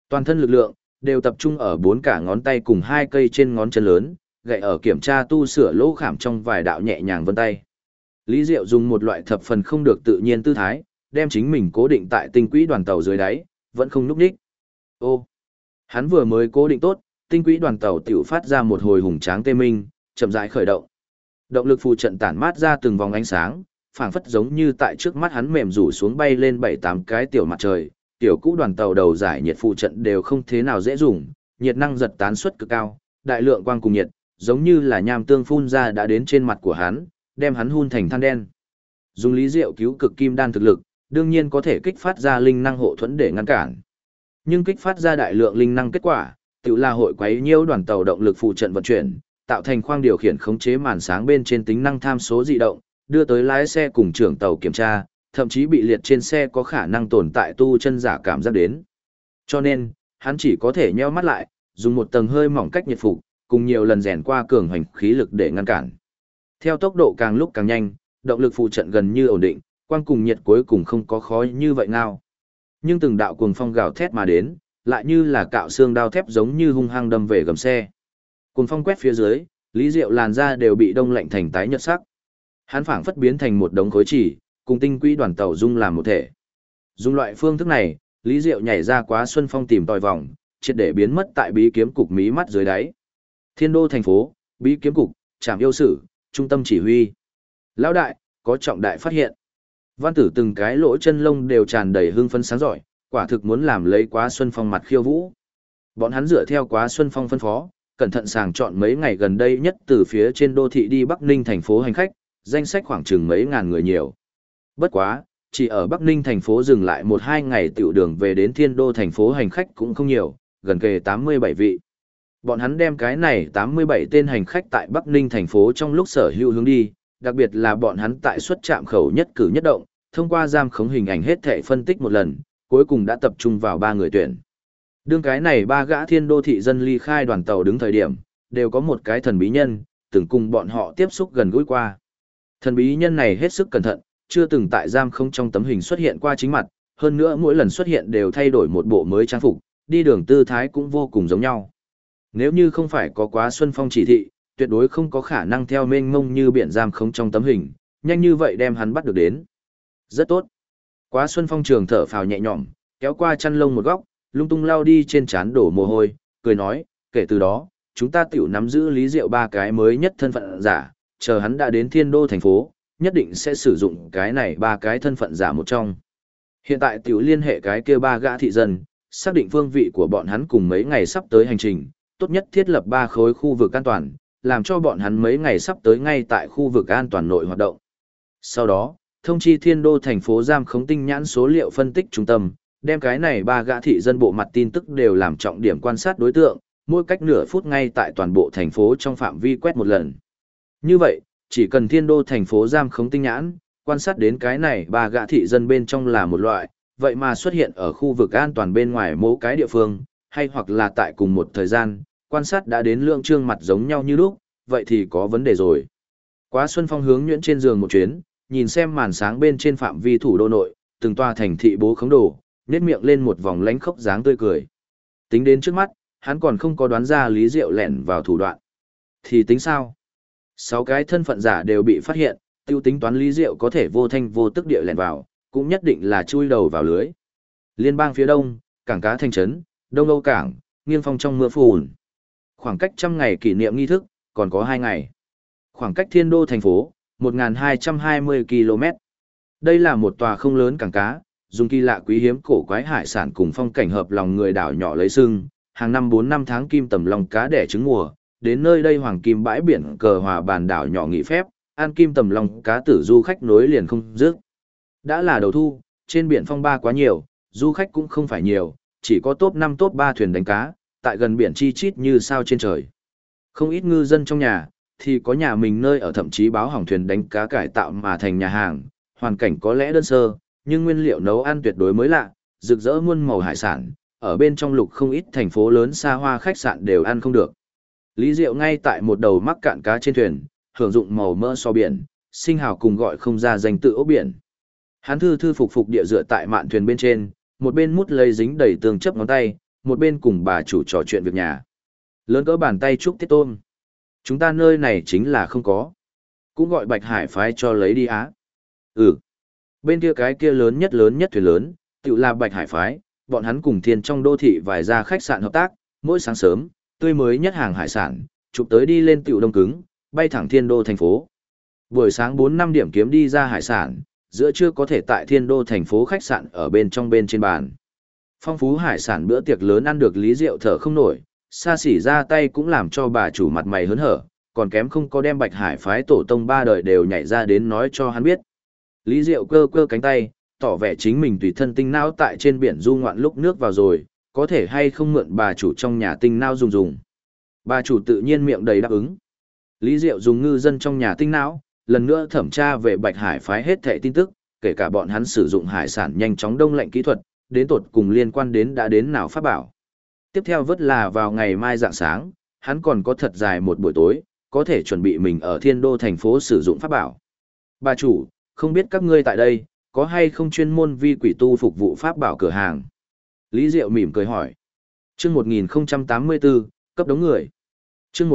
Toàn thân lực lượng đều tập trung ở 4 cả ngón tay cùng 2 cây trên ngón chân lớn, gậy ở kiểm tra tu sửa lỗ khảm trong vài đạo nhẹ nhàng vân tay. Lý Diệu dùng một loại thập phần không được tự nhiên tư thái, đem chính mình cố định tại tinh quỹ đoàn tàu dưới đáy, vẫn không nhúc nhích. Ô, hắn vừa mới cố định tốt, tinh quỹ đoàn tàu tiểu phát ra một hồi hùng tráng tê minh, chậm rãi khởi động. Động lực phù trận tản mát ra từng vòng ánh sáng, phảng phất giống như tại trước mắt hắn mềm rủ xuống bay lên 7-8 cái tiểu mặt trời. Tiểu cũ đoàn tàu đầu giải nhiệt phù trận đều không thế nào dễ dùng, nhiệt năng giật tán suất cực cao, đại lượng quang cùng nhiệt, giống như là nham tương phun ra đã đến trên mặt của hắn, đem hắn hun thành than đen. Dùng Lý Diệu cứu cực kim đan thực lực, đương nhiên có thể kích phát ra linh năng hộ thuẫn để ngăn cản. Nhưng kích phát ra đại lượng linh năng kết quả, tự là hội quấy nhiễu đoàn tàu động lực phụ trận vận chuyển, tạo thành khoang điều khiển khống chế màn sáng bên trên tính năng tham số dị động, đưa tới lái xe cùng trưởng tàu kiểm tra, thậm chí bị liệt trên xe có khả năng tồn tại tu chân giả cảm giác đến. Cho nên, hắn chỉ có thể nheo mắt lại, dùng một tầng hơi mỏng cách nhiệt phục, cùng nhiều lần rèn qua cường hành khí lực để ngăn cản. Theo tốc độ càng lúc càng nhanh, động lực phụ trận gần như ổn định, quang cùng nhiệt cuối cùng không có khó như vậy nào. Nhưng từng đạo cuồng phong gào thét mà đến, lại như là cạo xương đao thép giống như hung hăng đâm về gầm xe. Cuồng phong quét phía dưới, Lý Diệu làn da đều bị đông lạnh thành tái nhợt sắc. Hắn phảng phất biến thành một đống khối chỉ, cùng tinh quỹ đoàn tàu dung làm một thể. Dùng loại phương thức này, Lý Diệu nhảy ra Quá Xuân Phong tìm tòi vòng, triệt để biến mất tại bí kiếm cục mí mắt dưới đáy. Thiên đô thành phố, bí kiếm cục, trạm yêu sử, trung tâm chỉ huy. Lão đại, có trọng đại phát hiện. Văn tử từng cái lỗ chân lông đều tràn đầy hưng phấn sáng giỏi, quả thực muốn làm lấy Quá Xuân Phong mặt khiêu vũ. Bọn hắn dựa theo Quá Xuân Phong phân phó, cẩn thận sàng chọn mấy ngày gần đây nhất từ phía trên đô thị đi Bắc Ninh thành phố hành khách, danh sách khoảng chừng mấy ngàn người nhiều. Bất quá, chỉ ở Bắc Ninh thành phố dừng lại 1-2 ngày tiểu đường về đến Thiên đô thành phố hành khách cũng không nhiều, gần kề 87 vị. Bọn hắn đem cái này 87 tên hành khách tại Bắc Ninh thành phố trong lúc sở hữu hướng đi, đặc biệt là bọn hắn tại xuất trạm khẩu nhất cử nhất động, thông qua giam khống hình ảnh hết thảy phân tích một lần, cuối cùng đã tập trung vào 3 người tuyển. Đương cái này 3 gã Thiên đô thị dân ly khai đoàn tàu đứng thời điểm, đều có một cái thần bí nhân, từng cùng bọn họ tiếp xúc gần gũi qua. Thần bí nhân này hết sức cẩn thận, chưa từng tại giam khống trong tấm hình xuất hiện qua chính mặt, hơn nữa mỗi lần xuất hiện đều thay đổi một bộ mới trang phục, đi đường tư thái cũng vô cùng giống nhau. Nếu như không phải có Quá Xuân Phong chỉ thị, tuyệt đối không có khả năng theo mênh mông như biển giam khống trong tấm hình, nhanh như vậy đem hắn bắt được đến. Rất tốt. Quá Xuân Phong trường thở phào nhẹ nhõm, kéo qua chăn lông một góc, lung tung lao đi trên trán đổ mồ hôi, cười nói, kể từ đó, chúng ta tiểu nắm giữ Lý Diệu 3 cái mới nhất thân phận giả, chờ hắn đã đến Thiên đô thành phố, nhất định sẽ sử dụng cái này 3 cái thân phận giả một trong. Hiện tại tiểu liên hệ cái kia 3 gã thị dân, xác định phương vị của bọn hắn cùng mấy ngày sắp tới hành trình, tốt nhất thiết lập 3 khối khu vực an toàn, làm cho bọn hắn mấy ngày sắp tới ngay tại khu vực an toàn nội hoạt động. Sau đó, thông chi Thiên đô thành phố giam khống tinh nhãn số liệu phân tích trung tâm, đem cái này 3 gã thị dân bộ mặt tin tức đều làm trọng điểm quan sát đối tượng, mỗi cách nửa phút ngay tại toàn bộ thành phố trong phạm vi quét một lần. Như vậy, chỉ cần Thiên đô thành phố giam khống tinh nhãn, quan sát đến cái này 3 gã thị dân bên trong là một loại, vậy mà xuất hiện ở khu vực an toàn bên ngoài mỗi cái địa phương, hay hoặc là tại cùng một thời gian, quan sát đã đến lượng trương mặt giống nhau như lúc, vậy thì có vấn đề rồi. Quá Xuân Phong hướng nhuyễn trên giường một chuyến, nhìn xem màn sáng bên trên phạm vi thủ đô nội, từng tòa thành thị bố khống đồ, nhếch miệng lên một vòng lánh khốc dáng tươi cười. Tính đến trước mắt, hắn còn không có đoán ra Lý Diệu lẻn vào thủ đoạn. Thì tính sao? 6 cái thân phận giả đều bị phát hiện, tiêu tính toán Lý Diệu có thể vô thanh vô tức địa lẻn vào, cũng nhất định là chui đầu vào lưới. Liên bang phía đông, cảng cá Thanh Trấn, Đông Âu Cảng, nghiêng phong trong mưa phùn. Khoảng cách 100 ngày kỷ niệm nghi thức, còn có 2 ngày. Khoảng cách Thiên đô thành phố, 1.220 km. Đây là một tòa không lớn cảng cá, dùng kỳ lạ quý hiếm cổ quái hải sản cùng phong cảnh hợp lòng người đảo nhỏ lấy sưng, hàng năm 4-5 tháng kim tầm lòng cá đẻ trứng mùa, đến nơi đây hoàng kim bãi biển cờ hòa bàn đảo nhỏ nghỉ phép, ăn kim tầm lòng cá tử du khách nối liền không dứt. Đã là đầu thu, trên biển phong ba quá nhiều, du khách cũng không phải nhiều, chỉ có top 5 top 3 thuyền đánh cá, tại gần biển chi chít như sao trên trời. Không ít ngư dân trong nhà, thì có nhà mình nơi ở thậm chí báo hỏng thuyền đánh cá cải tạo mà thành nhà hàng, hoàn cảnh có lẽ đơn sơ, nhưng nguyên liệu nấu ăn tuyệt đối mới lạ, rực rỡ muôn màu hải sản, ở bên trong lục không ít thành phố lớn xa hoa khách sạn đều ăn không được. Lý Diệu ngay tại một đầu mắc cạn cá trên thuyền, hưởng dụng màu mỡ so biển, sinh hào cùng gọi không ra danh tự ốc biển. Hắn thư thư phục phục địa dựa tại mạn thuyền bên trên, một bên mút lấy dính đầy tường chấp ngón tay, một bên cùng bà chủ trò chuyện việc nhà. Lớn cỡ bàn tay chúc tiết tôm. Chúng ta nơi này chính là không có. Cũng gọi Bạch Hải phái cho lấy đi á. Ừ. Bên kia cái kia lớn nhất thuyền lớn, tự là Bạch Hải phái, bọn hắn cùng Thiên trong đô thị vài gia khách sạn hợp tác, mỗi sáng sớm, tươi mới nhất hàng hải sản, chụp tới đi lên tiểu đông cứng, bay thẳng Thiên đô thành phố. Buổi sáng 4-5 điểm kiếm đi ra hải sản, giữa trưa có thể tại Thiên đô thành phố khách sạn ở bên trong bên trên bàn. Phong phú hải sản bữa tiệc lớn ăn được Lý Diệu thở không nổi, xa xỉ ra tay cũng làm cho bà chủ mặt mày hớn hở, còn kém không có đem Bạch Hải phái tổ tông 3 đời đều nhảy ra đến nói cho hắn biết. Lý Diệu cơ cơ cánh tay, tỏ vẻ chính mình tùy thân tinh não tại trên biển du ngoạn lúc nước vào rồi, có thể hay không mượn bà chủ trong nhà tinh não dùng. Bà chủ tự nhiên miệng đầy đáp ứng. Lý Diệu dùng ngư dân trong nhà tinh não, lần nữa thẩm tra về Bạch Hải phái hết thảy tin tức, kể cả bọn hắn sử dụng hải sản nhanh chóng đông lạnh kỹ thuật, đến tột cùng liên quan đến đã đến nào pháp bảo. Tiếp theo vớt là vào ngày mai rạng sáng, hắn còn có thật dài một buổi tối, có thể chuẩn bị mình ở Thiên đô thành phố sử dụng pháp bảo. Bà chủ, không biết các ngươi tại đây, có hay không chuyên môn vi quỷ tu phục vụ pháp bảo cửa hàng? Lý Diệu mỉm cười hỏi. Chương 1084, cấp đống người. Chương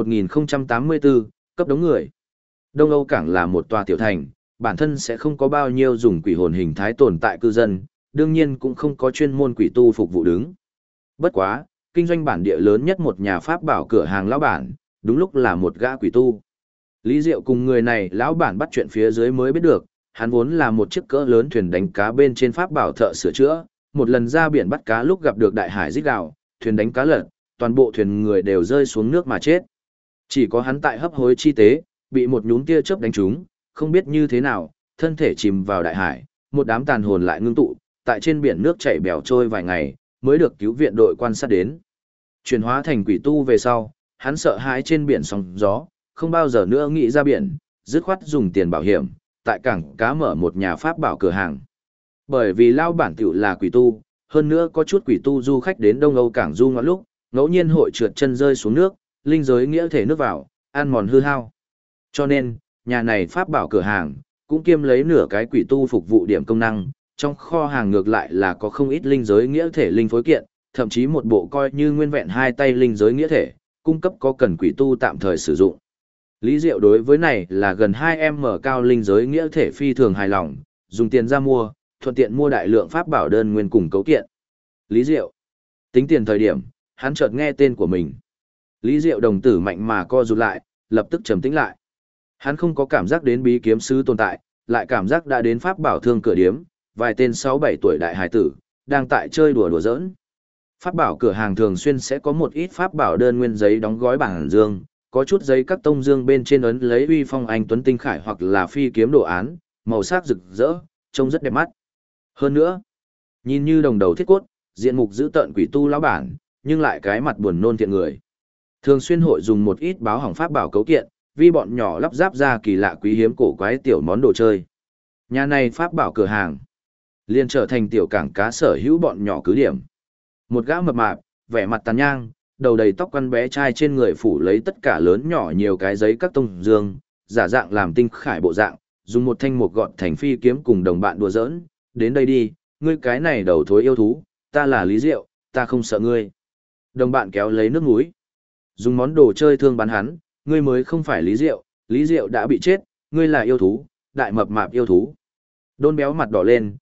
1084, cấp đống người. Đông Âu Cảng là một tòa tiểu thành, bản thân sẽ không có bao nhiêu dùng quỷ hồn hình thái tồn tại cư dân, đương nhiên cũng không có chuyên môn quỷ tu phục vụ đứng. Bất quá, kinh doanh bản địa lớn nhất một nhà pháp bảo cửa hàng lão bản, đúng lúc là một gã quỷ tu. Lý Diệu cùng người này lão bản bắt chuyện phía dưới mới biết được, hắn vốn là một chiếc cỡ lớn thuyền đánh cá bên trên pháp bảo thợ sửa chữa, một lần ra biển bắt cá lúc gặp được đại hải rít gào, thuyền đánh cá lật, toàn bộ thuyền người đều rơi xuống nước mà chết. Chỉ có hắn tại hấp hối chi tế, bị một nhún tia chớp đánh trúng, không biết như thế nào, thân thể chìm vào đại hải, một đám tàn hồn lại ngưng tụ, tại trên biển nước chảy bèo trôi vài ngày, mới được cứu viện đội quan sát đến. Chuyển hóa thành quỷ tu về sau, hắn sợ hãi trên biển sóng gió, không bao giờ nữa nghĩ ra biển, dứt khoát dùng tiền bảo hiểm, tại cảng cá mở một nhà pháp bảo cửa hàng. Bởi vì lao bản tiểu là quỷ tu, hơn nữa có chút quỷ tu du khách đến Đông Âu cảng du ngoạn lúc, ngẫu nhiên hội trượt chân rơi xuống nước, linh giới nghĩa thể nước vào, ăn mòn hư hao. Cho nên, nhà này pháp bảo cửa hàng, cũng kiêm lấy nửa cái quỷ tu phục vụ điểm công năng, trong kho hàng ngược lại là có không ít linh giới nghĩa thể linh phối kiện, thậm chí một bộ coi như nguyên vẹn hai tay linh giới nghĩa thể, cung cấp có cần quỷ tu tạm thời sử dụng. Lý Diệu đối với này là gần 2M cao linh giới nghĩa thể phi thường hài lòng, dùng tiền ra mua, thuận tiện mua đại lượng pháp bảo đơn nguyên cùng cấu kiện. Lý Diệu. Tính tiền thời điểm, hắn chợt nghe tên của mình. Lý Diệu đồng tử mạnh mà co rụt lại, lập tức trầm tĩnh lại. Hắn không có cảm giác đến bí kiếm sứ tồn tại, lại cảm giác đã đến pháp bảo thương cửa điếm, vài tên 6-7 tuổi đại hải tử, đang tại chơi đùa giỡn. Pháp bảo cửa hàng thường xuyên sẽ có một ít pháp bảo đơn nguyên giấy đóng gói bảng dương, có chút giấy các tông dương bên trên ấn lấy uy phong anh tuấn tinh khải hoặc là phi kiếm đồ án, màu sắc rực rỡ, trông rất đẹp mắt. Hơn nữa, nhìn như đồng đầu thiết cốt, diện mục dữ tợn quỷ tu lão bản, nhưng lại cái mặt buồn nôn thiện người. Thường xuyên hội dùng một ít báo hỏng pháp bảo cấu kiện, vì bọn nhỏ lắp ráp ra kỳ lạ quý hiếm cổ quái tiểu món đồ chơi. Nhà này pháp bảo cửa hàng liền trở thành tiểu cảng cá sở hữu bọn nhỏ cứ điểm. Một gã mập mạp, vẻ mặt tàn nhang, đầu đầy tóc quăn bé trai trên người phủ lấy tất cả lớn nhỏ nhiều cái giấy các tông dương, giả dạng làm tinh khải bộ dạng, dùng một thanh mục gọt thành phi kiếm cùng đồng bạn đùa giỡn, đến đây đi, ngươi cái này đầu thối yêu thú, ta là Lý Diệu, ta không sợ ngươi. Đồng bạn kéo lấy nước muối, dùng món đồ chơi thương bắn hắn, ngươi mới không phải Lý Diệu đã bị chết, ngươi là yêu thú, đại mập mạp yêu thú. Đôn béo mặt đỏ lên,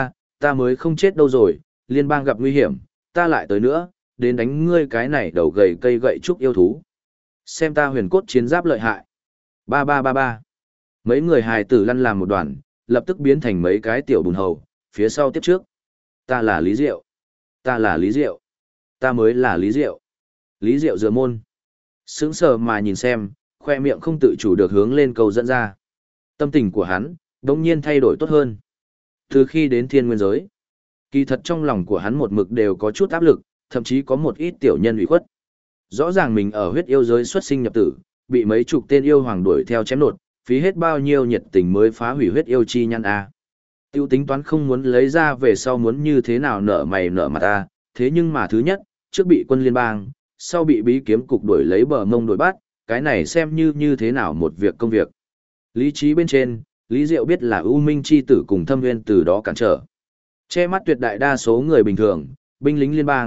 ta mới không chết đâu rồi, liên bang gặp nguy hiểm, ta lại tới nữa, đến đánh ngươi cái này đầu gầy cây gậy trúc yêu thú. Xem ta huyền cốt chiến giáp lợi hại. Ba ba ba ba. Mấy người hài tử lăn làm một đoàn, lập tức biến thành mấy cái tiểu bùn hầu, phía sau tiếp trước. Ta là Lý Diệu. Ta là Lý Diệu. Ta mới là Lý Diệu. Lý Diệu dựa môn. Sững sờ mà nhìn xem, khoe miệng không tự chủ được hướng lên cầu dẫn ra. Tâm tình của hắn, đống nhiên thay đổi tốt hơn. Từ khi đến thiên nguyên giới, kỳ thật trong lòng của hắn một mực đều có chút áp lực, thậm chí có một ít tiểu nhân ủy khuất. Rõ ràng mình ở huyết yêu giới xuất sinh nhập tử, bị mấy chục tên yêu hoàng đuổi theo chém nột, phí hết bao nhiêu nhiệt tình mới phá hủy huyết yêu chi nhăn a. Tiêu tính toán không muốn lấy ra về sau muốn như thế nào nở mày nở mặt a, thế nhưng mà thứ nhất, trước bị quân liên bang, sau bị bí kiếm cục đuổi lấy bờ mông đuổi bắt, cái này xem như thế nào một việc công việc. Lý trí bên trên, Lý Diệu biết là U Minh chi tử cùng Thâm Nguyên từ đó cản trở. Che mắt tuyệt đại đa số người bình thường, binh lính liên bang,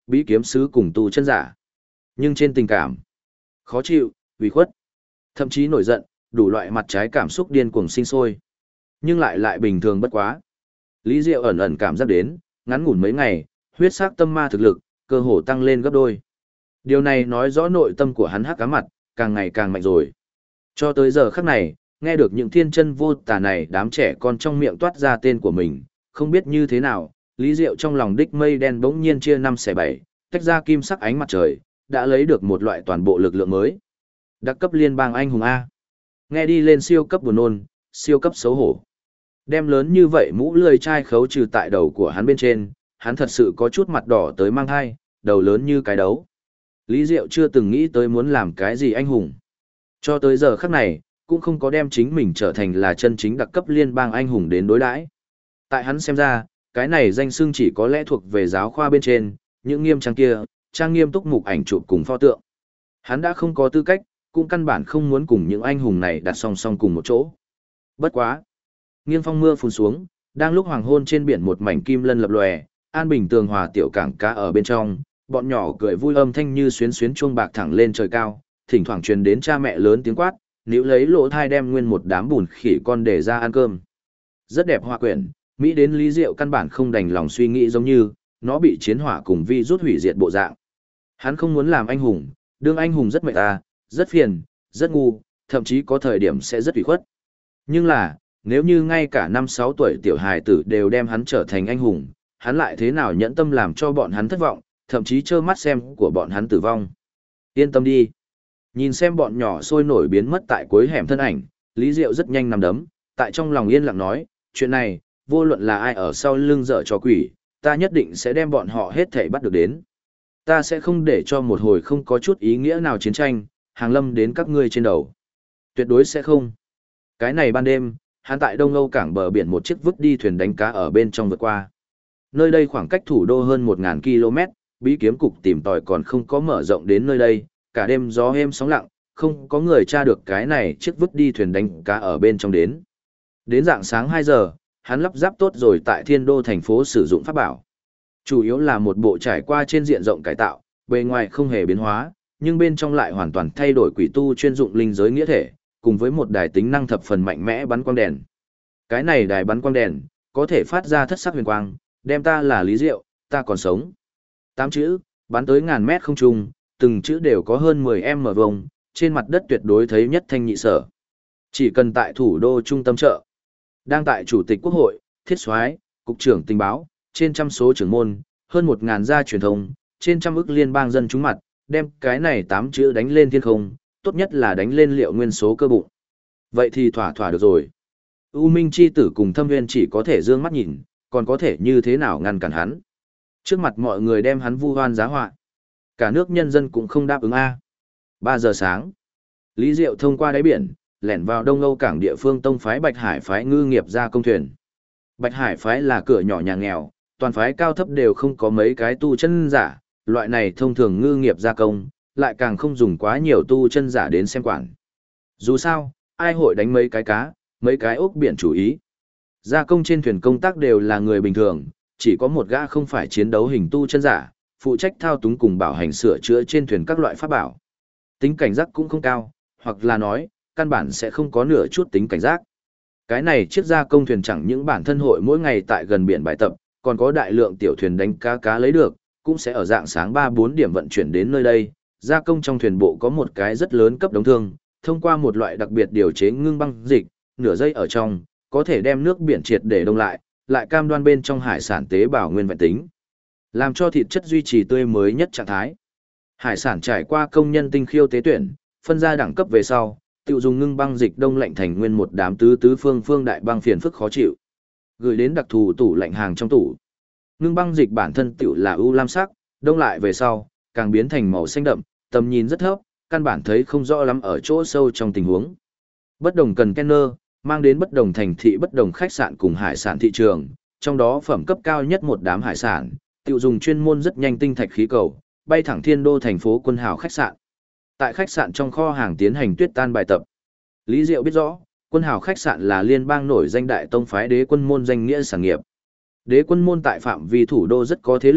bí kiếm sứ cùng tu chân giả. Nhưng trên tình cảm, khó chịu, ủy khuất, thậm chí nổi giận, đủ loại mặt trái cảm xúc điên cuồng sinh sôi. Nhưng lại bình thường bất quá. Lý Diệu ẩn ẩn cảm giác đến, ngắn ngủn mấy ngày, huyết sắc tâm ma thực lực, cơ hồ tăng lên gấp đôi. Điều này nói rõ nội tâm của hắn hắc cá mặt, càng ngày càng mạnh rồi. Cho tới giờ khắc này, nghe được những thiên chân vô tà này đám trẻ con trong miệng toát ra tên của mình, không biết như thế nào, Lý Diệu trong lòng đích mây đen bỗng nhiên chia 5/7, tách ra kim sắc ánh mặt trời, đã lấy được một loại toàn bộ lực lượng mới. Đặc cấp liên bang anh hùng A. Nghe đi lên siêu cấp buồn nôn, siêu cấp xấu hổ. Đem lớn như vậy mũ lười chai khấu trừ tại đầu của hắn bên trên, hắn thật sự có chút mặt đỏ tới mang hai, đầu lớn như cái đấu. Lý Diệu chưa từng nghĩ tới muốn làm cái gì anh hùng. Cho tới giờ khắc này, cũng không có đem chính mình trở thành là chân chính đặc cấp liên bang anh hùng đến đối đãi. Tại hắn xem ra, cái này danh xưng chỉ có lẽ thuộc về giáo khoa bên trên, những nghiêm trang kia, trang nghiêm túc mục ảnh chụp cùng pho tượng. Hắn đã không có tư cách, cũng căn bản không muốn cùng những anh hùng này đặt song song cùng một chỗ. Bất quá. Nghiêng phong mưa phùn xuống, đang lúc hoàng hôn trên biển một mảnh kim lân lập lòe, an bình tường hòa tiểu cảng cá ở bên trong, bọn nhỏ cười vui âm thanh như xuyến xuyến chuông bạc thẳng lên trời cao, thỉnh thoảng truyền đến cha mẹ lớn tiếng quát, níu lấy lỗ thai đem nguyên một đám bùn khỉ con để ra ăn cơm. Rất đẹp hoa quyển, Mỹ đến Lý Diệu căn bản không đành lòng suy nghĩ giống như, nó bị chiến hỏa cùng vi rút hủy diệt bộ dạng. Hắn không muốn làm anh hùng, đương anh hùng rất mệt ta, rất phiền, rất ngu, thậm chí có thời điểm sẽ rất ủy khuất. Nhưng là, nếu như ngay cả 5-6 tuổi tiểu hài tử đều đem hắn trở thành anh hùng, hắn lại thế nào nhẫn tâm làm cho bọn hắn thất vọng, thậm chí trơ mắt xem của bọn hắn tử vong. Yên tâm đi. Nhìn xem bọn nhỏ sôi nổi biến mất tại cuối hẻm thân ảnh, Lý Diệu rất nhanh nằm đấm, tại trong lòng yên lặng nói, chuyện này, vô luận là ai ở sau lưng dở trò quỷ, ta nhất định sẽ đem bọn họ hết thảy bắt được đến. Ta sẽ không để cho một hồi không có chút ý nghĩa nào chiến tranh, hàng lâm đến các ngươi trên đầu. Tuyệt đối sẽ không. Cái này ban đêm, hắn tại Đông Âu cảng bờ biển một chiếc vứt đi thuyền đánh cá ở bên trong vượt qua. Nơi đây khoảng cách thủ đô hơn 1000 km, bí kiếm cục tìm tòi còn không có mở rộng đến nơi đây, cả đêm gió êm sóng lặng, không có người tra được cái này chiếc vứt đi thuyền đánh cá ở bên trong đến. Đến rạng sáng 2 giờ, hắn lắp ráp tốt rồi tại Thiên Đô thành phố sử dụng pháp bảo. Chủ yếu là một bộ trải qua trên diện rộng cải tạo, bề ngoài không hề biến hóa, nhưng bên trong lại hoàn toàn thay đổi quỷ tu chuyên dụng linh giới nghĩa thể, cùng với một đài tính năng thập phần mạnh mẽ bắn quang đèn. Cái này đài bắn quang đèn, có thể phát ra thất sắc huyền quang, đem ta là Lý Diệu, ta còn sống. 8 chữ, bắn tới ngàn mét không trung, từng chữ đều có hơn 10m vuông, trên mặt đất tuyệt đối thấy nhất thanh nhị sở. Chỉ cần tại thủ đô trung tâm chợ, đang tại Chủ tịch Quốc hội, Thiết soái, Cục trưởng Tình báo, trên trăm số trưởng môn, hơn 1000 gia truyền thông, trên trăm ức liên bang dân chúng mặt, đem cái này 8 chữ đánh lên thiên không, tốt nhất là đánh lên liệu nguyên số cơ bụng. Vậy thì thỏa thỏa được rồi. U Minh chi tử cùng Thâm Nguyên chỉ có thể dương mắt nhìn, còn có thể như thế nào ngăn cản hắn. Trước mặt mọi người đem hắn vu oan giá họa. Cả nước nhân dân cũng không đáp ứng A. 3 giờ sáng, Lý Diệu thông qua đáy biển, lẻn vào Đông Âu cảng địa phương tông phái Bạch Hải phái ngư nghiệp gia công thuyền. Bạch Hải phái là cửa nhỏ nhà nghèo, toàn phái cao thấp đều không có mấy cái tu chân giả, loại này thông thường ngư nghiệp gia công, lại càng không dùng quá nhiều tu chân giả đến xem quản. Dù sao, ai hội đánh mấy cái cá, mấy cái ốc biển chủ ý. Gia công trên thuyền công tác đều là người bình thường, chỉ có một gã không phải chiến đấu hình tu chân giả, phụ trách thao túng cùng bảo hành sửa chữa trên thuyền các loại pháp bảo. Tính cảnh giác cũng không cao, hoặc là nói, căn bản sẽ không có nửa chút tính cảnh giác. Cái này chiếc gia công thuyền chẳng những bản thân hội mỗi ngày tại gần biển bài tập, còn có đại lượng tiểu thuyền đánh cá lấy được, cũng sẽ ở dạng sáng 3-4 điểm vận chuyển đến nơi đây. Gia công trong thuyền bộ có một cái rất lớn cấp đóng thương, thông qua một loại đặc biệt điều chế ngưng băng dịch, nửa giây ở trong, có thể đem nước biển triệt để đông lại cam đoan bên trong hải sản tế bào nguyên vẹn tính, làm cho thịt chất duy trì tươi mới nhất trạng thái. Hải sản trải qua công nhân tinh khiêu tế tuyển, phân ra đẳng cấp về sau, tự dùng ngưng băng dịch đông lạnh thành nguyên một đám tứ phương đại băng phiền phức khó chịu. Gửi đến đặc thù tủ lạnh hàng trong tủ. Ngưng băng dịch bản thân tự là ưu lam sắc, đông lại về sau, càng biến thành màu xanh đậm, tầm nhìn rất thấp, căn bản thấy không rõ lắm ở chỗ sâu trong tình huống. Bất đồng container, mang đến bất đồng thành thị bất đồng khách sạn cùng hải sản thị trường, trong đó phẩm cấp cao nhất một đám hải sản, tự dùng chuyên môn rất nhanh tinh thạch khí cầu, bay thẳng Thiên Đô thành phố Quân Hào khách sạn. Tại khách sạn trong kho hàng tiến hành tuyết tan bài tập. Lý Diệu biết rõ, Quân Hào khách sạn là liên bang nổi danh đại tông phái Đế Quân môn danh nghĩa sản nghiệp. Đế Quân môn tại phạm vi thủ đô rất có thế lực,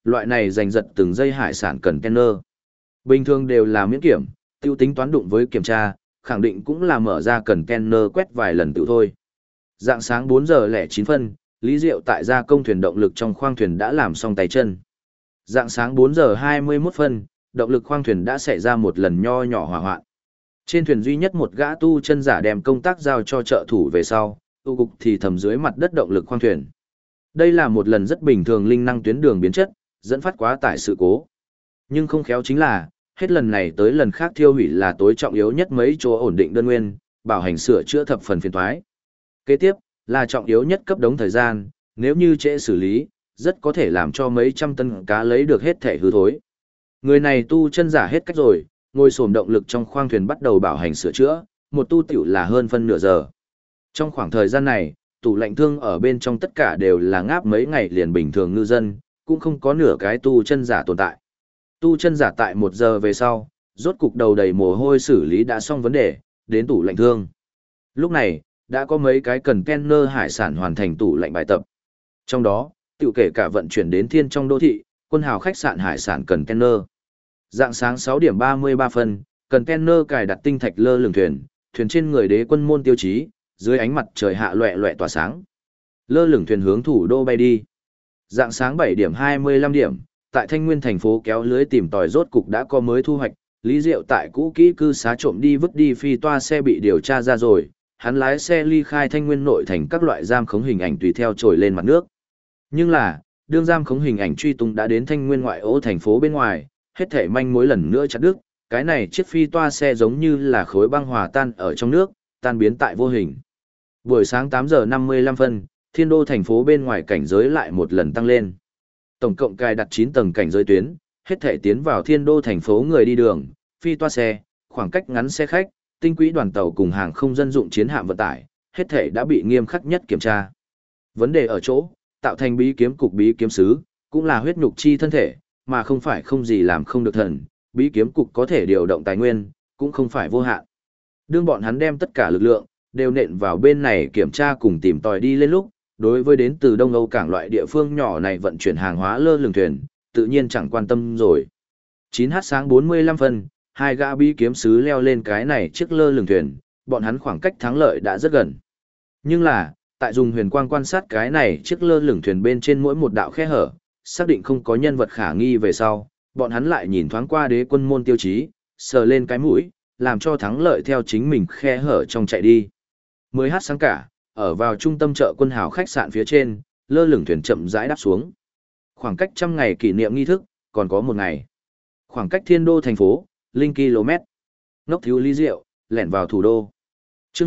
loại này giành giật từng giây hải sản container. Bình thường đều là miễn kiểm, tiêu tính toán đụng với kiểm tra, khẳng định cũng là mở ra container quét vài lần tự thôi. Dạng sáng 4 giờ lẻ 9 phân, Lý Diệu tại gia công thuyền động lực trong khoang thuyền đã làm xong tay chân. Dạng sáng 4 giờ 21 phân, động lực khoang thuyền đã xảy ra một lần nho nhỏ hỏa hoạn. Trên thuyền duy nhất một gã tu chân giả đem công tác giao cho trợ thủ về sau, tu cục thì thầm dưới mặt đất động lực khoang thuyền. Đây là một lần rất bình thường linh năng tuyến đường biến chất, dẫn phát quá tải sự cố. Nhưng không khéo chính là, hết lần này tới lần khác thiêu hủy là tối trọng yếu nhất mấy chỗ ổn định đơn nguyên, bảo hành sửa chữa thập phần phiền toái. Kế tiếp, là trọng yếu nhất cấp đống thời gian, nếu như trễ xử lý, rất có thể làm cho mấy trăm tân cá lấy được hết thể hư thối. Người này tu chân giả hết cách rồi, ngồi xổm động lực trong khoang thuyền bắt đầu bảo hành sửa chữa, một tu tiểu là hơn phân nửa giờ. Trong khoảng thời gian này, tủ lạnh thương ở bên trong tất cả đều là ngáp mấy ngày liền bình thường ngư dân, cũng không có nửa cái tu chân giả tồn tại. Tu chân giả tại 1 giờ về sau, rốt cục đầu đầy mồ hôi xử lý đã xong vấn đề, đến tủ lạnh thương. Lúc này, đã có mấy cái container hải sản hoàn thành tủ lạnh bài tập. Trong đó, tiểu kể cả vận chuyển đến thiên trong đô thị, quân hào khách sạn hải sản container. Dạng sáng 6 điểm 33 phân, container cài đặt tinh thạch lơ lửng thuyền, thuyền trên người đế quân môn tiêu chí, dưới ánh mặt trời hạ loẹ loẹ tỏa sáng. Lơ lửng thuyền hướng thủ đô bay đi. Dạng sáng 7 điểm 25 điểm, tại Thanh Nguyên thành phố kéo lưới tìm tòi rốt cục đã có mới thu hoạch, Lý Diệu tại cũ kỹ cư xá trộm đi vứt đi phi toa xe bị điều tra ra rồi, hắn lái xe ly khai Thanh Nguyên nội thành các loại giam khống hình ảnh tùy theo trồi lên mặt nước. Nhưng là, đương giam khống hình ảnh truy tung đã đến Thanh Nguyên ngoại ô thành phố bên ngoài, hết thảy manh mối lần nữa chặt đứt, cái này chiếc phi toa xe giống như là khối băng hòa tan ở trong nước, tan biến tại vô hình. Buổi sáng 8 giờ 55 phân, Thiên Đô thành phố bên ngoài cảnh giới lại một lần tăng lên. Tổng cộng cài đặt 9 tầng cảnh giới tuyến, hết thảy tiến vào Thiên Đô thành phố người đi đường, phi toa xe, khoảng cách ngắn xe khách, tinh quỹ đoàn tàu cùng hàng không dân dụng chiến hạm vận tải, hết thảy đã bị nghiêm khắc nhất kiểm tra. Vấn đề ở chỗ, tạo thành bí kiếm cục bí kiếm sứ, cũng là huyết nhục chi thân thể, mà không phải không gì làm không được thần, bí kiếm cục có thể điều động tài nguyên, cũng không phải vô hạn. Đương bọn hắn đem tất cả lực lượng, đều nện vào bên này kiểm tra cùng tìm tòi đi lên lúc, đối với đến từ Đông Âu cảng loại địa phương nhỏ này vận chuyển hàng hóa lơ lửng thuyền, tự nhiên chẳng quan tâm rồi. 9h sáng 45 phân, hai gã bí kiếm sứ leo lên cái này chiếc lơ lửng thuyền, bọn hắn khoảng cách thắng lợi đã rất gần. Nhưng là, tại dùng huyền quang quan sát cái này chiếc lơ lửng thuyền bên trên mỗi một đạo khe hở, xác định không có nhân vật khả nghi về sau, bọn hắn lại nhìn thoáng qua đế quân môn tiêu chí, sờ lên cái mũi, làm cho thắng lợi theo chính mình khe hở trong chạy đi. 10h sáng cả, ở vào trung tâm chợ quân hào khách sạn phía trên, lơ lửng thuyền chậm rãi đáp xuống. Khoảng cách 100 ngày kỷ niệm nghi thức, còn có 1 ngày. Khoảng cách Thiên Đô thành phố, linh km. Ngốc thiếu Lý Diệu, lẻn vào thủ đô. Chương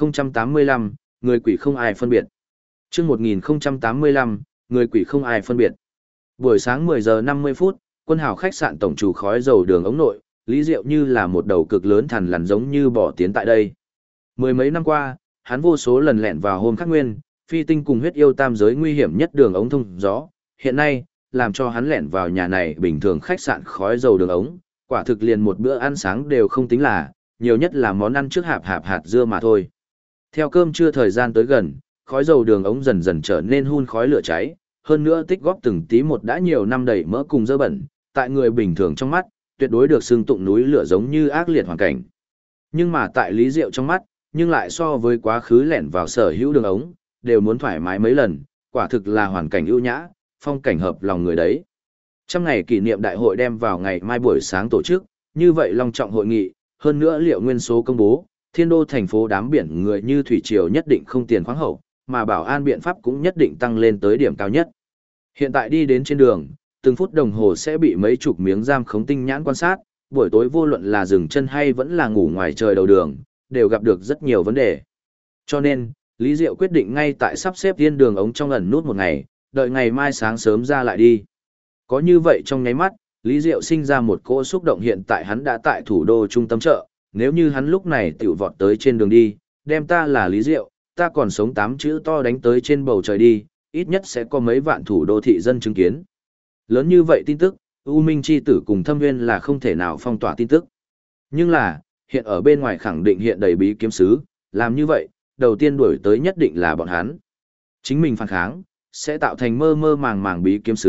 1085, người quỷ không ai phân biệt. Chương 1085, người quỷ không ai phân biệt. Buổi sáng 10 giờ 50 phút, quân hào khách sạn tổng chủ khói dầu đường ống nội, Lý Diệu như là một đầu cực lớn thằn lằn giống như bỏ tiến tại đây. Mười mấy năm qua, hắn vô số lần lẻn vào hôm khắc nguyên, phi tinh cùng huyết yêu tam giới nguy hiểm nhất đường ống thông gió. Hiện nay, làm cho hắn lẻn vào nhà này bình thường khách sạn khói dầu đường ống, quả thực liền một bữa ăn sáng đều không tính là, nhiều nhất là món ăn trước hạp hạt dưa mà thôi. Theo cơm trưa thời gian tới gần, khói dầu đường ống dần dần trở nên hun khói lửa cháy, hơn nữa tích góp từng tí một đã nhiều năm đầy mỡ cùng dơ bẩn, tại người bình thường trong mắt, tuyệt đối được xưng tụng núi lửa giống như ác liệt hoàn cảnh. Nhưng mà tại Lý Diệu trong mắt, nhưng lại so với quá khứ lẻn vào sở hữu đường ống, đều muốn thoải mái mấy lần, quả thực là hoàn cảnh ưu nhã, phong cảnh hợp lòng người đấy. 100 ngày kỷ niệm đại hội đem vào ngày mai buổi sáng tổ chức, như vậy long trọng hội nghị, hơn nữa liệu nguyên số công bố, Thiên Đô thành phố đám biển người như thủy triều nhất định không tiền khoáng hậu, mà bảo an biện pháp cũng nhất định tăng lên tới điểm cao nhất. Hiện tại đi đến trên đường, từng phút đồng hồ sẽ bị mấy chục miếng giam khống tinh nhãn quan sát, buổi tối vô luận là dừng chân hay vẫn là ngủ ngoài trời đầu đường, đều gặp được rất nhiều vấn đề. Cho nên, Lý Diệu quyết định ngay tại sắp xếp thiên đường ống trong ẩn nút một ngày, đợi ngày mai sáng sớm ra lại đi. Có như vậy trong nháy mắt, Lý Diệu sinh ra một cỗ xúc động hiện tại hắn đã tại thủ đô trung tâm chợ, nếu như hắn lúc này tiểu vọt tới trên đường đi, đem ta là Lý Diệu, ta còn sống 8 chữ to đánh tới trên bầu trời đi, ít nhất sẽ có mấy vạn thủ đô thị dân chứng kiến. Lớn như vậy tin tức, U Minh Chi Tử cùng Thâm Nguyên là không thể nào phong tỏa tin tức. Nhưng là, hiện ở bên ngoài khẳng định hiện đầy bí kiếm sứ, làm như vậy, đầu tiên đuổi tới nhất định là bọn hắn. Chính mình phản kháng, sẽ tạo thành mơ mơ màng màng bí kiếm sứ,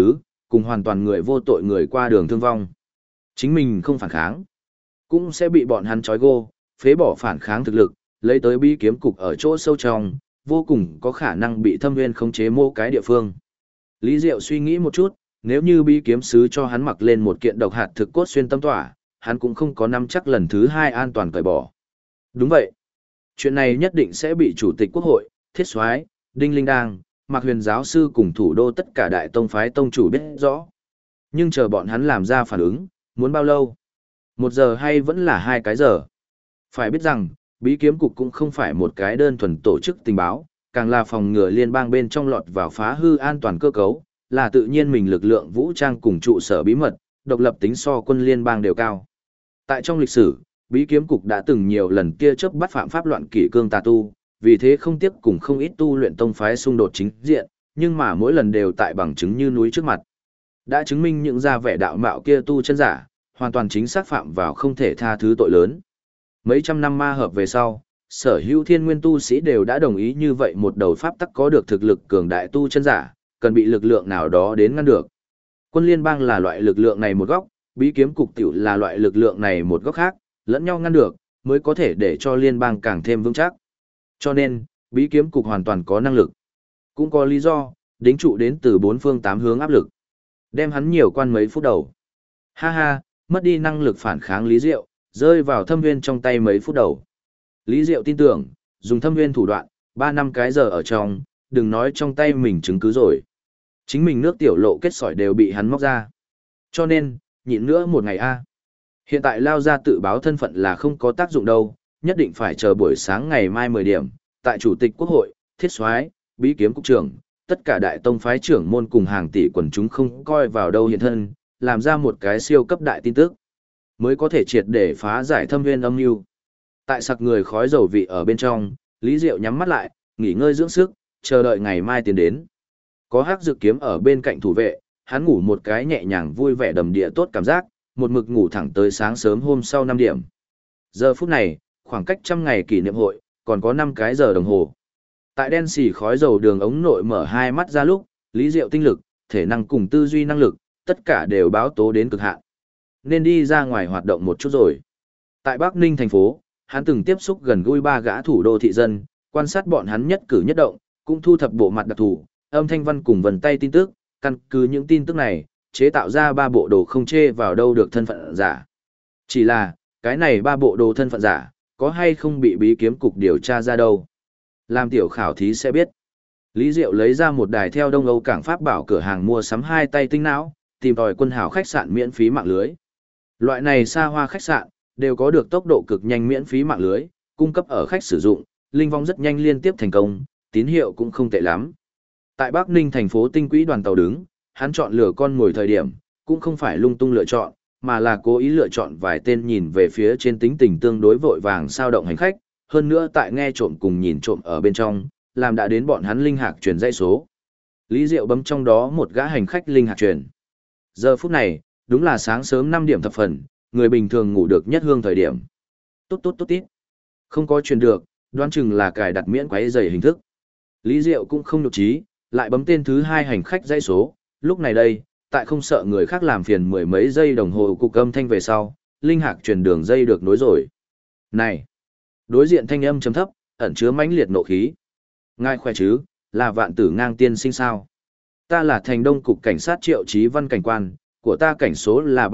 cùng hoàn toàn người vô tội người qua đường thương vong. Chính mình không phản kháng, cũng sẽ bị bọn hắn trói gô, phế bỏ phản kháng thực lực, lấy tới bí kiếm cục ở chỗ sâu trong, vô cùng có khả năng bị Thâm Nguyên khống chế mô cái địa phương. Lý Diệu suy nghĩ một chút, nếu như bí kiếm sứ cho hắn mặc lên một kiện độc hạt thực cốt xuyên tâm tỏa, hắn cũng không có nắm chắc lần thứ 2 an toàn cởi bỏ. Đúng vậy. Chuyện này nhất định sẽ bị Chủ tịch Quốc hội, Thiết Soái, Đinh Linh Đang, Mạc Huyền giáo sư cùng thủ đô tất cả đại tông phái tông chủ biết rõ. Nhưng chờ bọn hắn làm ra phản ứng, muốn bao lâu? 1 giờ hay vẫn là 2 cái giờ? Phải biết rằng, bí kiếm cục cũng không phải một cái đơn thuần tổ chức tình báo, càng là phòng ngừa liên bang bên trong lọt vào phá hư an toàn cơ cấu, là tự nhiên mình lực lượng vũ trang cùng trụ sở bí mật, độc lập tính so quân liên bang đều cao. Tại trong lịch sử, bí kiếm cục đã từng nhiều lần kia chớp bắt phạm pháp loạn kỷ cương tà tu, vì thế không tiếc cùng không ít tu luyện tông phái xung đột chính diện, nhưng mà mỗi lần đều tại bằng chứng như núi trước mặt. Đã chứng minh những ra vẻ đạo mạo kia tu chân giả, hoàn toàn chính xác phạm vào không thể tha thứ tội lớn. Mấy trăm năm ma hợp về sau, sở hữu thiên nguyên tu sĩ đều đã đồng ý như vậy một đầu pháp tắc có được thực lực cường đại tu chân giả, cần bị lực lượng nào đó đến ngăn được. Quân liên bang là loại lực lượng này một góc, bí kiếm cục tiểu là loại lực lượng này một góc khác, lẫn nhau ngăn được, mới có thể để cho liên bang càng thêm vững chắc. Cho nên, bí kiếm cục hoàn toàn có năng lực. Cũng có lý do, đính trụ đến từ 4 phương 8 hướng áp lực. Đem hắn nhiều quan mấy phút đầu. Ha ha, mất đi năng lực phản kháng Lý Diệu, rơi vào Thâm Nguyên trong tay mấy phút đầu. Lý Diệu tin tưởng, dùng Thâm Nguyên thủ đoạn, 3 năm cái giờ ở trong, đừng nói trong tay mình chứng cứ rồi. Chính mình nước tiểu lộ kết sỏi đều bị hắn móc ra. Cho nên, nhịn nữa một ngày a. Hiện tại lao ra tự báo thân phận là không có tác dụng đâu, nhất định phải chờ buổi sáng ngày mai 10 điểm, tại Chủ tịch Quốc hội, Thiết Soái, Bí kiếm cục trưởng, tất cả đại tông phái trưởng môn cùng hàng tỷ quần chúng không coi vào đâu hiện thân, làm ra một cái siêu cấp đại tin tức, mới có thể triệt để phá giải Thâm Nguyên âm mưu. Tại sặc người khói dầu vị ở bên trong, Lý Diệu nhắm mắt lại, nghỉ ngơi dưỡng sức, chờ đợi ngày mai tiến đến. Có Hắc Dược Kiếm ở bên cạnh thủ vệ, hắn ngủ một cái nhẹ nhàng vui vẻ đầm địa tốt cảm giác, một mực ngủ thẳng tới sáng sớm hôm sau 5 điểm. Giờ phút này, khoảng cách 100 ngày kỷ niệm hội, còn có 5 cái giờ đồng hồ. Tại đen xì khói dầu đường ống nội mở hai mắt ra lúc, Lý Diệu tinh lực, thể năng cùng tư duy năng lực, tất cả đều báo tố đến cực hạn. Nên đi ra ngoài hoạt động một chút rồi. Tại Bắc Ninh thành phố, hắn từng tiếp xúc gần gũi 3 gã thủ đô thị dân, quan sát bọn hắn nhất cử nhất động, cũng thu thập bộ mặt đặc thù, âm thanh văn cùng vần tay tin tức, căn cứ những tin tức này, chế tạo ra 3 bộ đồ không chê vào đâu được thân phận giả. Chỉ là, cái này 3 bộ đồ thân phận giả, có hay không bị bí kiếm cục điều tra ra đâu. Làm tiểu khảo thí sẽ biết. Lý Diệu lấy ra một đài theo Đông Âu cảng Pháp bảo cửa hàng mua sắm 2 tay tinh não, tìm tòi Quân Hào khách sạn miễn phí mạng lưới. Loại này xa hoa khách sạn, đều có được tốc độ cực nhanh miễn phí mạng lưới, cung cấp ở khách sử dụng, linh vong rất nhanh liên tiếp thành công, tín hiệu cũng không tệ lắm. Tại Bắc Ninh thành phố tinh quỹ đoàn tàu đứng, hắn chọn lựa con ngồi thời điểm, cũng không phải lung tung lựa chọn, mà là cố ý lựa chọn vài tên nhìn về phía trên tính tình tương đối vội vàng sao động hành khách, hơn nữa tại nghe trộm cùng nhìn trộm ở bên trong, làm đã đến bọn hắn linh hạc truyền dãy số. Lý Diệu bấm trong đó một gã hành khách linh hạc truyền. Giờ phút này, đúng là sáng sớm 5 điểm thập phần, người bình thường ngủ được nhất hương thời điểm. Tốt tốt tốt tít. Không có truyền được, đoán chừng là cài đặt miễn quấy rầy hình thức. Lý Diệu cũng không nhục trí, lại bấm tên thứ 2 hành khách dãy số, lúc này đây, tại không sợ người khác làm phiền mười mấy giây đồng hồ cục âm thanh về sau, linh hạc truyền đường dây được nối rồi. Này! Đối diện thanh âm chấm thấp, ẩn chứa mãnh liệt nộ khí. Ngài khỏe chứ, là Vạn Tử Ngang tiên sinh sao? Ta là Thành Đông cục cảnh sát Triệu Chí Văn cảnh quan, của ta cảnh số là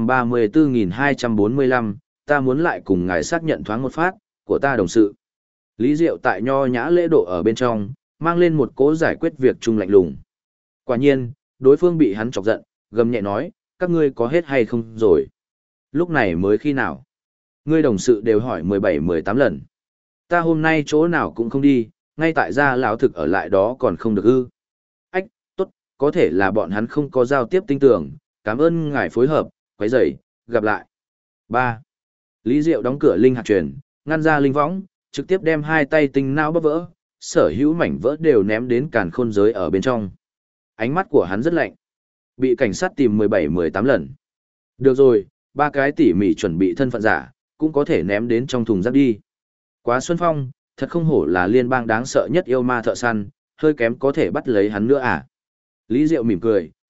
334.245, ta muốn lại cùng ngài xác nhận thoáng một phát, của ta đồng sự. Lý Diệu tại nho nhã lễ độ ở bên trong, mang lên một cố giải quyết việc chung lạnh lùng. Quả nhiên, đối phương bị hắn chọc giận, gầm nhẹ nói, các ngươi có hết hay không rồi? Lúc này mới khi nào? Ngươi đồng sự đều hỏi 17-18 lần. Ta hôm nay chỗ nào cũng không đi, ngay tại gia lão thực ở lại đó còn không được ư. Ách, tốt, có thể là bọn hắn không có giao tiếp tinh tưởng, cảm ơn ngài phối hợp, quấy rầy, gặp lại. 3. Lý Diệu đóng cửa linh hạt truyền, ngăn ra linh võng, trực tiếp đem 2 tay tinh não bóp vỡ, sở hữu mảnh vỡ đều ném đến càn khôn giới ở bên trong. Ánh mắt của hắn rất lạnh. Bị cảnh sát tìm 17-18 lần. Được rồi, 3 cái tỉ mỉ chuẩn bị thân phận giả, cũng có thể ném đến trong thùng rác đi. Quá Xuân Phong, thật không hổ là liên bang đáng sợ nhất yêu ma thợ săn, hơi kém có thể bắt lấy hắn nữa à. Lý Diệu mỉm cười,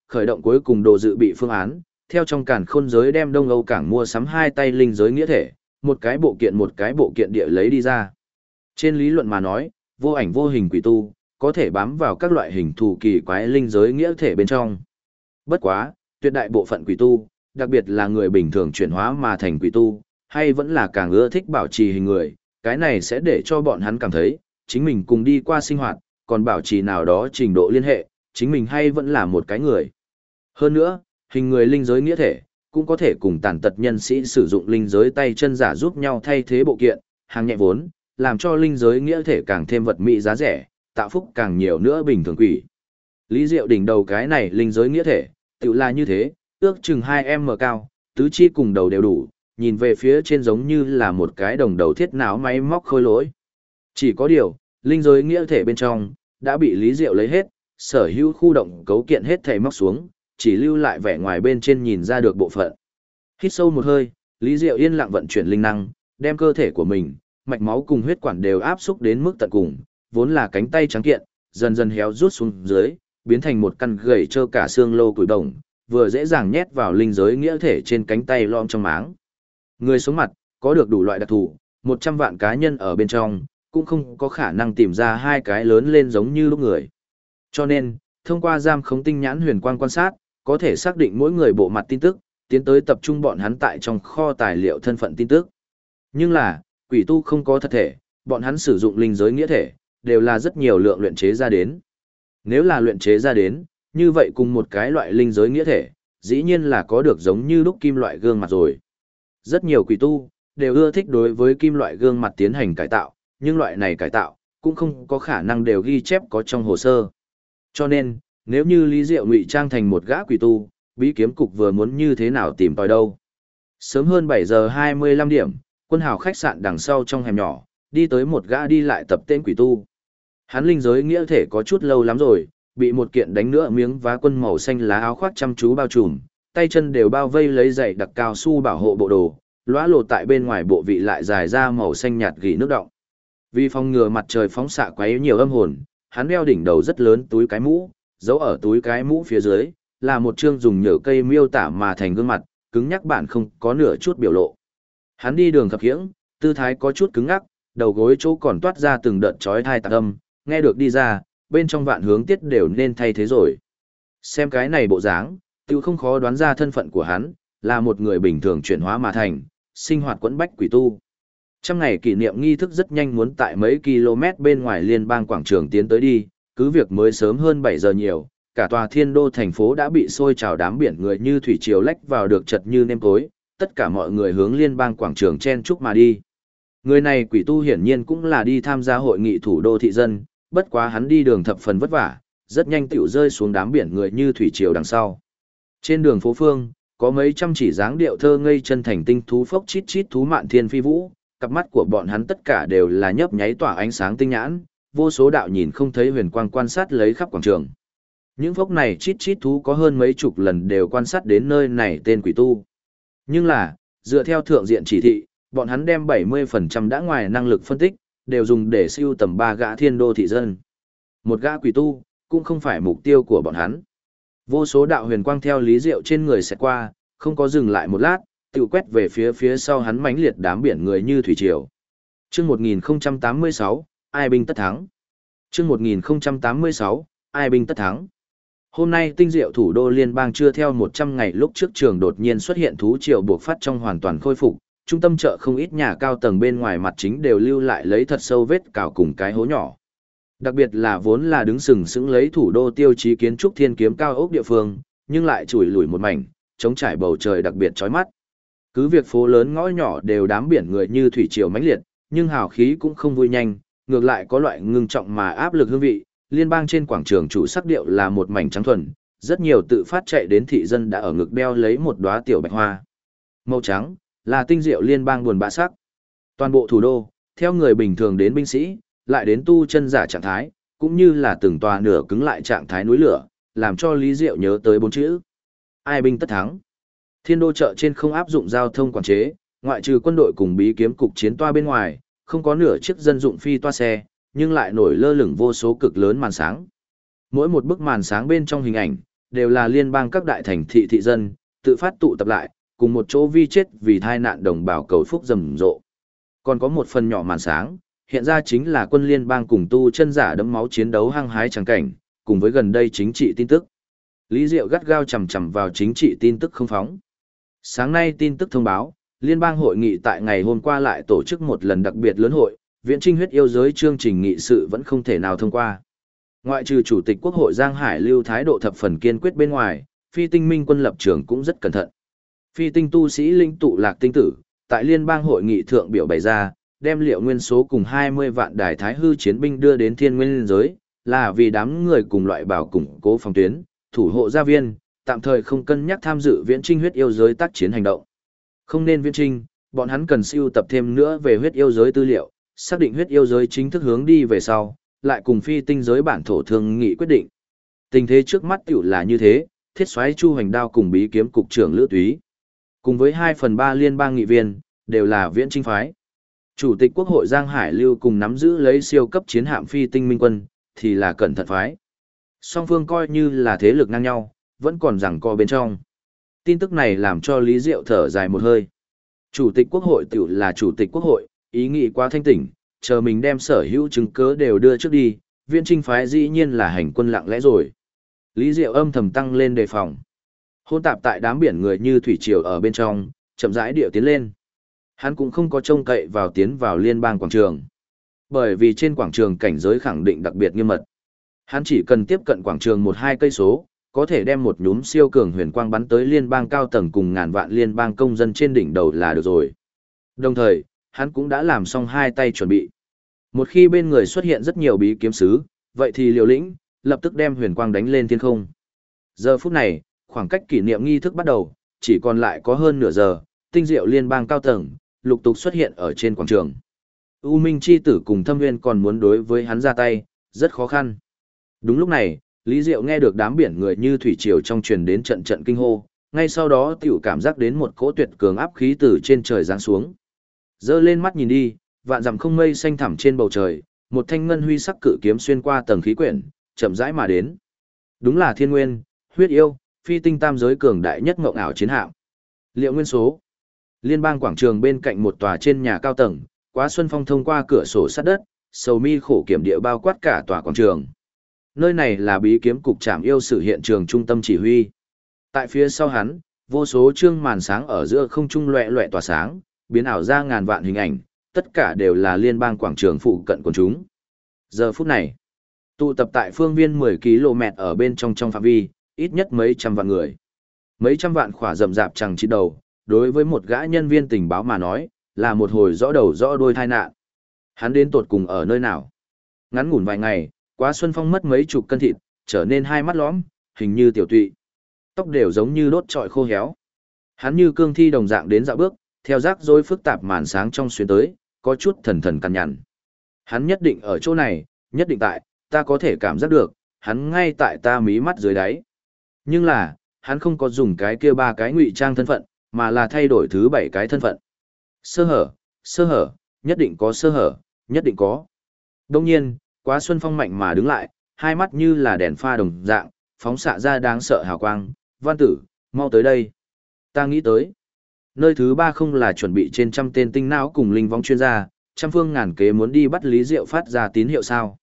khởi động cuối cùng đồ dự bị phương án, theo trong càn khôn giới đem Đông Âu cảng mua sắm hai tay linh giới nghĩa thể, một cái bộ kiện địa lấy đi ra. Trên lý luận mà nói, vô ảnh vô hình quỷ tu, có thể bám vào các loại hình thù kỳ quái linh giới nghĩa thể bên trong. Bất quá, tuyệt đại bộ phận quỷ tu, đặc biệt là người bình thường chuyển hóa mà thành quỷ tu, hay vẫn là càng ưa thích bảo trì hình người, cái này sẽ để cho bọn hắn cảm thấy, chính mình cùng đi qua sinh hoạt, còn bảo trì nào đó trình độ liên hệ, chính mình hay vẫn là một cái người. Hơn nữa, hình người linh giới nghĩa thể, cũng có thể cùng tàn tật nhân sĩ sử dụng linh giới tay chân giả giúp nhau thay thế bộ kiện, hàng nhẹ vốn, làm cho linh giới nghĩa thể càng thêm vật mỹ giá rẻ, tạo phúc càng nhiều nữa bình thường quỷ. Lý Diệu đỉnh đầu cái này linh giới nghĩa thể, tự là như thế, ước chừng 2m cao, tứ chi cùng đầu đều đủ, nhìn về phía trên giống như là một cái đồng đầu thiết não máy móc khôi lỗi. Chỉ có điều, linh giới nghĩa thể bên trong, đã bị Lý Diệu lấy hết, sở hữu khu động cấu kiện hết thảy móc xuống, chỉ lưu lại vẻ ngoài bên trên nhìn ra được bộ phận. Hít sâu một hơi, Lý Diệu yên lặng vận chuyển linh năng, đem cơ thể của mình, mạch máu cùng huyết quản đều áp xúc đến mức tận cùng, vốn là cánh tay trắng kiện, dần dần héo rút xuống dưới, biến thành một căn gầy trơ cả xương lô củi đồng, vừa dễ dàng nhét vào linh giới nghĩa thể trên cánh tay lõm trong máng. Người sống mặt, có được đủ loại đặc thù, 100 vạn cá nhân ở bên trong, cũng không có khả năng tìm ra hai cái lớn lên giống như lúc người. Cho nên, thông qua giam khống tinh nhãn huyền quang quan sát, có thể xác định mỗi người bộ mặt tin tức, tiến tới tập trung bọn hắn tại trong kho tài liệu thân phận tin tức. Nhưng là, quỷ tu không có thật thể, bọn hắn sử dụng linh giới nghĩa thể, đều là rất nhiều lượng luyện chế ra đến. Nếu là luyện chế ra đến, như vậy cùng một cái loại linh giới nghĩa thể, dĩ nhiên là có được giống như lúc kim loại gương mặt rồi. Rất nhiều quỷ tu, đều ưa thích đối với kim loại gương mặt tiến hành cải tạo, nhưng loại này cải tạo, cũng không có khả năng đều ghi chép có trong hồ sơ. Cho nên, nếu như Lý Diệu ngụy trang thành một gã quỷ tu, bí kiếm cục vừa muốn như thế nào tìm tòi đâu. Sớm hơn 7 giờ 25 điểm, Quân Hào khách sạn đằng sau trong hẻm nhỏ, đi tới một gã đi lại tập tên quỷ tu. Hắn linh giới nghĩa thể có chút lâu lắm rồi, bị một kiện đánh nữa miếng vá quân màu xanh lá áo khoác chăm chú bao trùm, tay chân đều bao vây lấy giày đặc cao su bảo hộ bộ đồ, lóa lộ tại bên ngoài bộ vị lại dài ra màu xanh nhạt gỉ nước động. Vì phòng ngừa mặt trời phóng xạ quấy nhiều âm hồn, hắn đeo đỉnh đầu rất lớn túi cái mũ, giấu ở túi cái mũ phía dưới là một chương dùng nhựa cây miêu tả mà thành gương mặt, cứng nhắc bản không có nửa chút biểu lộ. Hắn đi đường khập khiễng, tư thái có chút cứng ngắc, đầu gối chỗ còn toát ra từng đợt chói tai tạc âm, nghe được đi ra, bên trong vạn hướng tiết đều nên thay thế rồi. Xem cái này bộ dáng, tiêu không khó đoán ra thân phận của hắn, là một người bình thường chuyển hóa mà thành, sinh hoạt quẫn bách quỷ tu. Trăm ngày kỷ niệm nghi thức rất nhanh muốn tại mấy km bên ngoài liên bang quảng trường tiến tới đi, cứ việc mới sớm hơn 7 giờ nhiều, cả tòa thiên đô thành phố đã bị sôi trào đám biển người như thủy triều lách vào được chật như nêm tối, tất cả mọi người hướng liên bang quảng trường chen chúc mà đi. Người này quỷ tu hiển nhiên cũng là đi tham gia hội nghị thủ đô thị dân, bất quá hắn đi đường thập phần vất vả, rất nhanh tựu rơi xuống đám biển người như thủy triều đằng sau. Trên đường phố phương, có mấy trăm chỉ dáng điệu thơ ngây chân thành tinh thú phốc chít chít thú mạn thiên phi vũ, cặp mắt của bọn hắn tất cả đều là nhấp nháy tỏa ánh sáng tinh nhãn, vô số đạo nhìn không thấy huyền quang quan sát lấy khắp quảng trường. Những phốc này chít chít thú có hơn mấy chục lần đều quan sát đến nơi này tên quỷ tu. Nhưng là, dựa theo thượng diện chỉ thị, bọn hắn đem 70% đã ngoài năng lực phân tích, đều dùng để siêu tầm 3 gã thiên đô thị dân. Một gã quỷ tu, cũng không phải mục tiêu của bọn hắn. Vô số đạo huyền quang theo Lý Diệu trên người sẽ qua, không có dừng lại một lát, tự quét về phía sau hắn mãnh liệt đám biển người như thủy triều. Chương 1086, ai binh tất thắng. Chương 1086, ai binh tất thắng. Hôm nay tinh diệu thủ đô liên bang chưa theo 100 ngày lúc trước trường đột nhiên xuất hiện thú triều buộc phát trong hoàn toàn khôi phục, trung tâm chợ không ít nhà cao tầng bên ngoài mặt chính đều lưu lại lấy thật sâu vết cào cùng cái hố nhỏ. Đặc biệt là vốn là đứng sừng sững lấy thủ đô tiêu chí kiến trúc thiên kiếm cao ốc địa phương, nhưng lại chùi lủi một mảnh, chống trải bầu trời đặc biệt chói mắt. Cứ việc phố lớn ngõ nhỏ đều đám biển người như thủy triều mãnh liệt, nhưng hào khí cũng không vui nhanh, ngược lại có loại ngưng trọng mà áp lực hương vị. Liên bang trên quảng trường chủ sắc điệu là một mảnh trắng thuần, rất nhiều tự phát chạy đến thị dân đã ở ngực đeo lấy một đóa tiểu bạch hoa. Màu trắng là tinh diệu liên bang buồn bã sắc. Toàn bộ thủ đô, theo người bình thường đến binh sĩ, lại đến tu chân giả trạng thái, cũng như là từng tòa nửa cứng lại trạng thái núi lửa, làm cho Lý Diệu nhớ tới 4 chữ: ai binh tất thắng. Thiên đô chợ trên không áp dụng giao thông quản chế, ngoại trừ quân đội cùng bí kiếm cục chiến toa bên ngoài, không có nửa chiếc dân dụng phi toa xe, nhưng lại nổi lơ lửng vô số cực lớn màn sáng. Mỗi một bức màn sáng bên trong hình ảnh, đều là liên bang các đại thành thị thị dân, tự phát tụ tập lại, cùng một chỗ vi chết vì tai nạn đồng bào cầu phúc rầm rộ. Còn có một phần nhỏ màn sáng, hiện ra chính là quân liên bang cùng tu chân giả đẫm máu chiến đấu hăng hái trắng cảnh, cùng với gần đây chính trị tin tức. Lý Diệu gắt gao chằm chằm vào chính trị tin tức không phóng. Sáng nay tin tức thông báo, liên bang hội nghị tại ngày hôm qua lại tổ chức một lần đặc biệt lớn hội, viễn trinh huyết yêu giới chương trình nghị sự vẫn không thể nào thông qua. Ngoại trừ Chủ tịch Quốc hội Giang Hải Lưu thái độ thập phần kiên quyết bên ngoài, phi tinh minh quân lập trường cũng rất cẩn thận. Phi tinh tu sĩ linh tụ lạc tinh tử, tại liên bang hội nghị thượng biểu bày ra, đem liệu nguyên số cùng 20 vạn đài thái hư chiến binh đưa đến thiên nguyên giới, là vì đám người cùng loại bảo củng cố phòng tuyến, thủ hộ gia viên, tạm thời không cân nhắc tham dự viễn trinh huyết yêu giới tác chiến hành động. Không nên viễn trinh, bọn hắn cần sưu tập thêm nữa về huyết yêu giới tư liệu, xác định huyết yêu giới chính thức hướng đi về sau, lại cùng phi tinh giới bản thổ thương nghị quyết định. Tình thế trước mắt tiểu là như thế, thiết soái Chu Hoành Đao cùng bí kiếm cục trưởng Lữ Túy, cùng với 2/3 liên bang nghị viên, đều là viễn trinh phái. Chủ tịch Quốc hội Giang Hải Lưu cùng nắm giữ lấy siêu cấp chiến hạm phi tinh minh quân, thì là cẩn thận phái. Song phương coi như là thế lực ngang nhau, vẫn còn giằng co bên trong. Tin tức này làm cho Lý Diệu thở dài một hơi. Chủ tịch Quốc hội tiểu là Chủ tịch Quốc hội, ý nghĩ quá thanh tỉnh, chờ mình đem sở hữu chứng cứ đều đưa trước đi, viễn trinh phái dĩ nhiên là hành quân lặng lẽ rồi. Lý Diệu âm thầm tăng lên đề phòng. Hôn tạp tại đám biển người như thủy triều ở bên trong, chậm rãi điệu tiến lên. Hắn cũng không có trông cậy vào tiến vào liên bang quảng trường. Bởi vì trên quảng trường cảnh giới khẳng định đặc biệt nghiêm mật. Hắn chỉ cần tiếp cận quảng trường 1-2 cây số, có thể đem một nhúm siêu cường huyền quang bắn tới liên bang cao tầng cùng ngàn vạn liên bang công dân trên đỉnh đầu là được rồi. Đồng thời, hắn cũng đã làm xong hai tay chuẩn bị. Một khi bên người xuất hiện rất nhiều bí kiếm sứ, vậy thì liều lĩnh, lập tức đem huyền quang đánh lên thiên không. Giờ phút này, khoảng cách kỷ niệm nghi thức bắt đầu, chỉ còn lại có hơn nửa giờ, tinh diệu liên bang cao tầng, lục tục xuất hiện ở trên quảng trường. U Minh chi tử cùng Thâm Nguyên còn muốn đối với hắn ra tay, rất khó khăn. Đúng lúc này, Lý Diệu nghe được đám biển người như thủy triều trong truyền đến trận trận kinh hô, ngay sau đó tiểu cảm giác đến một cỗ tuyệt cường áp khí từ trên trời giáng xuống. Dơ lên mắt nhìn đi, vạn dặm không mây xanh thẳm trên bầu trời, một thanh ngân huy sắc cự kiếm xuyên qua tầng khí quyển, chậm rãi mà đến. Đúng là Thiên Nguyên, huyết yêu, phi tinh tam giới cường đại nhất ngộng ảo chiến hạm. Liệu nguyên số. Liên bang quảng trường bên cạnh một tòa trên nhà cao tầng, Quá Xuân Phong thông qua cửa sổ sát đất, sầu mi khổ kiểm địa bao quát cả tòa quảng trường. Nơi này là bí kiếm cục trảm yêu sử hiện trường trung tâm chỉ huy. Tại phía sau hắn, vô số chương màn sáng ở giữa không trung loẹ loẹ tỏa sáng, biến ảo ra ngàn vạn hình ảnh, tất cả đều là liên bang quảng trường phụ cận của chúng. Giờ phút này, tụ tập tại phương viên 10 km ở bên trong phạm vi, ít nhất mấy trăm vạn người. Mấy trăm vạn khỏa rậm rạp chẳng chịt đầu, đối với một gã nhân viên tình báo mà nói, là một hồi rõ đầu rõ đuôi tai nạn. Hắn đến tột cùng ở nơi nào? Ngắn ngủn vài ngày, Quá Xuân Phong mất mấy chục cân thịt, trở nên hai mắt lõm, hình như tiểu tụy. Tóc đều giống như đốt trọi khô héo. Hắn như cương thi đồng dạng đến dạo bước, theo rắc rối phức tạp màn sáng trong xuyên tới, có chút thần thần cằn nhằn. Hắn nhất định ở chỗ này, nhất định tại, ta có thể cảm giác được, hắn ngay tại ta mí mắt dưới đáy. Nhưng là, hắn không có dùng cái kia 3 cái ngụy trang thân phận, mà là thay đổi thứ 7 cái thân phận. Sơ hở, nhất định có sơ hở, nhất định có. Đông nhiên, Quá Xuân Phong mạnh mà đứng lại, hai mắt như là đèn pha đồng dạng, phóng xạ ra đáng sợ hào quang. Văn tử, mau tới đây. Ta nghĩ tới. Nơi thứ 3 không là chuẩn bị trên trăm tên tinh não cùng linh vong chuyên gia, trăm phương ngàn kế muốn đi bắt Lý Diệu phát ra tín hiệu sao.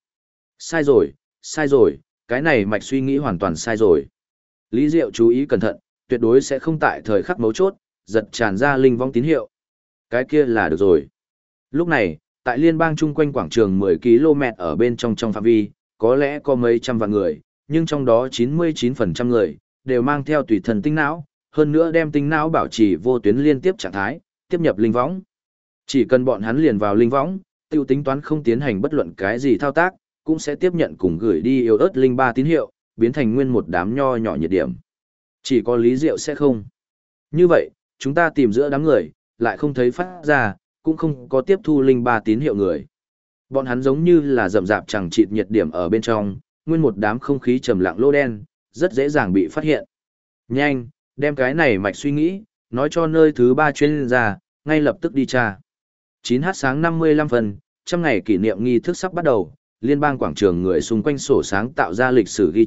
Sai rồi, cái này mạch suy nghĩ hoàn toàn sai rồi. Lý Diệu chú ý cẩn thận, tuyệt đối sẽ không tại thời khắc mấu chốt, giật tràn ra linh vong tín hiệu. Cái kia là được rồi. Lúc này, tại liên bang chung quanh quảng trường 10 km ở bên trong phạm vi, có lẽ có mấy trăm vạn người, nhưng trong đó 99% người, đều mang theo tùy thần tinh não, hơn nữa đem tinh não bảo trì vô tuyến liên tiếp trạng thái, tiếp nhập linh võng. Chỉ cần bọn hắn liền vào linh võng, tiêu tính toán không tiến hành bất luận cái gì thao tác, cũng sẽ tiếp nhận cùng gửi đi yếu ớt linh ba tín hiệu, biến thành nguyên một đám nho nhỏ nhiệt điểm. Chỉ có Lý Diệu sẽ không. Như vậy, chúng ta tìm giữa đám người, lại không thấy phát ra, cũng không có tiếp thu linh ba tín hiệu người. Bọn hắn giống như là rậm rạp chẳng chịt nhiệt điểm ở bên trong, nguyên một đám không khí trầm lặng lô đen, rất dễ dàng bị phát hiện. Nhanh, đem cái này mạch suy nghĩ, nói cho nơi thứ 3 chuyên gia, ngay lập tức đi tra. 9h sáng 55 phần, trăm ngày kỷ niệm nghi thức sắp bắt đầu, liên bang quảng trường người xung quanh sổ sáng tạo ra lịch sử ghi chép,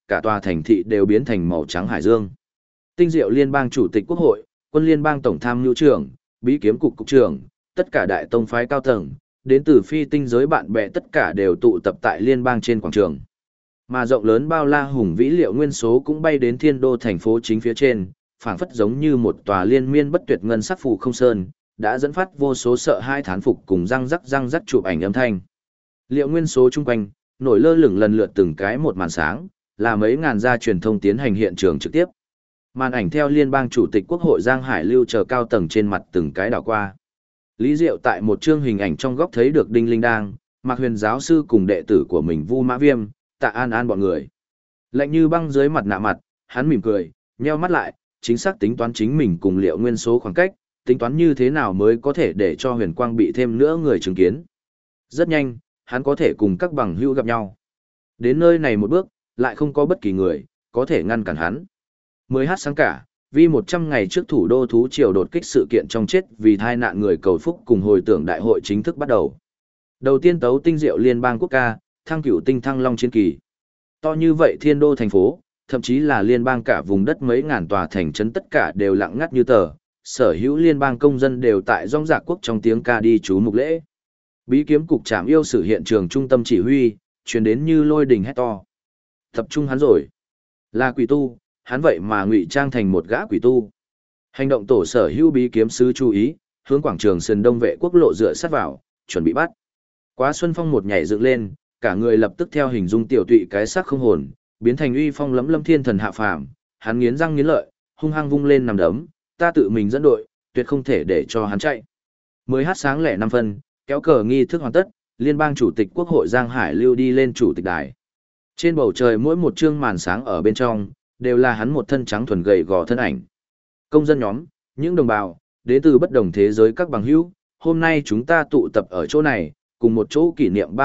cả tòa thành thị đều biến thành màu trắng hải dương. Tinh diệu liên bang chủ tịch quốc hội, quân liên bang tổng tham mưu trưởng, bí kiếm cục cục trưởng, tất cả đại tông phái cao tầng, đến từ phi tinh giới bạn bè tất cả đều tụ tập tại liên bang trên quảng trường. Mà rộng lớn bao la hùng vĩ liệu nguyên số cũng bay đến thiên đô thành phố chính phía trên, phảng phất giống như một tòa liên miên bất tuyệt ngân sắc phù không sơn, đã dẫn phát vô số sợ hai thán phục cùng răng rắc chụp ảnh âm thanh. Liệu nguyên số chung quanh, nổi lơ lửng lần lượt từng cái một màn sáng, là mấy ngàn gia truyền thông tiến hành hiện trường trực tiếp. Màn ảnh theo liên bang chủ tịch quốc hội Giang Hải Lưu chờ cao tầng trên mặt từng cái đảo qua. Lý Diệu tại một chương hình ảnh trong góc thấy được Đinh Linh Đang, Mạc Huyền giáo sư cùng đệ tử của mình Vu Mã Viêm, Tạ An An bọn người. Lạnh như băng dưới mặt nạ mặt, hắn mỉm cười, nheo mắt lại, chính xác tính toán chính mình cùng liệu nguyên số khoảng cách, tính toán như thế nào mới có thể để cho huyền quang bị thêm nữa người chứng kiến. Rất nhanh, hắn có thể cùng các bằng hữu gặp nhau. Đến nơi này một bước, lại không có bất kỳ người, có thể ngăn cản hắn. 10h sáng cả, vì 100 ngày trước thủ đô thú triều đột kích sự kiện trong chết vì tai nạn người cầu phúc cùng hồi tưởng đại hội chính thức bắt đầu. Đầu tiên tấu tinh diệu liên bang quốc ca, thăng cửu tinh thăng long chiến kỳ. To như vậy thiên đô thành phố, thậm chí là liên bang cả vùng đất mấy ngàn tòa thành trấn tất cả đều lặng ngắt như tờ, sở hữu liên bang công dân đều tại rong rạc quốc trong tiếng ca đi chú mục lễ. Bí kiếm cục trảm yêu sử hiện trường trung tâm chỉ huy, truyền đến như lôi đình hét to. Tập trung hắn rồi. Là quỷ tu, hắn vậy mà ngụy trang thành một gã quỷ tu. Hành động tổ sở hữu bí kiếm sứ chú ý, hướng quảng trường sườn đông vệ quốc lộ dựa sát vào, chuẩn bị bắt. Quá Xuân Phong một nhảy dựng lên, cả người lập tức theo hình dung tiểu tụy cái xác không hồn, biến thành uy phong lẫm lâm thiên thần hạ phàm, hắn nghiến răng nghiến lợi, hung hăng vung lên nằm đấm, ta tự mình dẫn đội, tuyệt không thể để cho hắn chạy. 10h sáng lẻ 5 phân, kéo cờ nghi thức hoàn tất, liên bang chủ tịch quốc hội Giang Hải Lưu đi lên chủ tịch đài. Trên bầu trời mỗi một chương màn sáng ở bên trong, đều là hắn một thân trắng thuần gầy gò thân ảnh. Công dân nhóm, những đồng bào, đến từ bất đồng thế giới các bằng hữu, hôm nay chúng ta tụ tập ở chỗ này, cùng một chỗ kỷ niệm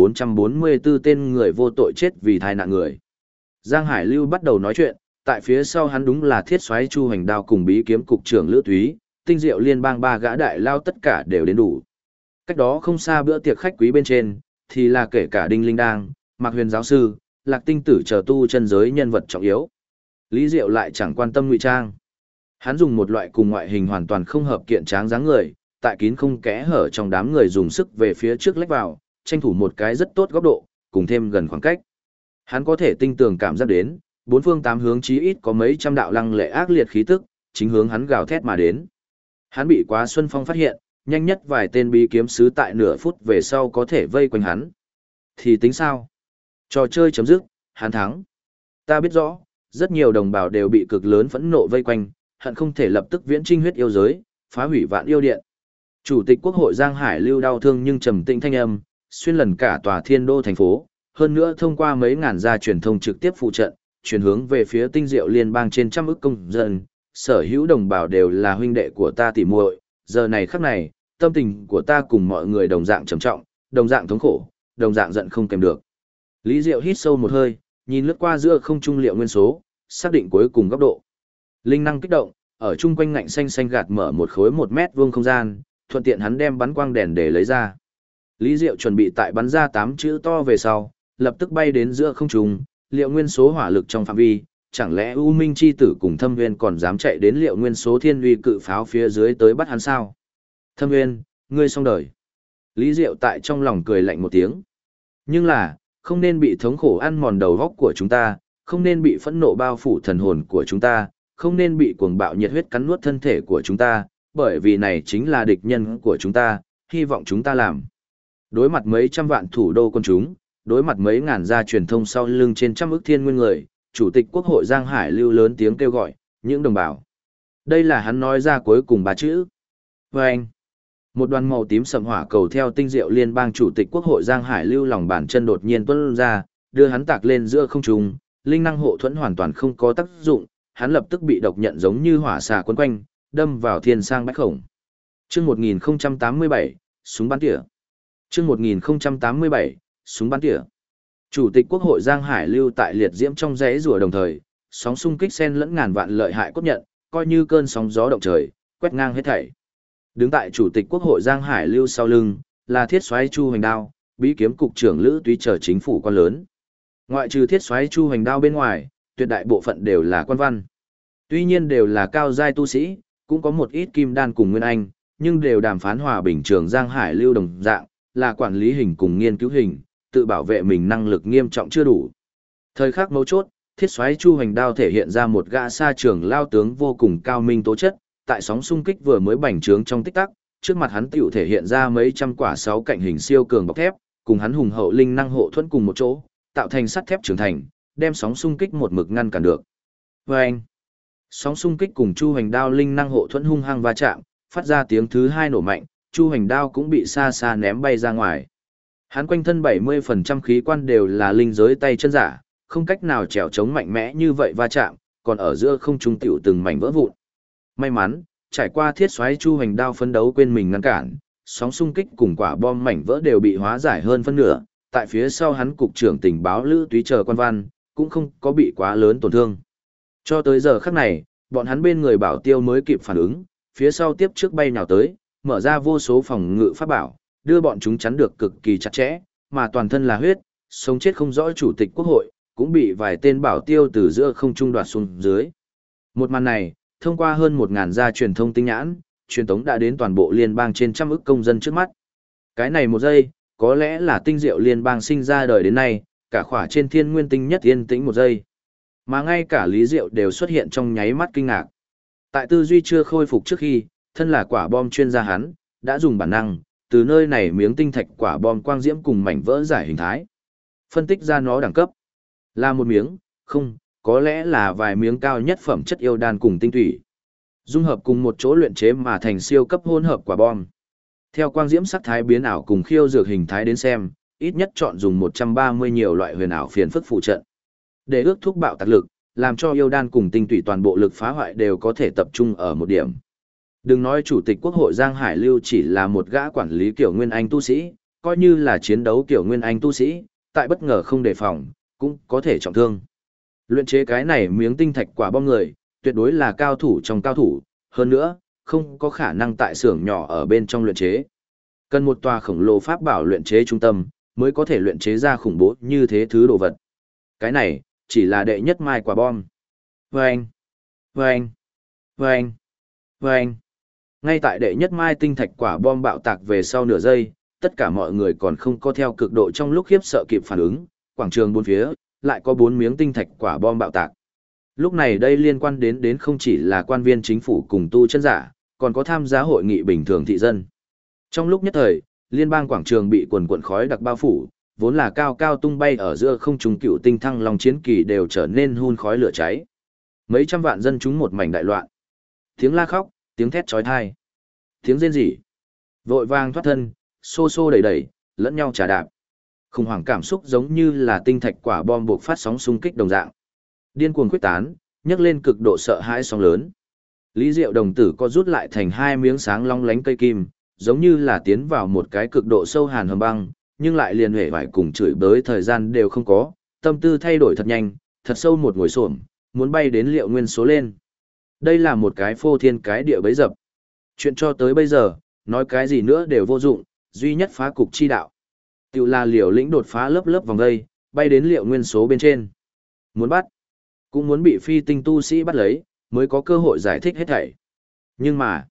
3444 tên người vô tội chết vì tai nạn người. Giang Hải Lưu bắt đầu nói chuyện, tại phía sau hắn đúng là thiết soái Chu Hành Đao cùng bí kiếm cục trưởng Lữ Thúy, tinh diệu liên bang ba gã đại lao tất cả đều đến đủ. Cách đó không xa bữa tiệc khách quý bên trên, thì là kể cả Đinh Linh Đang, Mạc Huyền giáo sư, Lạc Tinh Tử chờ tu chân giới nhân vật trọng yếu. Lý Diệu lại chẳng quan tâm ngụy trang. Hắn dùng một loại cùng ngoại hình hoàn toàn không hợp kiện tráng dáng người, tại kín không kẽ hở trong đám người dùng sức về phía trước lách vào, tranh thủ một cái rất tốt góc độ, cùng thêm gần khoảng cách. Hắn có thể tinh tường cảm giác đến, bốn phương tám hướng chí ít có mấy trăm đạo lăng lệ ác liệt khí tức, chính hướng hắn gào thét mà đến. Hắn bị Quá Xuân Phong phát hiện, nhanh nhất vài tên bí kiếm sứ tại nửa phút về sau có thể vây quanh hắn. Thì tính sao? Trò chơi chấm dứt, hắn thắng. Ta biết rõ, rất nhiều đồng bào đều bị cực lớn phẫn nộ vây quanh, hận không thể lập tức viễn trinh huyết yêu giới, phá hủy vạn yêu điện. Chủ tịch Quốc hội Giang Hải Lưu đau thương nhưng trầm tĩnh thanh âm, xuyên lần cả tòa thiên đô thành phố, hơn nữa thông qua mấy ngàn gia truyền thông trực tiếp phụ trận, chuyển hướng về phía tinh diệu liên bang trên trăm ức công dân, sở hữu đồng bào đều là huynh đệ của ta tỉ muội, giờ này khắc này, tâm tình của ta cùng mọi người đồng dạng trầm trọng, đồng dạng thống khổ, đồng dạng giận không kèm được. Lý Diệu hít sâu một hơi, nhìn lướt qua giữa không trung liệu nguyên số, xác định cuối cùng góc độ. Linh năng kích động, ở chung quanh ngạnh xanh xanh gạt mở một khối 1 mét vuông không gian, thuận tiện hắn đem bắn quang đèn để lấy ra. Lý Diệu chuẩn bị tại bắn ra 8 chữ to về sau, lập tức bay đến giữa không trung, liệu nguyên số hỏa lực trong phạm vi, chẳng lẽ U Minh chi tử cùng Thâm Nguyên còn dám chạy đến liệu nguyên số thiên uy cự pháo phía dưới tới bắt hắn sao? Thâm Nguyên, ngươi xong đời. Lý Diệu tại trong lòng cười lạnh một tiếng. Nhưng là, không nên bị thống khổ ăn mòn đầu góc của chúng ta, không nên bị phẫn nộ bao phủ thần hồn của chúng ta, không nên bị cuồng bạo nhiệt huyết cắn nuốt thân thể của chúng ta, bởi vì này chính là địch nhân của chúng ta, hy vọng chúng ta làm. Đối mặt mấy trăm vạn thủ đô quân chúng, đối mặt mấy ngàn gia truyền thông sau lưng trên trăm ức thiên nguyên người, Chủ tịch Quốc hội Giang Hải Lưu lớn tiếng kêu gọi, những đồng bào. Đây là hắn nói ra cuối cùng 3 chữ. Vâng! Một đoàn màu tím sầm hỏa cầu theo tinh diệu liên bang Chủ tịch Quốc hội Giang Hải Lưu lòng bàn chân đột nhiên tuôn ra, đưa hắn tạc lên giữa không trung, linh năng hộ thuẫn hoàn toàn không có tác dụng, hắn lập tức bị độc nhận giống như hỏa xà quấn quanh, đâm vào thiên sang bách khổng. Chương 1087, súng bắn tỉa. Chương 1087, súng bắn tỉa. Chủ tịch Quốc hội Giang Hải Lưu tại liệt diễm trong rẽ rùa đồng thời, sóng xung kích xen lẫn ngàn vạn lợi hại cốt nhận, coi như cơn sóng gió động trời, quét ngang hết thảy. Đứng tại Chủ tịch Quốc hội Giang Hải Lưu sau lưng, là thiết soái Chu Hành Đao, bí kiếm cục trưởng Lữ Túy chờ chính phủ quan lớn. Ngoại trừ thiết soái Chu Hoành Đao bên ngoài, tuyệt đại bộ phận đều là quan văn. Tuy nhiên đều là cao giai tu sĩ, cũng có một ít kim đan cùng nguyên anh, nhưng đều đàm phán hòa bình trường Giang Hải lưu đồng dạng, là quản lý hình cùng nghiên cứu hình, tự bảo vệ mình năng lực nghiêm trọng chưa đủ. Thời khắc mấu chốt, thiết soái Chu Hoành Đao thể hiện ra một gã sa trường lao tướng vô cùng cao minh tố chất, tại sóng xung kích vừa mới bành trướng trong tích tắc, trước mặt hắn tiểu thể hiện ra mấy trăm quả sáu cạnh hình siêu cường bọc thép, cùng hắn hùng hậu linh năng hộ thuẫn cùng một chỗ, tạo thành sắt thép trưởng thành, đem sóng xung kích một mực ngăn cản được. Vâng! Sóng xung kích cùng Chu Hoành Đao linh năng hộ thuẫn hung hăng va chạm, phát ra tiếng thứ hai nổ mạnh, Chu Hoành Đao cũng bị xa xa ném bay ra ngoài. Hắn quanh thân 70% khí quan đều là linh giới tay chân giả, không cách nào trèo chống mạnh mẽ như vậy va chạm, còn ở giữa không trung tiểu từng mảnh vỡ vụn. May mắn, trải qua thiết soái Chu Hoành Đao phấn đấu quên mình ngăn cản, sóng xung kích cùng quả bom mảnh vỡ đều bị hóa giải hơn phân nửa, tại phía sau hắn cục trưởng tình báo Lữ Túy chờ quan văn, cũng không có bị quá lớn tổn thương. Cho tới giờ khắc này, bọn hắn bên người bảo tiêu mới kịp phản ứng, phía sau tiếp trước bay nhào tới, mở ra vô số phòng ngự pháp bảo, đưa bọn chúng chắn được cực kỳ chặt chẽ, mà toàn thân là huyết, sống chết không rõ chủ tịch quốc hội, cũng bị vài tên bảo tiêu từ giữa không trung đoạt xuống dưới. Một màn này, thông qua hơn 1.000 gia truyền thông tinh nhãn, truyền tống đã đến toàn bộ liên bang trên trăm ức công dân trước mắt. Cái này một giây, có lẽ là tinh diệu liên bang sinh ra đời đến nay, cả khỏa trên thiên nguyên tinh nhất yên tĩnh một giây. Mà ngay cả Lý Diệu đều xuất hiện trong nháy mắt kinh ngạc. Tại tư duy chưa khôi phục trước khi, thân là quả bom chuyên gia hắn, đã dùng bản năng, từ nơi này miếng tinh thạch quả bom quang diễm cùng mảnh vỡ giải hình thái. Phân tích ra nó đẳng cấp. Là một miếng, không, có lẽ là vài miếng cao nhất phẩm chất yêu đan cùng tinh thủy. Dung hợp cùng một chỗ luyện chế mà thành siêu cấp hỗn hợp quả bom. Theo quang diễm sắc thái biến ảo cùng khiêu dược hình thái đến xem, ít nhất chọn dùng 130 nhiều loại huyền ảo phiền phức phụ trận. Để ước thúc bạo tạc lực, làm cho yêu đan cùng tinh tủy toàn bộ lực phá hoại đều có thể tập trung ở một điểm. Đừng nói chủ tịch quốc hội Giang Hải Lưu chỉ là một gã quản lý kiểu nguyên anh tu sĩ, coi như là chiến đấu kiểu nguyên anh tu sĩ, tại bất ngờ không đề phòng, cũng có thể trọng thương. Luyện chế cái này miếng tinh thạch quả bom người, tuyệt đối là cao thủ trong cao thủ, hơn nữa, không có khả năng tại xưởng nhỏ ở bên trong luyện chế. Cần một tòa khổng lồ pháp bảo luyện chế trung tâm, mới có thể luyện chế ra khủng bố như thế thứ đồ vật. Cái này, chỉ là đệ nhất mai quả bom. Vâng! Vâng! Vâng! Vâng! Ngay tại đệ nhất mai tinh thạch quả bom bạo tạc về sau nửa giây, tất cả mọi người còn không có theo cực độ trong lúc khiếp sợ kịp phản ứng, quảng trường bốn phía, lại có 4 miếng tinh thạch quả bom bạo tạc. Lúc này đây liên quan đến không chỉ là quan viên chính phủ cùng tu chân giả, còn có tham gia hội nghị bình thường thị dân. Trong lúc nhất thời, liên bang quảng trường bị quần quần khói đặc bao phủ, vốn là cao cao tung bay ở giữa không trung cựu tinh thăng long chiến kỳ đều trở nên hun khói lửa cháy. Mấy trăm vạn dân chúng một mảnh đại loạn. Tiếng la khóc, tiếng thét chói tai, tiếng rên rỉ. Vội vàng thoát thân, xô xô đẩy đẩy, lẫn nhau trà đạp. Khủng hoảng cảm xúc giống như là tinh thạch quả bom buộc phát sóng xung kích đồng dạng. Điên cuồng quyết tán, nhấc lên cực độ sợ hãi sóng lớn. Lý Diệu đồng tử co rút lại thành 2 miếng sáng long lánh cây kim, giống như là tiến vào một cái cực độ sâu hàn hầm băng, nhưng lại liền huệ vải cùng chửi bới thời gian đều không có, tâm tư thay đổi thật nhanh, thật sâu một ngồi xổm, muốn bay đến Liệu Nguyên số lên. Đây là một cái phô thiên cái địa bấy dập. Chuyện cho tới bây giờ, nói cái gì nữa đều vô dụng, duy nhất phá cục chi đạo. Tiểu là Liều Lĩnh đột phá lớp lớp vòng dây, bay đến Liệu Nguyên số bên trên. Muốn bắt, cũng muốn bị phi tinh tu sĩ bắt lấy, mới có cơ hội giải thích hết thảy. Nhưng mà,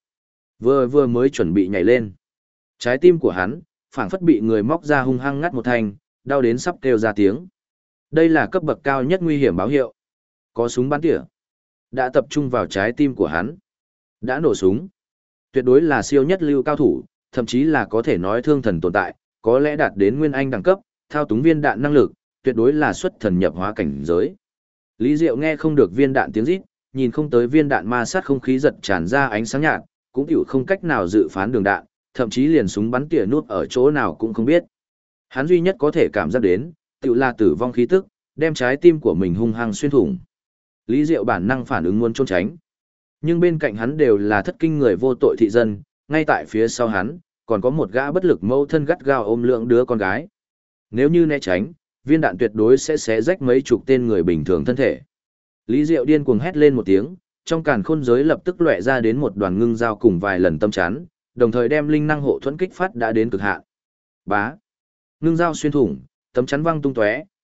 vừa mới chuẩn bị nhảy lên. Trái tim của hắn, phảng phất bị người móc ra hung hăng ngắt một thanh, đau đến sắp kêu ra tiếng. Đây là cấp bậc cao nhất nguy hiểm báo hiệu. Có súng bắn tỉa. Đã tập trung vào trái tim của hắn. Đã nổ súng. Tuyệt đối là siêu nhất lưu cao thủ, thậm chí là có thể nói thương thần tồn tại, có lẽ đạt đến nguyên anh đẳng cấp, thao túng viên đạn năng lực, tuyệt đối là xuất thần nhập hóa cảnh giới. Lý Diệu nghe không được viên đạn tiếng rít, nhìn không tới viên đạn ma sát không khí giật tràn ra ánh sáng nhạt, cũng hiểu không cách nào dự phán đường đạn, thậm chí liền súng bắn tỉa nút ở chỗ nào cũng không biết. Hắn duy nhất có thể cảm giác đến, tự là tử vong khí tức, đem trái tim của mình hung hăng xuyên thủng. Lý Diệu bản năng phản ứng muốn trốn tránh. Nhưng bên cạnh hắn đều là thất kinh người vô tội thị dân, ngay tại phía sau hắn, còn có một gã bất lực mâu thân gắt gao ôm lượng đứa con gái. Nếu như né tránh, viên đạn tuyệt đối sẽ xé rách mấy chục tên người bình thường thân thể. Lý Diệu điên cuồng hét lên một tiếng, trong càn khôn giới lập tức lóe ra đến một đoàn ngưng dao cùng vài lần tâm chắn, đồng thời đem linh năng hộ thuẫn kích phát đã đến cực hạn. Bá, ngưng dao xuyên thủng, tấm chắn văng tung tóe,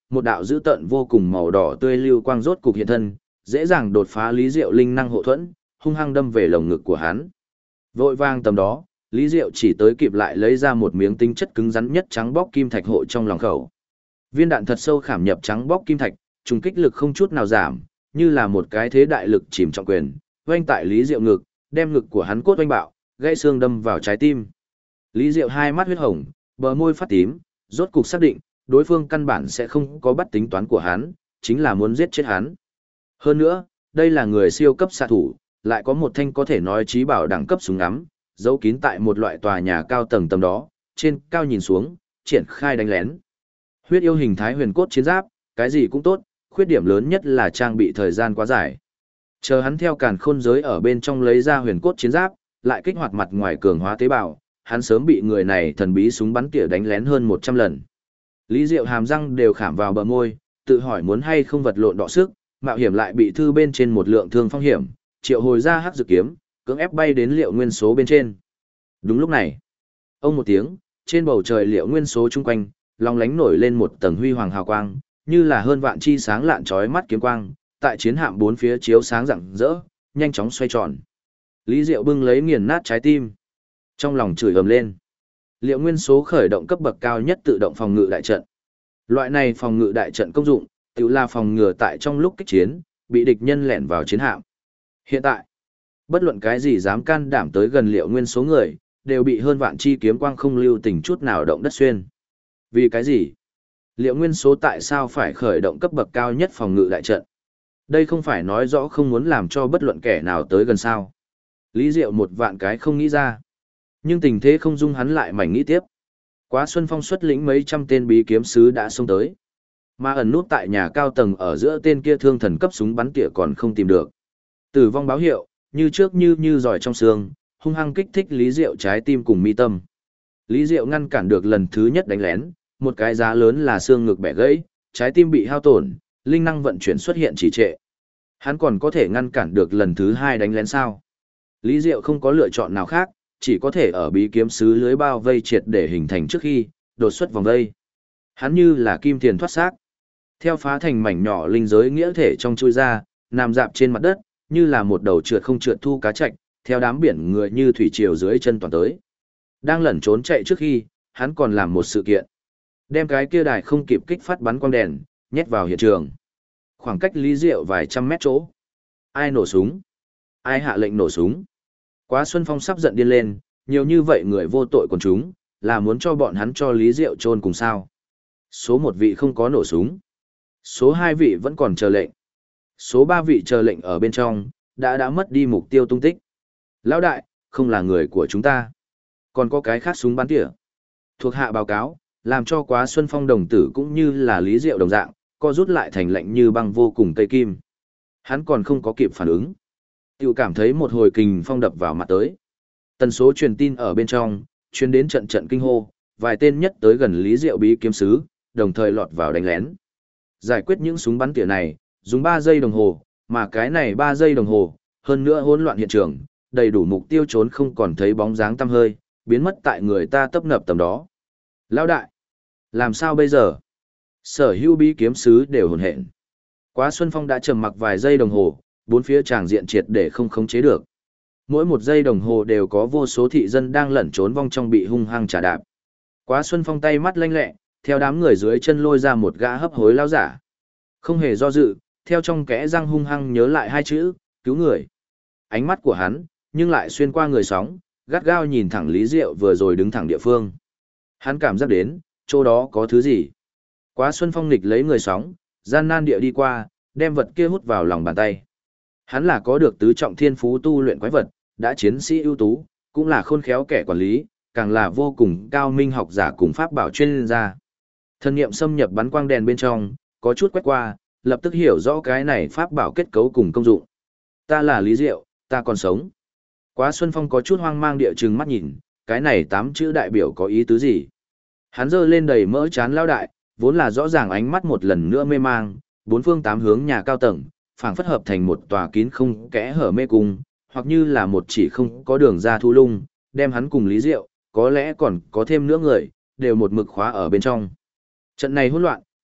một đạo dữ tợn vô cùng màu đỏ tươi lưu quang rốt cục hiện thân, dễ dàng đột phá Lý Diệu linh năng hộ thuẫn, hung hăng đâm về lồng ngực của hắn. Vội vang tầm đó, Lý Diệu chỉ tới kịp lại lấy ra một miếng tinh chất cứng rắn nhất trắng bóc kim thạch hộ trong lòng khẩu. Viên đạn thật sâu khảm nhập trắng bóc kim thạch, trùng kích lực không chút nào giảm, như là một cái thế đại lực chìm trọng quyền, oanh tại Lý Diệu ngực, đem ngực của hắn cốt oanh bạo, gãy xương đâm vào trái tim. Lý Diệu hai mắt huyết hồng, bờ môi phát tím, rốt cục xác định, đối phương căn bản sẽ không có bắt tính toán của hắn, chính là muốn giết chết hắn. Hơn nữa, đây là người siêu cấp xạ thủ, lại có một thanh có thể nói trí bảo đẳng cấp súng ngắm, giấu kín tại một loại tòa nhà cao tầng tầm đó, trên cao nhìn xuống, triển khai đánh lén. Huyết yêu hình thái huyền cốt chiến giáp, cái gì cũng tốt, khuyết điểm lớn nhất là trang bị thời gian quá dài. Chờ hắn theo càn khôn giới ở bên trong lấy ra huyền cốt chiến giáp, lại kích hoạt mặt ngoài cường hóa tế bào, hắn sớm bị người này thần bí súng bắn tỉa đánh lén hơn 100 lần. Lý Diệu hàm răng đều khảm vào bờ môi, tự hỏi muốn hay không vật lộn đọ sức, mạo hiểm lại bị thư bên trên một lượng thương phong hiểm, triệu hồi ra hắc dự kiếm, cưỡng ép bay đến liệu nguyên số bên trên. Đúng lúc này, ông một tiếng, trên bầu trời liệu nguyên số chung quanh, long lánh nổi lên một tầng huy hoàng hào quang, như là hơn vạn chi sáng lạn chói mắt kiếm quang, tại chiến hạm bốn phía chiếu sáng rạng rỡ, nhanh chóng xoay tròn. Lý Diệu bưng lấy nghiền nát trái tim, trong lòng chửi ầm lên. Liệu nguyên số khởi động cấp bậc cao nhất tự động phòng ngự đại trận. Loại này phòng ngự đại trận công dụng, tự là phòng ngừa tại trong lúc kích chiến, bị địch nhân lẻn vào chiến hạm. Hiện tại, bất luận cái gì dám can đảm tới gần liệu nguyên số người, đều bị hơn vạn chi kiếm quang không lưu tình chút nào động đất xuyên. Vì cái gì? Liệu nguyên số tại sao phải khởi động cấp bậc cao nhất phòng ngự đại trận? Đây không phải nói rõ không muốn làm cho bất luận kẻ nào tới gần sao. Lý Diệu một vạn cái không nghĩ ra. Nhưng tình thế không dung hắn lại mảnh nghĩ tiếp. Quá Xuân Phong xuất lĩnh mấy trăm tên bí kiếm sứ đã xông tới. Mà ẩn nút tại nhà cao tầng ở giữa tên kia thương thần cấp súng bắn tỉa còn không tìm được. Tử vong báo hiệu, như trước như giỏi trong xương, hung hăng kích thích Lý Diệu trái tim cùng mi tâm. Lý Diệu ngăn cản được lần thứ nhất đánh lén, một cái giá lớn là xương ngực bẻ gãy, trái tim bị hao tổn, linh năng vận chuyển xuất hiện trì trệ. Hắn còn có thể ngăn cản được lần thứ hai đánh lén sao? Lý Diệu không có lựa chọn nào khác, chỉ có thể ở bí kiếm sứ lưới bao vây triệt để hình thành trước khi đột xuất vòng vây. Hắn như là kim tiền thoát xác, theo phá thành mảnh nhỏ linh giới nghĩa thể trong chui ra, nằm dạp trên mặt đất, như là một đầu trượt không trượt thu cá trạch, theo đám biển người như thủy triều dưới chân toàn tới. Đang lẩn trốn chạy trước khi, hắn còn làm một sự kiện. Đem cái kia đài không kịp kích phát bắn quang đèn, nhét vào hiện trường. Khoảng cách Lý Diệu vài trăm mét chỗ. Ai nổ súng? Ai hạ lệnh nổ súng? Quá Xuân Phong sắp giận điên lên, nhiều như vậy người vô tội còn chúng, là muốn cho bọn hắn cho Lý Diệu chôn cùng sao. Số 1 vị không có nổ súng. Số 2 vị vẫn còn chờ lệnh. Số 3 vị chờ lệnh ở bên trong, đã mất đi mục tiêu tung tích. Lão đại, không là người của chúng ta. Còn có cái khác súng bắn tỉa. Thuộc hạ báo cáo, làm cho Quá Xuân Phong đồng tử cũng như là Lý Diệu đồng dạng, co rút lại thành lạnh như băng vô cùng cây kim. Hắn còn không có kịp phản ứng. Tiểu cảm thấy một hồi kình phong đập vào mặt tới. Tần số truyền tin ở bên trong, truyền đến trận trận kinh hô, vài tên nhất tới gần Lý Diệu bí kiếm sứ, đồng thời lọt vào đánh lén. Giải quyết những súng bắn tỉa này, dùng 3 giây đồng hồ, mà cái này 3 giây đồng hồ, hơn nữa hỗn loạn hiện trường, đầy đủ mục tiêu trốn không còn thấy bóng dáng tăm hơi, biến mất tại người ta tấp nập tầm đó. Lão đại, làm sao bây giờ? Sở hữu bí kiếm sứ đều hồn hện. Quá Xuân Phong đã trầm mặc vài giây đồng hồ, bốn phía tràng diện triệt để không khống chế được. Mỗi một giây đồng hồ đều có vô số thị dân đang lẩn trốn vong trong bị hung hăng trả đạp. Quá Xuân Phong tay mắt lanh lẹ, theo đám người dưới chân lôi ra một gã hấp hối lao giả. Không hề do dự, theo trong kẽ răng hung hăng nhớ lại 2 chữ, cứu người. Ánh mắt của hắn, nhưng lại xuyên qua người sóng, gắt gao nhìn thẳng Lý Diệu vừa rồi đứng thẳng địa phương. Hắn cảm giác đến, chỗ đó có thứ gì. Quá Xuân Phong nghịch lấy người sóng, gian nan địa đi qua, đem vật kia hút vào lòng bàn tay. Hắn là có được tứ trọng thiên phú tu luyện quái vật, đã chiến sĩ ưu tú, cũng là khôn khéo kẻ quản lý, càng là vô cùng cao minh học giả cùng pháp bảo chuyên gia. Thân niệm xâm nhập bắn quang đèn bên trong, có chút quét qua, lập tức hiểu rõ cái này pháp bảo kết cấu cùng công dụng. Ta là Lý Diệu, ta còn sống. Quá Xuân Phong có chút hoang mang địa trừng mắt nhìn, cái này 8 chữ đại biểu có ý tứ gì? Hắn giơ lên đầy mỡ chán lao đại, vốn là rõ ràng ánh mắt một lần nữa mê mang, 4 phương 8 hướng nhà cao tầng, phảng phất hợp thành một tòa kín không kẽ hở mê cung, hoặc như là một chỉ không có đường ra thu lung, đem hắn cùng Lý Diệu, có lẽ còn có thêm nữa người, đều một mực khóa ở bên trong. Trận này hỗn loạn,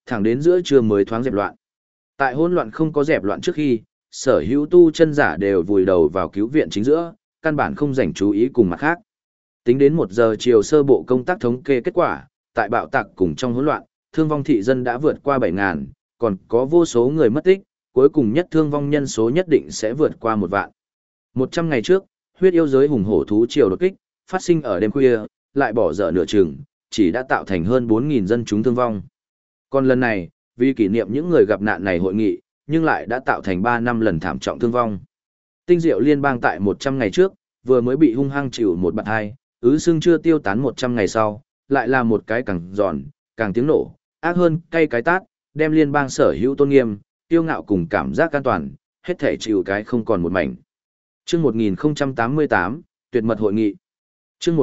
thẳng đến giữa trưa mới thoáng dẹp loạn. Tại hỗn loạn không có dẹp loạn trước khi, sở hữu tu chân giả đều vùi đầu vào cứu viện chính giữa, căn bản không dành chú ý cùng mặt khác. Tính đến 1 giờ chiều sơ bộ công tác thống kê kết quả, tại bạo tạc cùng trong hỗn loạn, thương vong thị dân đã vượt qua 7.000, còn có vô số người mất tích, cuối cùng nhất thương vong nhân số nhất định sẽ vượt qua 1 vạn. 100 ngày trước, huyết yêu giới hùng hổ thú triều đột kích, phát sinh ở đêm khuya, lại bỏ dở nửa chừng, chỉ đã tạo thành hơn 4.000 dân chúng thương vong. Còn lần này, vì kỷ niệm những người gặp nạn này hội nghị, nhưng lại đã tạo thành 3 năm lần thảm trọng thương vong. Tinh Diệu Liên bang tại 100 ngày trước, vừa mới bị hung hăng chịu một bạt hai, sưng chưa tiêu tán 100 ngày sau, lại là một cái càng giòn, càng tiếng nổ, ác hơn cay cái tát, đem liên bang sở hữu tôn nghiêm, tiêu ngạo cùng cảm giác an toàn, hết thể chịu cái không còn một mảnh. Chương 1088, tuyệt mật hội nghị. Chương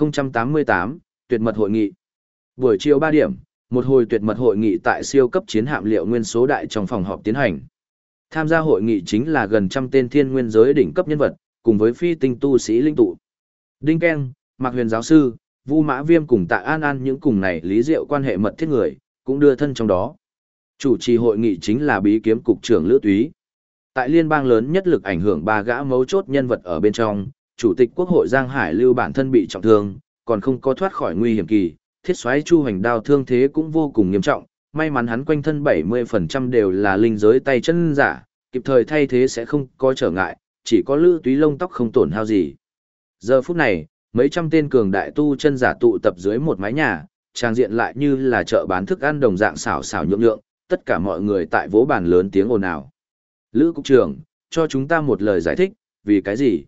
1088, tuyệt mật hội nghị. Buổi chiều 3 điểm, một hồi tuyệt mật hội nghị tại siêu cấp chiến hạm liệu nguyên số đại trong phòng họp tiến hành. Tham gia hội nghị chính là gần 100 tên thiên nguyên giới đỉnh cấp nhân vật, cùng với phi tinh tu sĩ linh tụ. Đinh Ken, Mạc Huyền giáo sư, Vu Mã Viêm cùng Tạ An An những cùng này Lý Diệu quan hệ mật thiết người, cũng đưa thân trong đó. Chủ trì hội nghị chính là bí kiếm cục trưởng Lữ Túy. Tại liên bang lớn nhất lực ảnh hưởng 3 gã mấu chốt nhân vật ở bên trong, Chủ tịch Quốc hội Giang Hải Lưu bản thân bị trọng thương, còn không có thoát khỏi nguy hiểm kỳ, thiết soái Chu Hoành Đao thương thế cũng vô cùng nghiêm trọng, may mắn hắn quanh thân 70% đều là linh giới tay chân giả, kịp thời thay thế sẽ không có trở ngại, chỉ có Lữ Túy lông tóc không tổn hao gì. Giờ phút này, mấy trăm tên cường đại tu chân giả tụ tập dưới một mái nhà, trang diện lại như là chợ bán thức ăn đồng dạng xảo xảo nhượng nhượng, tất cả mọi người tại vỗ bàn lớn tiếng ồn ào. Lữ cục trưởng, cho chúng ta một lời giải thích, vì cái gì?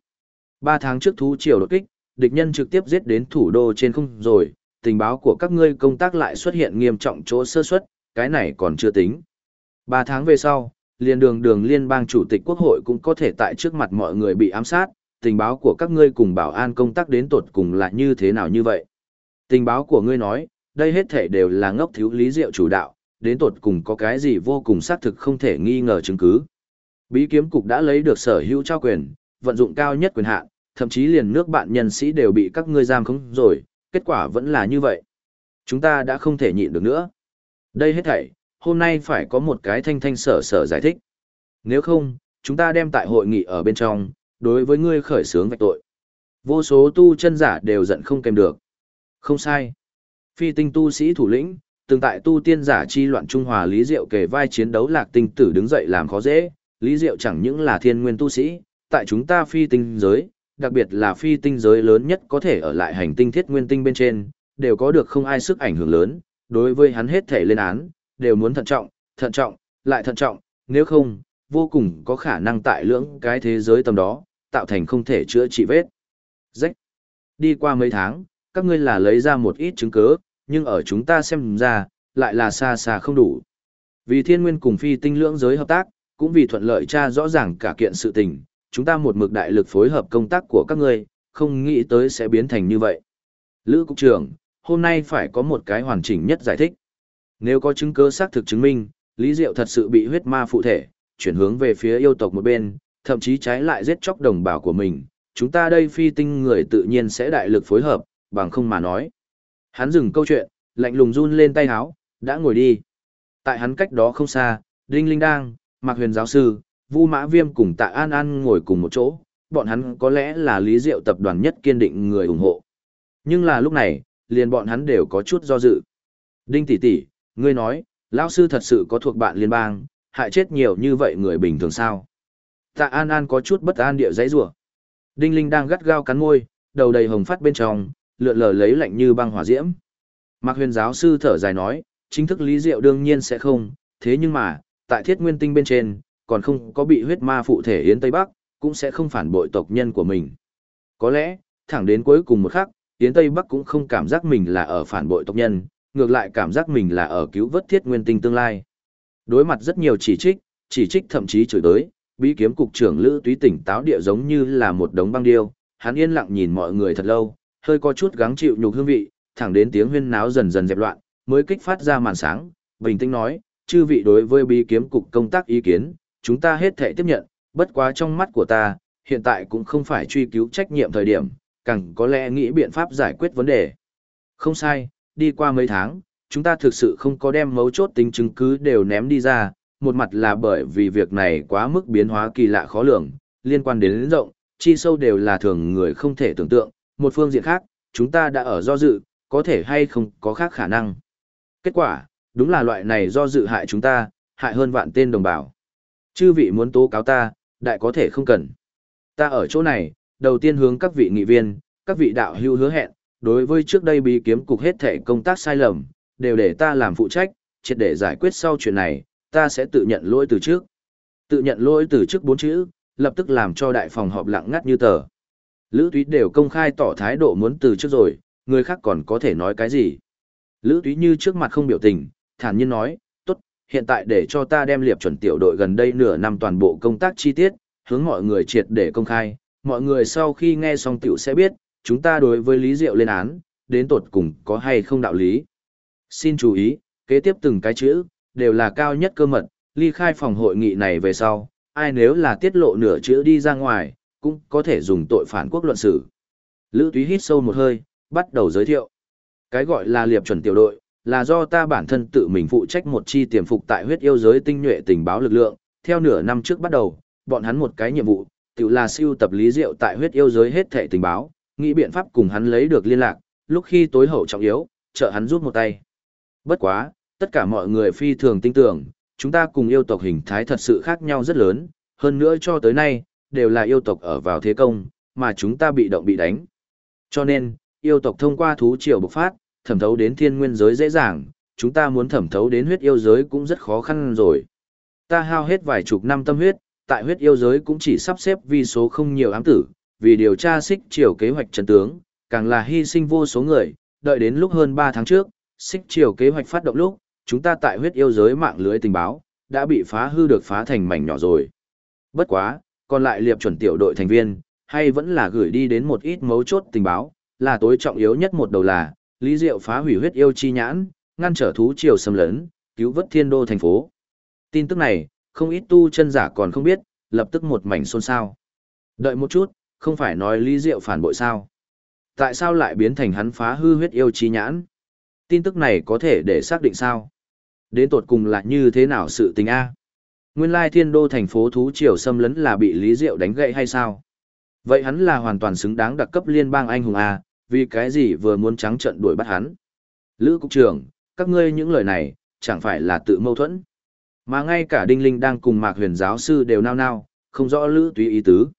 3 tháng trước thú triều đột kích, địch nhân trực tiếp giết đến thủ đô trên không rồi, tình báo của các ngươi công tác lại xuất hiện nghiêm trọng chỗ sơ suất, cái này còn chưa tính. 3 tháng về sau, liền đường liên bang chủ tịch quốc hội cũng có thể tại trước mặt mọi người bị ám sát, tình báo của các ngươi cùng bảo an công tác đến tột cùng là như thế nào như vậy? Tình báo của ngươi nói, đây hết thể đều là ngốc thiếu Lý Diệu chủ đạo, đến tột cùng có cái gì vô cùng xác thực không thể nghi ngờ chứng cứ. Bí kiếm cục đã lấy được sở hữu trao quyền, vận dụng cao nhất quyền hạn, thậm chí liền nước bạn nhân sĩ đều bị các ngươi giam khống rồi, kết quả vẫn là như vậy. Chúng ta đã không thể nhịn được nữa. Đây hết thảy, hôm nay phải có một cái thanh thanh sở sở giải thích. Nếu không, chúng ta đem tại hội nghị ở bên trong, đối với ngươi khởi xướng vạch tội. Vô số tu chân giả đều giận không kèm được. Không sai. Phi tinh tu sĩ thủ lĩnh, từng tại tu tiên giả chi loạn Trung Hòa Lý Diệu kề vai chiến đấu Lạc Tinh Tử đứng dậy làm khó dễ. Lý Diệu chẳng những là thiên nguyên tu sĩ, tại chúng ta phi tinh giới, đặc biệt là phi tinh giới lớn nhất có thể ở lại hành tinh thiết nguyên tinh bên trên, đều có được không ai sức ảnh hưởng lớn, đối với hắn hết thể lên án, đều muốn thận trọng, lại thận trọng, nếu không, vô cùng có khả năng tại lưỡng cái thế giới tầm đó, tạo thành không thể chữa trị vết. Rách. Đi qua mấy tháng, các ngươi là lấy ra một ít chứng cứ, nhưng ở chúng ta xem ra, lại là xa xa không đủ. Vì thiên nguyên cùng phi tinh lưỡng giới hợp tác, cũng vì thuận lợi tra rõ ràng cả kiện sự tình, chúng ta một mực đại lực phối hợp công tác của các ngươi, không nghĩ tới sẽ biến thành như vậy. Lữ cục trưởng, hôm nay phải có một cái hoàn chỉnh nhất giải thích. Nếu có chứng cứ xác thực chứng minh, Lý Diệu thật sự bị huyết ma phụ thể, chuyển hướng về phía yêu tộc một bên, thậm chí trái lại giết chóc đồng bào của mình, chúng ta đây phi tinh người tự nhiên sẽ đại lực phối hợp, bằng không mà nói. Hắn dừng câu chuyện, lạnh lùng run lên tay háo, đã ngồi đi. Tại hắn cách đó không xa, Đinh Linh Đang, Mạc Huyền giáo sư, Vu Mã Viêm cùng Tạ An An ngồi cùng một chỗ, bọn hắn có lẽ là Lý Diệu tập đoàn nhất kiên định người ủng hộ. Nhưng là lúc này, liền bọn hắn đều có chút do dự. Đinh tỷ tỷ, ngươi nói, lão sư thật sự có thuộc bạn liên bang, hại chết nhiều như vậy người bình thường sao? Tạ An An có chút bất an địa giấy rủa. Đinh Linh đang gắt gao cắn môi, đầu đầy hồng phát bên trong, lượn lờ lấy lạnh như băng hỏa diễm. Mạc Huyền giáo sư thở dài nói, chính thức Lý Diệu đương nhiên sẽ không, thế nhưng mà, tại Thiết Nguyên Tinh bên trên, còn không có bị huyết ma phụ thể Yến Tây Bắc, cũng sẽ không phản bội tộc nhân của mình. Có lẽ, thẳng đến cuối cùng một khắc, Yến Tây Bắc cũng không cảm giác mình là ở phản bội tộc nhân, ngược lại cảm giác mình là ở cứu vớt Thiết Nguyên Tinh tương lai. Đối mặt rất nhiều chỉ trích thậm chí chửi tới, bí kiếm cục trưởng Lữ Túy tỉnh táo địa giống như là một đống băng điêu, hắn yên lặng nhìn mọi người thật lâu, hơi có chút gắng chịu nhục hương vị, thẳng đến tiếng huyên náo dần dần dẹp loạn, mới kích phát ra màn sáng, bình tĩnh nói, chư vị đối với bí kiếm cục công tác ý kiến, chúng ta hết thể tiếp nhận, bất quá trong mắt của ta, hiện tại cũng không phải truy cứu trách nhiệm thời điểm, càng có lẽ nghĩ biện pháp giải quyết vấn đề. Không sai, đi qua mấy tháng, chúng ta thực sự không có đem mấu chốt tính chứng cứ đều ném đi ra, một mặt là bởi vì việc này quá mức biến hóa kỳ lạ khó lường, liên quan đến rộng, chi sâu đều là thường người không thể tưởng tượng, một phương diện khác, chúng ta đã ở do dự, có thể hay không có khác khả năng. Kết quả, đúng là loại này do dự hại chúng ta, hại hơn vạn tên đồng bào. Chư vị muốn tố cáo ta, đại có thể không cần. Ta ở chỗ này, đầu tiên hướng các vị nghị viên, các vị đạo hữu hứa hẹn, đối với trước đây bí kiếm cục hết thể công tác sai lầm, đều để ta làm phụ trách, triệt để giải quyết sau chuyện này, ta sẽ tự nhận lỗi từ trước. Tự nhận lỗi từ trước 4 chữ, lập tức làm cho đại phòng họp lặng ngắt như tờ. Lữ Túy đều công khai tỏ thái độ muốn từ trước rồi, người khác còn có thể nói cái gì. Lữ Túy như trước mặt không biểu tình, thản nhiên nói, tốt, hiện tại để cho ta đem liệp chuẩn tiểu đội gần đây nửa năm toàn bộ công tác chi tiết, hướng mọi người triệt để công khai, mọi người sau khi nghe xong tiểu sẽ biết, chúng ta đối với Lý Diệu lên án, đến tột cùng có hay không đạo lý. Xin chú ý, kế tiếp từng cái chữ, đều là cao nhất cơ mật, ly khai phòng hội nghị này về sau, ai nếu là tiết lộ nửa chữ đi ra ngoài, cũng có thể dùng tội phản quốc luận xử. Lữ Túy hít sâu một hơi, bắt đầu giới thiệu. Cái gọi là liệp chuẩn tiểu đội, là do ta bản thân tự mình phụ trách một chi tiềm phục tại huyết yêu giới tinh nhuệ tình báo lực lượng, theo nửa năm trước bắt đầu, bọn hắn một cái nhiệm vụ, tự là siêu tập Lý Diệu tại huyết yêu giới hết thảy tình báo, nghĩ biện pháp cùng hắn lấy được liên lạc, lúc khi tối hậu trọng yếu, trợ hắn giúp một tay. Bất quá, tất cả mọi người phi thường tin tưởng, chúng ta cùng yêu tộc hình thái thật sự khác nhau rất lớn, hơn nữa cho tới nay, đều là yêu tộc ở vào thế công, mà chúng ta bị động bị đánh. Cho nên, yêu tộc thông qua thú triều bộc phát, thẩm thấu đến thiên nguyên giới dễ dàng, chúng ta muốn thẩm thấu đến huyết yêu giới cũng rất khó khăn rồi. Ta hao hết vài chục năm tâm huyết, tại huyết yêu giới cũng chỉ sắp xếp vi số không nhiều ám tử, vì điều tra xích triều kế hoạch chân tướng, càng là hy sinh vô số người, đợi đến lúc hơn 3 tháng trước, xích triều kế hoạch phát động lúc, chúng ta tại huyết yêu giới mạng lưới tình báo, đã bị phá hư được phá thành mảnh nhỏ rồi. Bất quá, còn lại liệp chuẩn tiểu đội thành viên, hay vẫn là gửi đi đến một ít mấu chốt tình báo, là tối trọng yếu nhất một đầu là, Lý Diệu phá hủy huyết yêu chi nhãn, ngăn trở thú triều xâm lấn, cứu vớt thiên đô thành phố. Tin tức này, không ít tu chân giả còn không biết, lập tức một mảnh xôn xao. Đợi một chút, không phải nói Lý Diệu phản bội sao? Tại sao lại biến thành hắn phá hư huyết yêu chi nhãn? Tin tức này có thể để xác định sao? Đến tột cùng là như thế nào sự tình a? Nguyên lai thiên đô thành phố thú triều xâm lấn là bị Lý Diệu đánh gậy hay sao? Vậy hắn là hoàn toàn xứng đáng đặc cấp liên bang anh hùng a, vì cái gì vừa muốn trắng trợn đuổi bắt hắn? Lữ cục trưởng, các ngươi những lời này, chẳng phải là tự mâu thuẫn? Mà ngay cả Đinh Linh đang cùng Mạc Huyền giáo sư đều nao nao, không rõ Lữ Túy ý tứ.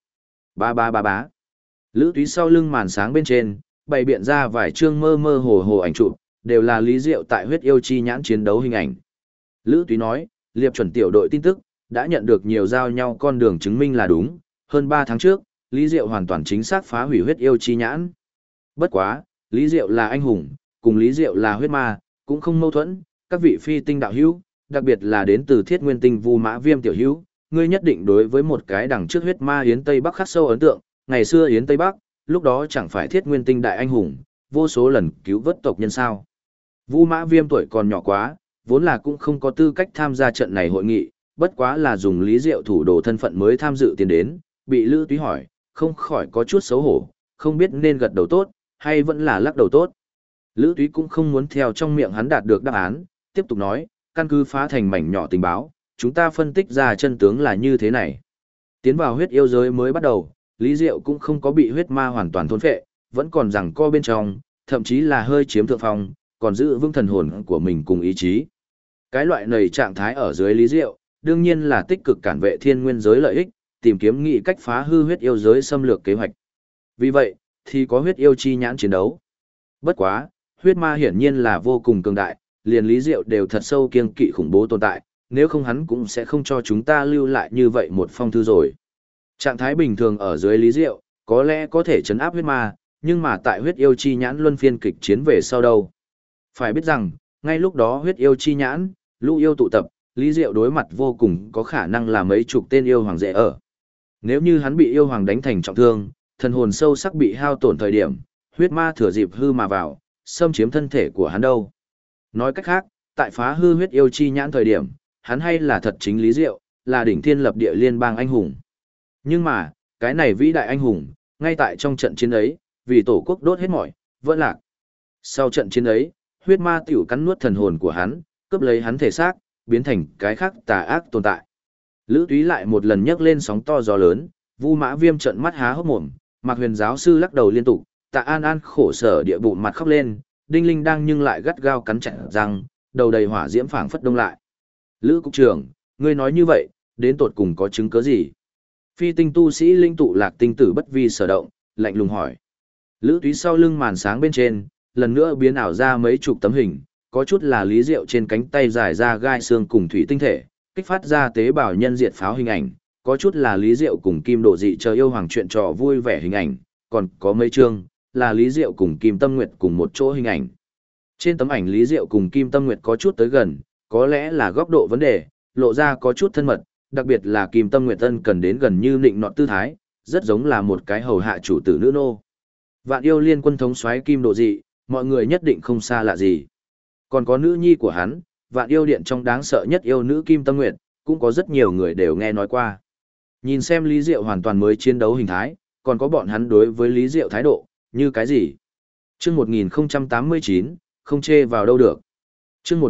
Ba. Lữ Túy sau lưng màn sáng bên trên, bày biện ra vài chương mơ mơ hồ hồ ảnh chụp, đều là Lý Diệu tại huyết yêu chi nhãn chiến đấu hình ảnh. Lữ Túy nói, liệp chuẩn tiểu đội tin tức, đã nhận được nhiều giao nhau con đường chứng minh là đúng, hơn 3 tháng trước, Lý Diệu hoàn toàn chính xác phá hủy huyết yêu chi nhãn. Bất quá, Lý Diệu là anh hùng, cùng Lý Diệu là huyết ma, cũng không mâu thuẫn, các vị phi tinh đạo hữu, đặc biệt là đến từ Thiết Nguyên Tinh Vu Mã Viêm tiểu hữu, ngươi nhất định đối với một cái đằng trước huyết ma Yến Tây Bắc khắc sâu ấn tượng, ngày xưa Yến Tây Bắc, lúc đó chẳng phải Thiết Nguyên Tinh đại anh hùng, vô số lần cứu vớt tộc nhân sao? Vu Mã Viêm tuổi còn nhỏ quá, vốn là cũng không có tư cách tham gia trận này hội nghị, bất quá là dùng Lý Diệu thủ đồ thân phận mới tham dự tiền đến, bị Lữ Túy hỏi, không khỏi có chút xấu hổ, không biết nên gật đầu tốt, hay vẫn là lắc đầu tốt. Lữ Túy cũng không muốn theo trong miệng hắn đạt được đáp án, tiếp tục nói, căn cứ phá thành mảnh nhỏ tình báo, chúng ta phân tích ra chân tướng là như thế này. Tiến vào huyết yêu giới mới bắt đầu, Lý Diệu cũng không có bị huyết ma hoàn toàn thôn phệ, vẫn còn giằng co bên trong, thậm chí là hơi chiếm thượng phong, còn giữ vững thần hồn của mình cùng ý chí. Cái loại này trạng thái ở dưới Lý Diệu, đương nhiên là tích cực cản vệ thiên nguyên giới lợi ích, tìm kiếm nghị cách phá hư huyết yêu giới xâm lược kế hoạch. Vì vậy, thì có huyết yêu chi nhãn chiến đấu. Bất quá, huyết ma hiển nhiên là vô cùng cường đại, liền Lý Diệu đều thật sâu kiêng kỵ khủng bố tồn tại, nếu không hắn cũng sẽ không cho chúng ta lưu lại như vậy một phong thư rồi. Trạng thái bình thường ở dưới Lý Diệu, có lẽ có thể chấn áp huyết ma, nhưng mà tại huyết yêu chi nhãn luân phiên kịch chiến về sau đâu. Phải biết rằng, ngay lúc đó huyết yêu chi nhãn, lũ yêu tụ tập, Lý Diệu đối mặt vô cùng có khả năng là mấy chục tên yêu hoàng dễ ở. Nếu như hắn bị yêu hoàng đánh thành trọng thương, thần hồn sâu sắc bị hao tổn thời điểm, huyết ma thừa dịp hư mà vào, xâm chiếm thân thể của hắn đâu. Nói cách khác, tại phá hư huyết yêu chi nhãn thời điểm, hắn hay là thật chính Lý Diệu, là đỉnh thiên lập địa liên bang anh hùng. Nhưng mà, cái này vĩ đại anh hùng, ngay tại trong trận chiến ấy, vì tổ quốc đốt hết mọi, vẫn lạc. Sau trận chiến ấy, huyết ma tiểu cắn nuốt thần hồn của hắn, cướp lấy hắn thể xác, biến thành cái khác tà ác tồn tại. Lữ Túy lại một lần nhấc lên sóng to gió lớn, Vu Mã Viêm trợn mắt há hốc mồm, Mạc Huyền giáo sư lắc đầu liên tục, Tạ An An khổ sở địa bụng mặt khóc lên, Đinh Linh đang nhưng lại gắt gao cắn chặt răng, đầu đầy hỏa diễm phảng phất đông lại. Lữ cục trưởng, ngươi nói như vậy, đến tột cùng có chứng cứ gì? Phi tinh tu sĩ linh tụ Lạc Tinh tử bất vi sở động, lạnh lùng hỏi. Lữ Túy sau lưng màn sáng bên trên, lần nữa biến ảo ra mấy chục tấm hình, có chút là Lý Diệu trên cánh tay dài ra gai xương cùng thủy tinh thể, kích phát ra tế bào nhân diệt pháo hình ảnh, có chút là Lý Diệu cùng Kim Độ Dị chờ yêu hoàng chuyện trò vui vẻ hình ảnh, còn có mấy chương là Lý Diệu cùng Kim Tâm Nguyệt cùng một chỗ hình ảnh. Trên tấm ảnh Lý Diệu cùng Kim Tâm Nguyệt có chút tới gần, có lẽ là góc độ vấn đề, lộ ra có chút thân mật, đặc biệt là Kim Tâm Nguyệt Ân cần đến gần như nịnh nọt tư thái, rất giống là một cái hầu hạ chủ tử nữ nô. Vạn Yêu Liên Quân thống soái Kim Độ Dị, mọi người nhất định không xa lạ gì. Còn có nữ nhi của hắn, Vạn Yêu Điện trong đáng sợ nhất yêu nữ Kim Tâm Nguyệt, cũng có rất nhiều người đều nghe nói qua. Nhìn xem Lý Diệu hoàn toàn mới chiến đấu hình thái, còn có bọn hắn đối với Lý Diệu thái độ, như cái gì? Chương 1089, không chê vào đâu được. Chương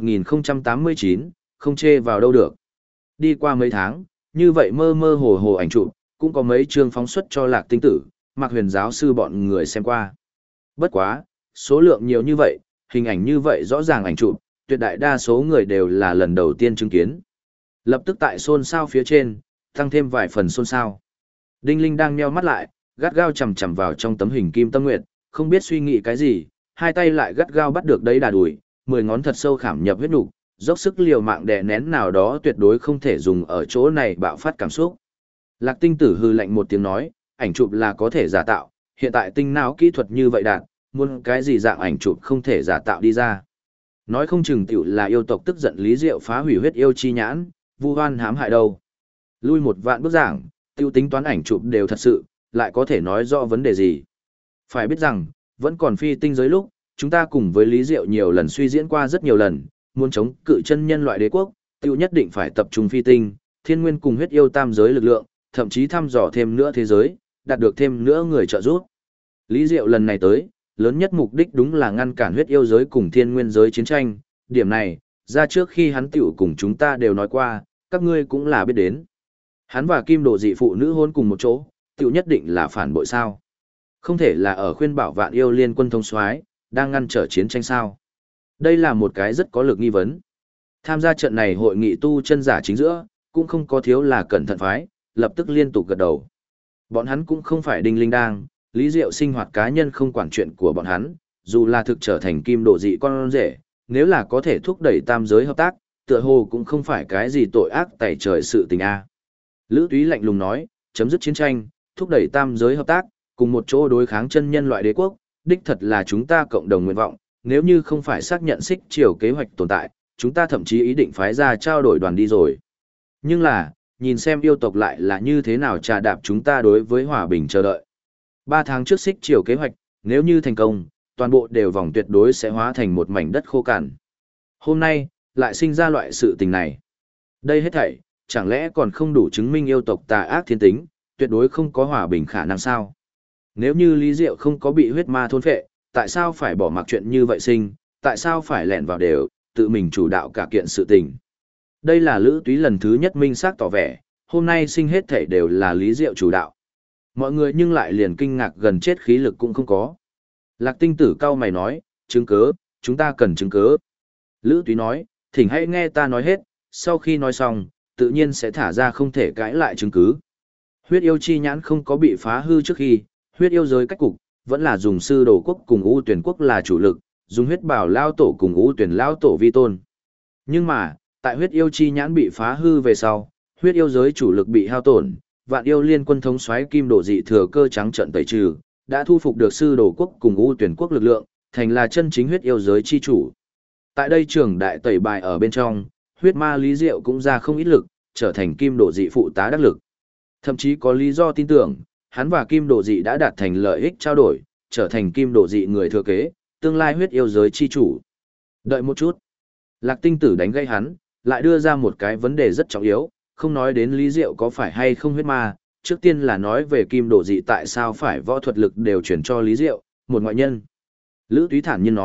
1089, không chê vào đâu được. Đi qua mấy tháng, như vậy mơ mơ hồ hồ ảnh chụp, cũng có mấy chương phóng xuất cho Lạc Tinh tử, Mạc Huyền giáo sư bọn người xem qua. Bất quá, số lượng nhiều như vậy, hình ảnh như vậy rõ ràng ảnh chụp, tuyệt đại đa số người đều là lần đầu tiên chứng kiến. Lập tức tại xôn xao phía trên, tăng thêm vài phần xôn xao. Đinh Linh đang nheo mắt lại, gắt gao chằm chằm vào trong tấm hình Kim Tâm Nguyệt, không biết suy nghĩ cái gì, hai tay lại gắt gao bắt được đấy đà đùi, 10 ngón thật sâu khảm nhập huyết nục, dốc sức liều mạng đè nén nào đó tuyệt đối không thể dùng ở chỗ này bạo phát cảm xúc. Lạc Tinh tử hư lạnh một tiếng nói, ảnh chụp là có thể giả tạo, hiện tại tinh não kỹ thuật như vậy đạt, muốn cái gì dạng ảnh chụp không thể giả tạo đi ra. Nói không chừng tiểu là yêu tộc tức giận Lý Diệu phá hủy huyết yêu chi nhãn, vu oan hãm hại đâu. Lui một vạn bước giảng, tiêu tính toán ảnh chụp đều thật sự, lại có thể nói rõ vấn đề gì. Phải biết rằng, vẫn còn phi tinh giới lúc, chúng ta cùng với Lý Diệu nhiều lần suy diễn qua rất nhiều lần, muốn chống cự chân nhân loại đế quốc, tiêu nhất định phải tập trung phi tinh, thiên nguyên cùng huyết yêu tam giới lực lượng, thậm chí thăm dò thêm nữa thế giới, đạt được thêm nữa người trợ giúp. Lý Diệu lần này tới, lớn nhất mục đích đúng là ngăn cản huyết yêu giới cùng thiên nguyên giới chiến tranh, điểm này, ra trước khi hắn tiểu cùng chúng ta đều nói qua, các ngươi cũng là biết đến. Hắn và Kim Độ Dị phụ nữ hôn cùng một chỗ, tiểu nhất định là phản bội sao? Không thể là ở khuyên bảo Vạn Yêu Liên Quân thống soái, đang ngăn trở chiến tranh sao? Đây là một cái rất có lực nghi vấn. Tham gia trận này hội nghị tu chân giả chính giữa, cũng không có thiếu là cẩn thận phái, lập tức liên tục gật đầu. Bọn hắn cũng không phải Đinh Linh Đang, Lý Diệu sinh hoạt cá nhân không quản chuyện của bọn hắn, dù là thực trở thành Kim Độ Dị con rể, nếu là có thể thúc đẩy tam giới hợp tác, tựa hồ cũng không phải cái gì tội ác tày trời sự tình a. Lữ Túy lạnh lùng nói, chấm dứt chiến tranh, thúc đẩy tam giới hợp tác, cùng một chỗ đối kháng chân nhân loại đế quốc, đích thật là chúng ta cộng đồng nguyện vọng, nếu như không phải xác nhận xích triều kế hoạch tồn tại, chúng ta thậm chí ý định phái ra trao đổi đoàn đi rồi. Nhưng là, nhìn xem yêu tộc lại là như thế nào trà đạp chúng ta đối với hòa bình chờ đợi. 3 tháng trước xích triều kế hoạch, nếu như thành công, toàn bộ đều vòng tuyệt đối sẽ hóa thành một mảnh đất khô cằn. Hôm nay, lại sinh ra loại sự tình này. Đây hết thảy, chẳng lẽ còn không đủ chứng minh yêu tộc tà ác thiên tính, tuyệt đối không có hòa bình khả năng sao? Nếu như Lý Diệu không có bị huyết ma thôn phệ, tại sao phải bỏ mặc chuyện như vậy sinh, tại sao phải lẻn vào đều, tự mình chủ đạo cả kiện sự tình? Đây là Lữ Túy lần thứ nhất minh xác tỏ vẻ, hôm nay sinh hết thảy đều là Lý Diệu chủ đạo. Mọi người nhưng lại liền kinh ngạc gần chết khí lực cũng không có. Lạc Tinh tử cao mày nói, chứng cứ, chúng ta cần chứng cứ. Lữ Túy nói, thỉnh hãy nghe ta nói hết, sau khi nói xong, tự nhiên sẽ thả ra không thể cãi lại chứng cứ. Huyết yêu chi nhãn không có bị phá hư trước khi, huyết yêu giới cách cục, vẫn là dùng sư đồ quốc cùng U tuyển quốc là chủ lực, dùng huyết bảo lao tổ cùng U tuyển lao tổ vi tôn. Nhưng mà, tại huyết yêu chi nhãn bị phá hư về sau, huyết yêu giới chủ lực bị hao tổn, Vạn Yêu Liên Quân thống soái Kim Độ Dị thừa cơ trắng trận tẩy trừ, đã thu phục được sư đồ quốc cùng U tuyển quốc lực lượng, thành là chân chính huyết yêu giới chi chủ. Tại đây trường đại tẩy bài ở bên trong, huyết ma Lý Diệu cũng ra không ít lực, trở thành Kim Độ Dị phụ tá đắc lực. Thậm chí có lý do tin tưởng, hắn và Kim Độ Dị đã đạt thành lợi ích trao đổi, trở thành Kim Độ Dị người thừa kế, tương lai huyết yêu giới chi chủ. Đợi một chút. Lạc Tinh tử đánh gây hắn, lại đưa ra một cái vấn đề rất trọng yếu, không nói đến Lý Diệu có phải hay không huyết ma, trước tiên là nói về Kim Độ Dị tại sao phải võ thuật lực đều chuyển cho Lý Diệu, một ngoại nhân. Lữ Túy thản nhiên nói,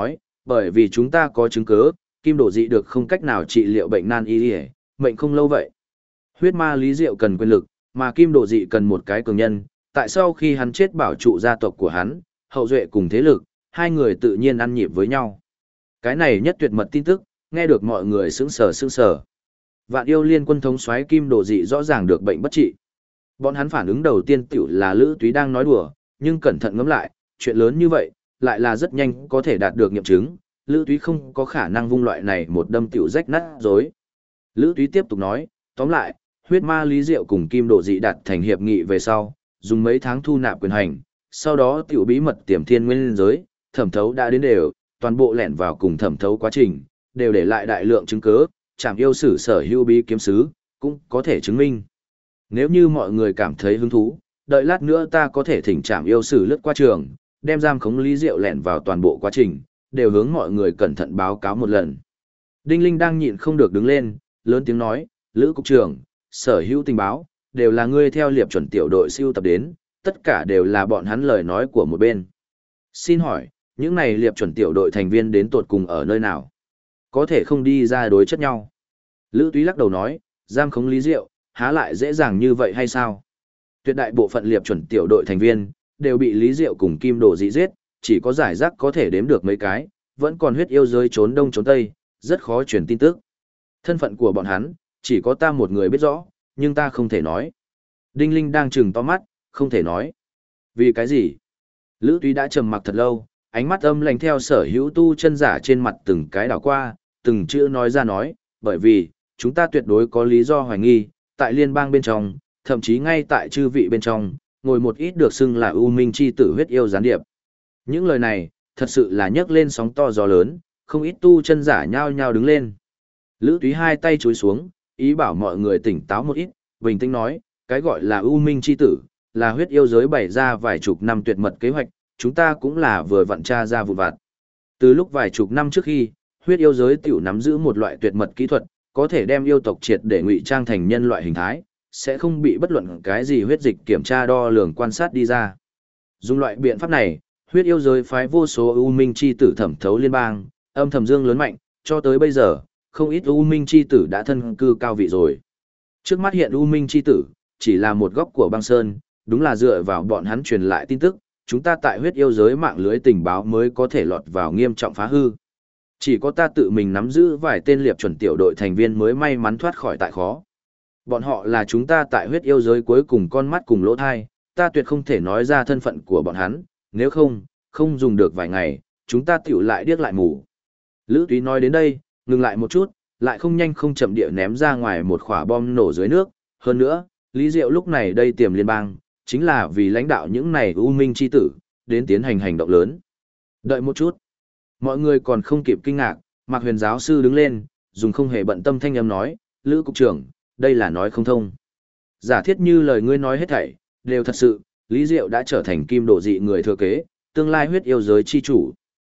bởi vì chúng ta có chứng cứ, kim đổ dị được không cách nào trị liệu bệnh nan y, mệnh không lâu vậy. Huyết ma Lý Diệu cần quyền lực, mà kim đổ dị cần một cái cường nhân, tại sau khi hắn chết bảo trụ gia tộc của hắn, hậu duệ cùng thế lực, hai người tự nhiên ăn nhịp với nhau. Cái này nhất tuyệt mật tin tức, nghe được mọi người sững sờ sững sờ. Vạn Yêu Liên Quân thống soái kim đổ dị rõ ràng được bệnh bất trị. Bọn hắn phản ứng đầu tiên tiểu là Lữ Túy đang nói đùa, nhưng cẩn thận ngẫm lại, chuyện lớn như vậy, lại là rất nhanh có thể đạt được nghiệm chứng, Lữ Túy không có khả năng vung loại này một đâm tiểu rách nát dối. Lữ Túy tiếp tục nói, tóm lại, huyết ma Lý Diệu cùng kim đổ dị đạt thành hiệp nghị về sau, dùng mấy tháng thu nạp quyền hành, sau đó tiểu bí mật tiềm thiên nguyên giới, thẩm thấu đã đến đều, toàn bộ lẻn vào cùng thẩm thấu quá trình, đều để lại đại lượng chứng cứ, Trảm Yêu Sử sở hữu bí kiếm sứ, cũng có thể chứng minh. Nếu như mọi người cảm thấy hứng thú, đợi lát nữa ta có thể thỉnh Trảm Yêu Sử lướt qua trường, đem giam khống Lý Diệu lẻn vào toàn bộ quá trình, đều hướng mọi người cẩn thận báo cáo một lần. Đinh Linh đang nhịn không được đứng lên, lớn tiếng nói, Lữ cục trưởng, sở hữu tình báo, đều là ngươi theo liệp chuẩn tiểu đội siêu tập đến, tất cả đều là bọn hắn lời nói của một bên. Xin hỏi, những này liệp chuẩn tiểu đội thành viên đến tột cùng ở nơi nào? Có thể không đi ra đối chất nhau. Lữ Túy lắc đầu nói, giam khống Lý Diệu, há lại dễ dàng như vậy hay sao? Tuyệt đại bộ phận liệp chuẩn tiểu đội thành viên, đều bị Lý Diệu cùng Kim Đồ dị giết, chỉ có giải rác có thể đếm được mấy cái, vẫn còn huyết yêu giới trốn đông trốn tây, rất khó truyền tin tức. Thân phận của bọn hắn, chỉ có ta một người biết rõ, nhưng ta không thể nói. Đinh Linh đang trừng to mắt, không thể nói. Vì cái gì? Lữ Túy đã trầm mặc thật lâu, ánh mắt âm lạnh theo sở hữu tu chân giả trên mặt từng cái đảo qua, từng chữ nói ra nói, bởi vì, chúng ta tuyệt đối có lý do hoài nghi, tại liên bang bên trong, thậm chí ngay tại chư vị bên trong, ngồi một ít được xưng là U Minh chi tử huyết yêu gián điệp. Những lời này, thật sự là nhấc lên sóng to gió lớn, không ít tu chân giả nhao nhao đứng lên. Lữ Túy hai tay chúi xuống, ý bảo mọi người tỉnh táo một ít, bình tĩnh nói, cái gọi là U Minh chi tử, là huyết yêu giới bày ra vài chục năm tuyệt mật kế hoạch, chúng ta cũng là vừa vặn tra ra vụn vặt. Từ lúc vài chục năm trước khi, huyết yêu giới tiểu nắm giữ một loại tuyệt mật kỹ thuật, có thể đem yêu tộc triệt để ngụy trang thành nhân loại hình thái, sẽ không bị bất luận cái gì huyết dịch kiểm tra đo lường quan sát đi ra. Dùng loại biện pháp này, huyết yêu giới phái vô số U Minh chi tử thẩm thấu liên bang, âm thầm dương lớn mạnh, cho tới bây giờ, không ít U Minh chi tử đã thân cư cao vị rồi. Trước mắt hiện U Minh chi tử, chỉ là một góc của băng sơn, đúng là dựa vào bọn hắn truyền lại tin tức, chúng ta tại huyết yêu giới mạng lưới tình báo mới có thể lọt vào nghiêm trọng phá hư. Chỉ có ta tự mình nắm giữ vài tên liệp chuẩn tiểu đội thành viên mới may mắn thoát khỏi tại khó. Bọn họ là chúng ta tại huyết yêu giới cuối cùng con mắt cùng lỗ thai, ta tuyệt không thể nói ra thân phận của bọn hắn, nếu không, không dùng được vài ngày, chúng ta tiểu lại điếc lại mù. Lữ Túy nói đến đây, ngừng lại một chút, lại không nhanh không chậm địa ném ra ngoài một quả bom nổ dưới nước. Hơn nữa, Lý Diệu lúc này đây tiềm liên bang, chính là vì lãnh đạo những này U Minh chi tử, đến tiến hành hành động lớn. Đợi một chút. Mọi người còn không kịp kinh ngạc, Mạc Huyền giáo sư đứng lên, dùng không hề bận tâm thanh âm nói, Lữ cục trưởng, đây là nói không thông. Giả thiết như lời ngươi nói hết thảy, đều thật sự, Lý Diệu đã trở thành kim độ dị người thừa kế, tương lai huyết yêu giới chi chủ.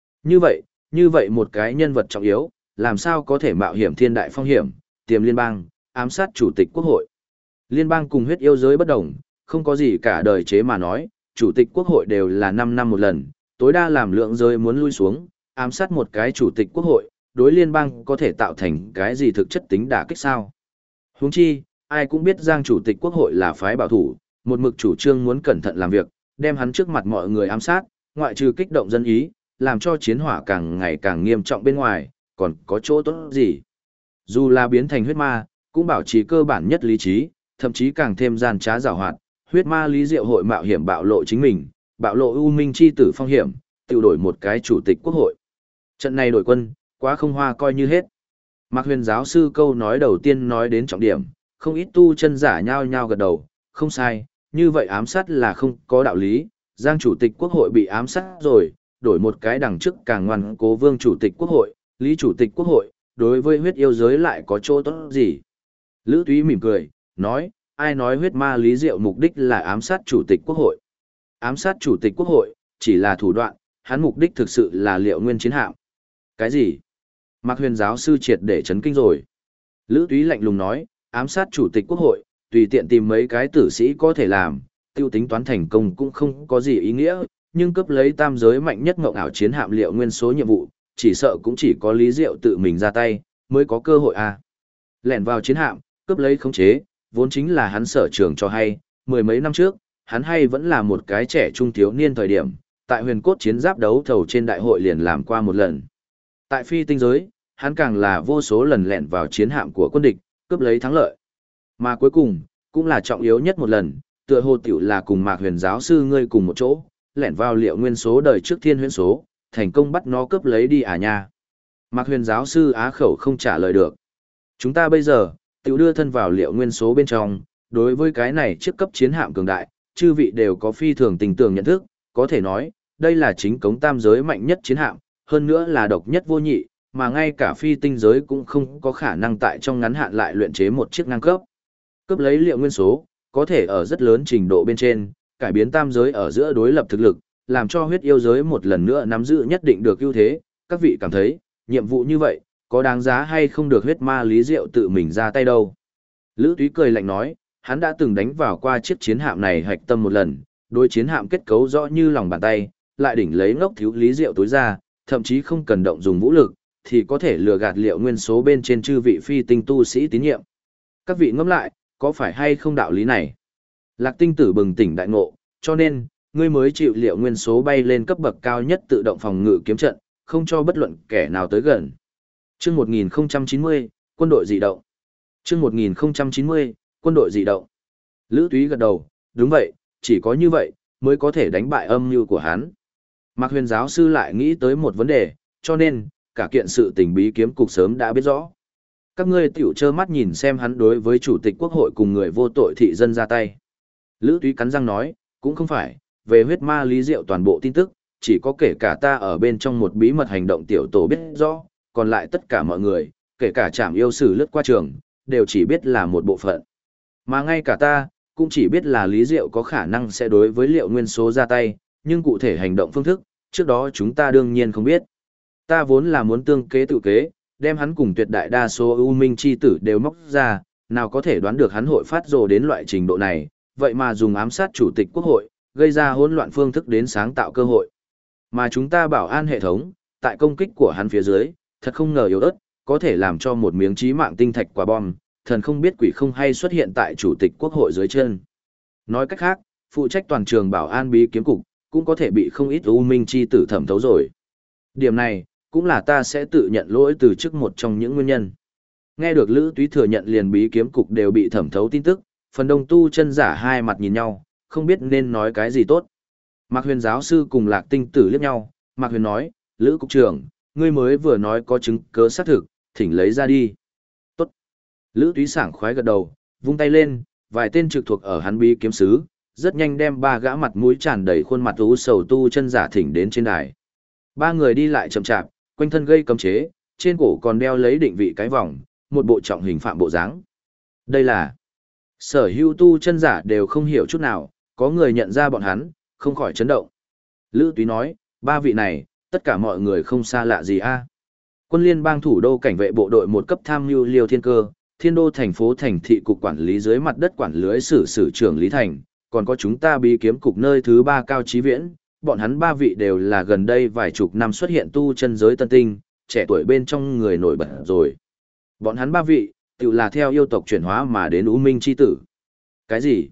Như vậy một cái nhân vật trọng yếu, làm sao có thể mạo hiểm thiên đại phong hiểm, tiềm liên bang, ám sát chủ tịch quốc hội. Liên bang cùng huyết yêu giới bất đồng, không có gì cả đời chế mà nói, chủ tịch quốc hội đều là 5 năm một lần, tối đa làm lượng giới muốn lui xuống, ám sát một cái chủ tịch quốc hội, đối liên bang có thể tạo thành cái gì thực chất tính đả kích sao. Huống chi, ai cũng biết Giang chủ tịch quốc hội là phái bảo thủ, một mực chủ trương muốn cẩn thận làm việc, đem hắn trước mặt mọi người ám sát, ngoại trừ kích động dân ý, làm cho chiến hỏa càng ngày càng nghiêm trọng bên ngoài, còn có chỗ tốt gì. Dù là biến thành huyết ma, cũng bảo trì cơ bản nhất lý trí, thậm chí càng thêm gian trá giảo hoạt, huyết ma Lý Diệu hội mạo hiểm bạo lộ chính mình, bạo lộ U Minh chi tử phong hiểm, tự đổi một cái chủ tịch quốc hội. Trận này đổi quân, quá không hoa coi như hết. Mạc Huyền giáo sư câu nói đầu tiên nói đến trọng điểm, không ít tu chân giả nhao nhao gật đầu, không sai, như vậy ám sát là không có đạo lý, Giang chủ tịch quốc hội bị ám sát rồi, đổi một cái đằng trước càng ngoan cố Vương chủ tịch quốc hội, Lý chủ tịch quốc hội, đối với huyết yêu giới lại có chỗ tốt gì. Lữ Túy mỉm cười, nói, ai nói huyết ma Lý Diệu mục đích là ám sát chủ tịch quốc hội. Ám sát chủ tịch quốc hội, chỉ là thủ đoạn, hắn mục đích thực sự là Liệu Nguyên chiến hạm. Cái gì? Mạc Huyền giáo sư triệt để chấn kinh rồi. Lữ Túy lạnh lùng nói, ám sát chủ tịch quốc hội, tùy tiện tìm mấy cái tử sĩ có thể làm, tiêu tính toán thành công cũng không có gì ý nghĩa, nhưng cấp lấy tam giới mạnh nhất ngộng ảo chiến hạm Liệu Nguyên số nhiệm vụ, chỉ sợ cũng chỉ có Lý Diệu tự mình ra tay, mới có cơ hội à. Lẻn vào chiến hạm, cướp lấy khống chế, vốn chính là hắn sở trường cho hay, mười mấy năm trước, hắn hay vẫn là một cái trẻ trung thiếu niên thời điểm, tại huyền cốt chiến giáp đấu thầu trên đại hội liền làm qua một lần. Tại phi tinh giới, hắn càng là vô số lần lẻn vào chiến hạm của quân địch, cướp lấy thắng lợi. Mà cuối cùng, cũng là trọng yếu nhất một lần, tựa hồ tiểu là cùng Mạc Huyền giáo sư ngươi cùng một chỗ, lẻn vào Liệu Nguyên số đời trước thiên huyễn số, thành công bắt nó cướp lấy đi à nha. Mạc Huyền giáo sư á khẩu không trả lời được. Chúng ta bây giờ, tiểu đưa thân vào Liệu Nguyên số bên trong, đối với cái này trước cấp chiến hạm cường đại, chư vị đều có phi thường tình tưởng nhận thức, có thể nói, đây là chính cống tam giới mạnh nhất chiến hạm, hơn nữa là độc nhất vô nhị, mà ngay cả phi tinh giới cũng không có khả năng tại trong ngắn hạn lại luyện chế một chiếc ngang cấp. Cướp lấy Liệu Nguyên số, có thể ở rất lớn trình độ bên trên, cải biến tam giới ở giữa đối lập thực lực, làm cho huyết yêu giới một lần nữa nắm giữ nhất định được ưu thế. Các vị cảm thấy, nhiệm vụ như vậy, có đáng giá hay không được huyết ma Lý Diệu tự mình ra tay đâu. Lữ Túy cười lạnh nói, hắn đã từng đánh vào qua chiếc chiến hạm này hạch tâm một lần, đối chiến hạm kết cấu rõ như lòng bàn tay, lại đỉnh lấy ngốc thiếu Lý Diệu tối ra, thậm chí không cần động dùng vũ lực, thì có thể lừa gạt Liệu Nguyên số bên trên chư vị phi tinh tu sĩ tín nhiệm. Các vị ngẫm lại, có phải hay không đạo lý này? Lạc Tinh Tử bừng tỉnh đại ngộ, cho nên, ngươi mới chịu Liệu Nguyên số bay lên cấp bậc cao nhất tự động phòng ngự kiếm trận, không cho bất luận kẻ nào tới gần. Chương 1090, quân đội dị động. Chương 1090, quân đội dị động. Lữ Túy gật đầu, đúng vậy, chỉ có như vậy, mới có thể đánh bại âm mưu của hắn. Mạc Huyền giáo sư lại nghĩ tới một vấn đề, cho nên, cả kiện sự tình bí kiếm cục sớm đã biết rõ. Các ngươi tiểu trơ mắt nhìn xem hắn đối với chủ tịch quốc hội cùng người vô tội thị dân ra tay. Lữ Túy cắn răng nói, cũng không phải, về huyết ma Lý Diệu toàn bộ tin tức, chỉ có kể cả ta ở bên trong một bí mật hành động tiểu tổ biết rõ, còn lại tất cả mọi người, kể cả Trảm Yêu Sử lướt qua trường, đều chỉ biết là một bộ phận. Mà ngay cả ta, cũng chỉ biết là Lý Diệu có khả năng sẽ đối với Liệu Nguyên số ra tay, nhưng cụ thể hành động phương thức, trước đó chúng ta đương nhiên không biết. Ta vốn là muốn tương kế tự kế, đem hắn cùng tuyệt đại đa số ưu minh chi tử đều móc ra, nào có thể đoán được hắn hội phát rồ đến loại trình độ này, vậy mà dùng ám sát chủ tịch quốc hội, gây ra hỗn loạn phương thức đến sáng tạo cơ hội. Mà chúng ta bảo an hệ thống, tại công kích của hắn phía dưới, thật không ngờ yếu ớt, có thể làm cho một miếng chí mạng tinh thạch quả bom, thần không biết quỷ không hay xuất hiện tại chủ tịch quốc hội dưới chân. Nói cách khác, phụ trách toàn trường bảo an bí kiếm cục, cũng có thể bị không ít u minh chi tử thẩm thấu rồi. Điểm này, cũng là ta sẽ tự nhận lỗi từ trước một trong những nguyên nhân. Nghe được Lữ Túy thừa nhận liền bí kiếm cục đều bị thẩm thấu tin tức, phần đông tu chân giả hai mặt nhìn nhau, không biết nên nói cái gì tốt. Mạc Huyền giáo sư cùng Lạc Tinh Tử liếc nhau, Mạc Huyền nói, Lữ cục trưởng, ngươi mới vừa nói có chứng cớ xác thực, thỉnh lấy ra đi. Tốt. Lữ Túy sảng khoái gật đầu, vung tay lên, vài tên trực thuộc ở hắn bí kiếm sứ, rất nhanh đem ba gã mặt mũi tràn đầy khuôn mặt u sầu tu chân giả thỉnh đến trên đài. Ba người đi lại chậm chạp, quanh thân gây cấm chế, trên cổ còn đeo lấy định vị cái vòng, một bộ trọng hình phạm bộ dáng. Đây là sở hữu tu chân giả đều không hiểu chút nào, có người nhận ra bọn hắn, không khỏi chấn động. Lữ Túy nói, ba vị này, tất cả mọi người không xa lạ gì a. Quân liên bang thủ đô cảnh vệ bộ đội một cấp tham mưu Liêu Thiên Cơ, Thiên đô thành phố thành thị cục quản lý dưới mặt đất quản lưới sử trưởng Lý Thành, còn có chúng ta bí kiếm cục nơi thứ ba Cao Chí Viễn, bọn hắn ba vị đều là gần đây vài chục năm xuất hiện tu chân giới tân tinh, trẻ tuổi bên trong người nổi bật rồi. Bọn hắn ba vị, tự là theo yêu tộc chuyển hóa mà đến U Minh chi tử. Cái gì?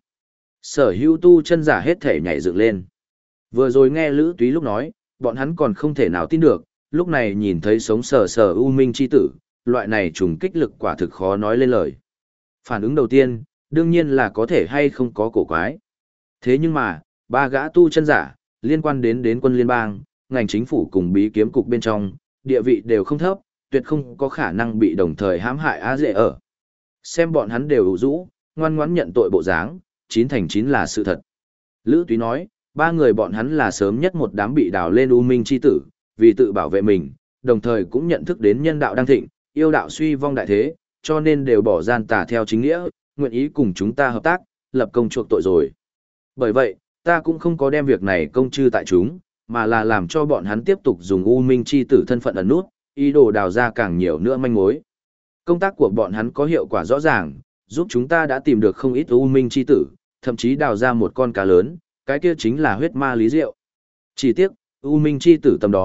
Sở hữu tu chân giả hết thể nhảy dựng lên. Vừa rồi nghe Lữ Túy lúc nói, bọn hắn còn không thể nào tin được, lúc này nhìn thấy sống sờ sờ U Minh chi tử, loại này trùng kích lực quả thực khó nói lên lời. Phản ứng đầu tiên, đương nhiên là có thể hay không có cổ quái. Thế nhưng mà, ba gã tu chân giả, liên quan đến quân liên bang, ngành chính phủ cùng bí kiếm cục bên trong, địa vị đều không thấp, tuyệt không có khả năng bị đồng thời hãm hại á dễ ở. Xem bọn hắn đều ủ rũ, ngoan ngoãn nhận tội bộ dáng, 9/9 là sự thật. Lữ Túy nói, ba người bọn hắn là sớm nhất một đám bị đào lên U Minh chi tử, vì tự bảo vệ mình, đồng thời cũng nhận thức đến nhân đạo đang thịnh, yêu đạo suy vong đại thế, cho nên đều bỏ gian tà theo chính nghĩa, nguyện ý cùng chúng ta hợp tác, lập công chuộc tội rồi. Bởi vậy, ta cũng không có đem việc này công chư tại chúng, mà là làm cho bọn hắn tiếp tục dùng U Minh chi tử thân phận ẩn nút, ý đồ đào ra càng nhiều nữa manh mối. Công tác của bọn hắn có hiệu quả rõ ràng, giúp chúng ta đã tìm được không ít U Minh chi tử, thậm chí đào ra một con cá lớn, cái kia chính là huyết ma Lý Diệu. Chỉ tiếc, U Minh chi tử tầm đó,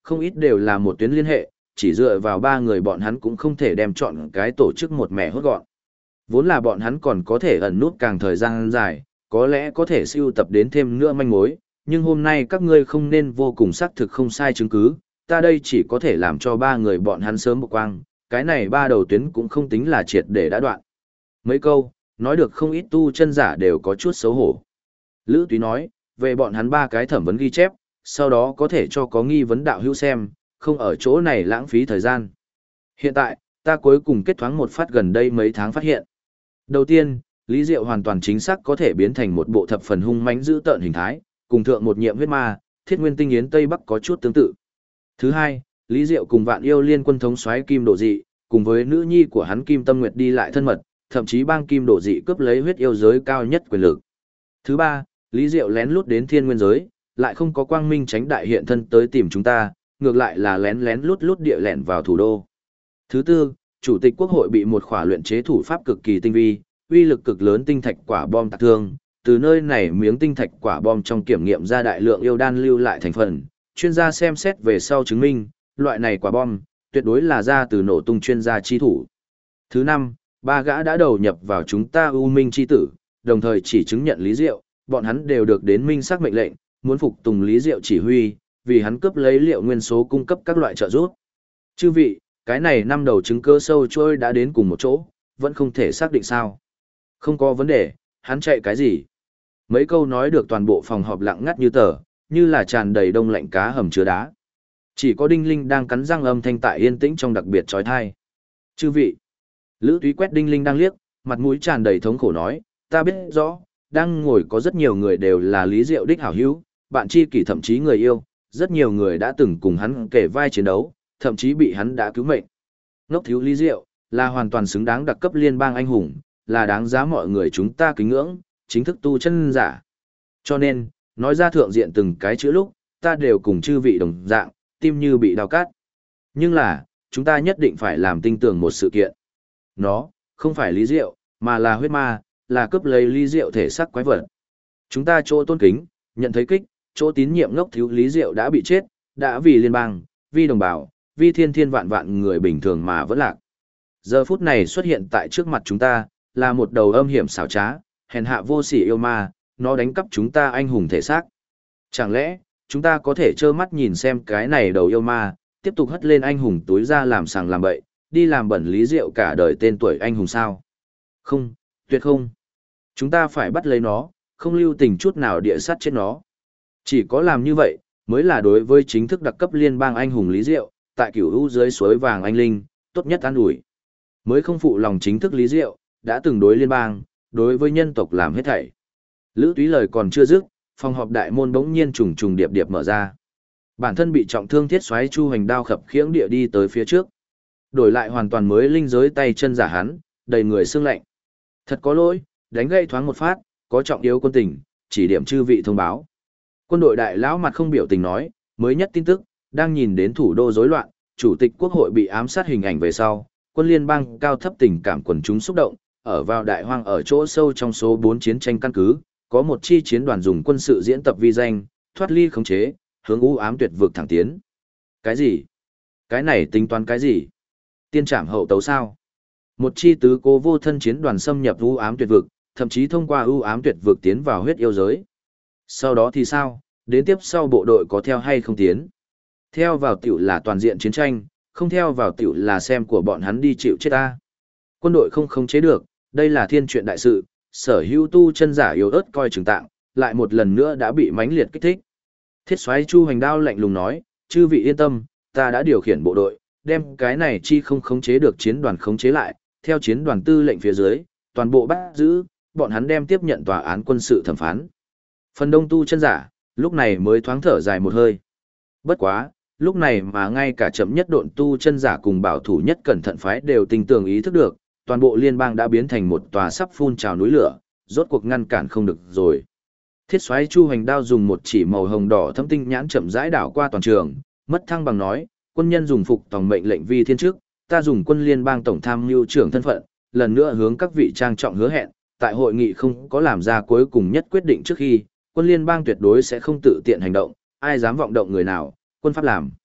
không ít đều là một tuyến liên hệ, chỉ dựa vào ba người bọn hắn cũng không thể đem chọn cái tổ chức một mẻ hốt gọn. Vốn là bọn hắn còn có thể ẩn nút càng thời gian dài, có lẽ có thể sưu tập đến thêm nữa manh mối, nhưng hôm nay các ngươi không nên vô cùng xác thực không sai chứng cứ, ta đây chỉ có thể làm cho ba người bọn hắn sớm một quang, cái này ba đầu tuyến cũng không tính là triệt để đã đoạn. Mấy câu, nói được không ít tu chân giả đều có chút xấu hổ. Lữ Túy nói, về bọn hắn ba cái thẩm vấn ghi chép, sau đó có thể cho có nghi vấn đạo hữu xem, không ở chỗ này lãng phí thời gian. Hiện tại, ta cuối cùng kết thoáng một phát gần đây mấy tháng phát hiện. Đầu tiên, Lý Diệu hoàn toàn chính xác có thể biến thành một bộ thập phần hung mãnh dữ tợn hình thái, cùng thượng một nhiệm huyết ma, Thiết Nguyên Tinh Yến Tây Bắc có chút tương tự. Thứ hai, Lý Diệu cùng Vạn Yêu Liên Quân thống soái Kim Độ Dị, cùng với nữ nhi của hắn Kim Tâm Nguyệt đi lại thân mật, thậm chí bang Kim Độ Dị cướp lấy huyết yêu giới cao nhất quyền lực. Thứ ba, Lý Diệu lén lút đến Thiên Nguyên giới, lại không có quang minh tránh đại hiện thân tới tìm chúng ta, ngược lại là lén lén lút lút địa lẻn vào thủ đô. Thứ tư, Chủ tịch Quốc hội bị một khỏa luyện chế thủ pháp cực kỳ tinh vi, uy lực cực lớn tinh thạch quả bom tạc thương, từ nơi này miếng tinh thạch quả bom trong kiểm nghiệm ra đại lượng yêu đan lưu lại thành phần, chuyên gia xem xét về sau chứng minh, loại này quả bom, tuyệt đối là ra từ nổ tung chuyên gia chi thủ. Thứ năm, ba gã đã đầu nhập vào chúng ta U Minh chi tử, đồng thời chỉ chứng nhận Lý Diệu, bọn hắn đều được đến minh xác mệnh lệnh, muốn phục tùng Lý Diệu chỉ huy, vì hắn cướp lấy liệu nguyên số cung cấp các loại trợ giúp. Chư vị, cái này năm đầu chứng cơ sâu trôi đã đến cùng một chỗ, vẫn không thể xác định sao. Không có vấn đề, hắn chạy cái gì? Mấy câu nói được toàn bộ phòng họp lặng ngắt như tờ, như là tràn đầy đông lạnh cá hầm chứa đá. Chỉ có Đinh Linh đang cắn răng âm thanh tại yên tĩnh trong đặc biệt trói thai. Chư vị, Lữ Túy quét Đinh Linh đang liếc, mặt mũi tràn đầy thống khổ nói, ta biết rõ, đang ngồi có rất nhiều người đều là Lý Diệu đích hảo hữu, bạn tri kỷ thậm chí người yêu, rất nhiều người đã từng cùng hắn kể vai chiến đấu, thậm chí bị hắn đã cứu mệnh. Ngốc thiếu Lý Diệu, là hoàn toàn xứng đáng đặc cấp liên bang anh hùng, là đáng giá mọi người chúng ta kính ngưỡng, chính thức tu chân giả. Cho nên, nói ra thượng diện từng cái chữ lúc, ta đều cùng chư vị đồng dạng, tim như bị đào cắt. Nhưng là, chúng ta nhất định phải làm tinh tường một sự kiện. Nó, không phải Lý Diệu, mà là huyết ma, là cướp lấy Lý Diệu thể xác quái vật. Chúng ta chỗ tôn kính, nhận thấy kích, chỗ tín nhiệm ngốc thiếu Lý Diệu đã bị chết, đã vì liên bang, vì đồng bào, vì thiên thiên vạn vạn người bình thường mà vẫn lạc. Giờ phút này xuất hiện tại trước mặt chúng ta, là một đầu âm hiểm xảo trá, hèn hạ vô sỉ yêu ma, nó đánh cắp chúng ta anh hùng thể xác. Chẳng lẽ, chúng ta có thể trơ mắt nhìn xem cái này đầu yêu ma, tiếp tục hất lên anh hùng túi ra làm sàng làm bậy, đi làm bẩn Lý Diệu cả đời tên tuổi anh hùng sao? Không, tuyệt không. Chúng ta phải bắt lấy nó, không lưu tình chút nào địa sát chết nó. Chỉ có làm như vậy, mới là đối với chính thức đặc cấp liên bang anh hùng Lý Diệu, tại cửu u dưới suối vàng anh linh, tốt nhất an ủi. Mới không phụ lòng chính thức Lý Diệu, đã từng đối liên bang, đối với nhân tộc làm hết thảy. Lữ Túy lời còn chưa dứt, phòng họp đại môn bỗng nhiên trùng trùng điệp điệp mở ra. Bản thân bị trọng thương Thiết Soái Chu Hành đao khập khiễng địa đi tới phía trước. Đổi lại hoàn toàn mới linh giới tay chân giả hắn, đầy người sương lạnh. Thật có lỗi, đánh gây thoáng một phát, có trọng yếu quân tình, chỉ điểm chư vị thông báo. Quân đội đại lão mặt không biểu tình nói, mới nhất tin tức, đang nhìn đến thủ đô rối loạn, chủ tịch quốc hội bị ám sát hình ảnh về sau, quân liên bang cao thấp tình cảm quần chúng xúc động, ở vào đại hoang ở chỗ sâu trong số 4 chiến tranh căn cứ, có một chi chiến đoàn dùng quân sự diễn tập vi danh, thoát ly khống chế, hướng u ám tuyệt vực thẳng tiến. Cái gì? Cái này tính toán cái gì? Tiên trảm hậu tấu sao? Một chi tứ cố vô thân chiến đoàn xâm nhập u ám tuyệt vực, thậm chí thông qua u ám tuyệt vực tiến vào huyết yêu giới. Sau đó thì sao? Đến tiếp sau bộ đội có theo hay không tiến? Theo vào tiểu là toàn diện chiến tranh, không theo vào tiểu là xem của bọn hắn đi chịu chết ta. Quân đội không khống chế được, đây là thiên chuyện đại sự, sở hữu tu chân giả yếu ớt coi chừng tạng, lại một lần nữa đã bị mãnh liệt kích thích. Thiết Soái Chu Hành đao lạnh lùng nói, chư vị yên tâm, ta đã điều khiển bộ đội, đem cái này chi không khống chế được chiến đoàn khống chế lại, theo chiến đoàn tư lệnh phía dưới, toàn bộ bắt giữ, bọn hắn đem tiếp nhận tòa án quân sự thẩm phán. Phần đông tu chân giả, lúc này mới thoáng thở dài một hơi. Bất quá, lúc này mà ngay cả chậm nhất độn tu chân giả cùng bảo thủ nhất cẩn thận phái đều tinh tường ý thức được, toàn bộ liên bang đã biến thành một tòa sắp phun trào núi lửa, rốt cuộc ngăn cản không được rồi. Thiết Soái Chu Hành đao dùng một chỉ màu hồng đỏ thâm tinh nhãn chậm rãi đảo qua toàn trường, mất thăng bằng nói, quân nhân dùng phục tòng mệnh lệnh vi thiên trước, ta dùng quân liên bang tổng tham mưu trưởng thân phận, lần nữa hướng các vị trang trọng hứa hẹn, tại hội nghị không có làm ra cuối cùng nhất quyết định trước khi, quân liên bang tuyệt đối sẽ không tự tiện hành động, ai dám vọng động người nào, quân pháp làm.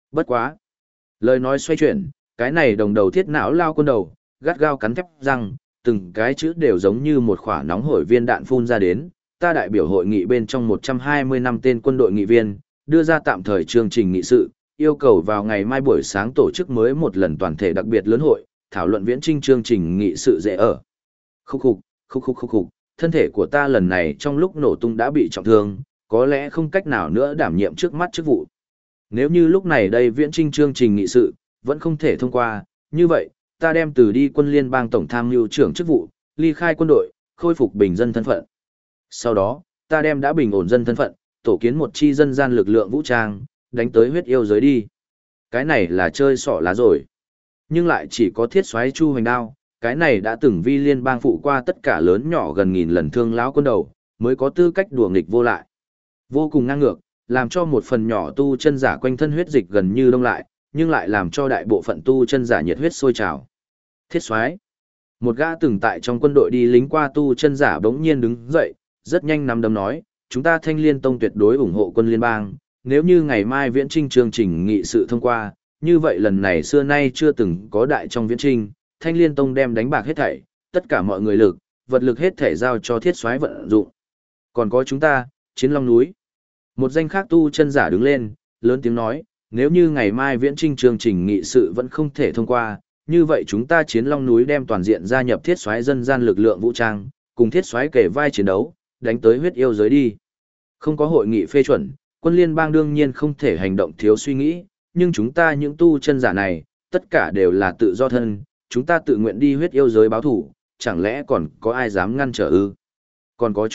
Bất quá. Lời nói xoay chuyển, cái này đồng đầu thiết não lao quân đầu, gắt gao cắn thép răng, từng cái chữ đều giống như một quả nóng hổi viên đạn phun ra đến. Ta đại biểu hội nghị bên trong 120 năm tên quân đội nghị viên, đưa ra tạm thời chương trình nghị sự, yêu cầu vào ngày mai buổi sáng tổ chức mới một lần toàn thể đặc biệt lớn hội, thảo luận viễn trinh chương trình nghị sự dễ ở. Khúc, thân thể của ta lần này trong lúc nổ tung đã bị trọng thương, có lẽ không cách nào nữa đảm nhiệm trước mắt chức vụ. Nếu như lúc này đây viễn trinh chương trình nghị sự, vẫn không thể thông qua, như vậy, ta đem từ đi quân liên bang tổng tham mưu trưởng chức vụ, ly khai quân đội, khôi phục bình dân thân phận. Sau đó, ta đem đã bình ổn dân thân phận, tổ kiến một chi dân gian lực lượng vũ trang, đánh tới huyết yêu giới đi. Cái này là chơi xỏ lá rồi. Nhưng lại chỉ có thiết soái Chu Hoành Đao, cái này đã từng vi liên bang phụ qua tất cả lớn nhỏ gần nghìn lần thương lão quân đầu, mới có tư cách đùa nghịch vô lại. Vô cùng ngang ngược, làm cho một phần nhỏ tu chân giả quanh thân huyết dịch gần như đông lại, nhưng lại làm cho đại bộ phận tu chân giả nhiệt huyết sôi trào. Thiết soái, một gã từng tại trong quân đội đi lính qua tu chân giả bỗng nhiên đứng dậy, rất nhanh nắm đấm nói, chúng ta Thanh Liên Tông tuyệt đối ủng hộ quân liên bang, nếu như ngày mai viễn trinh chương trình nghị sự thông qua, như vậy lần này xưa nay chưa từng có đại trong viễn trinh, Thanh Liên Tông đem đánh bạc hết thảy, tất cả mọi người lực, vật lực hết thảy giao cho thiết soái vận dụng. Còn có chúng ta, Chiến Long núi. Một danh khác tu chân giả đứng lên, lớn tiếng nói, nếu như ngày mai viễn trinh chương trình nghị sự vẫn không thể thông qua, như vậy chúng ta Chiến Long núi đem toàn diện gia nhập thiết soái dân gian lực lượng vũ trang, cùng thiết soái kể vai chiến đấu, đánh tới huyết yêu giới đi. Không có hội nghị phê chuẩn, quân liên bang đương nhiên không thể hành động thiếu suy nghĩ, nhưng chúng ta những tu chân giả này, tất cả đều là tự do thân, chúng ta tự nguyện đi huyết yêu giới báo thủ, chẳng lẽ còn có ai dám ngăn trở ư? Còn có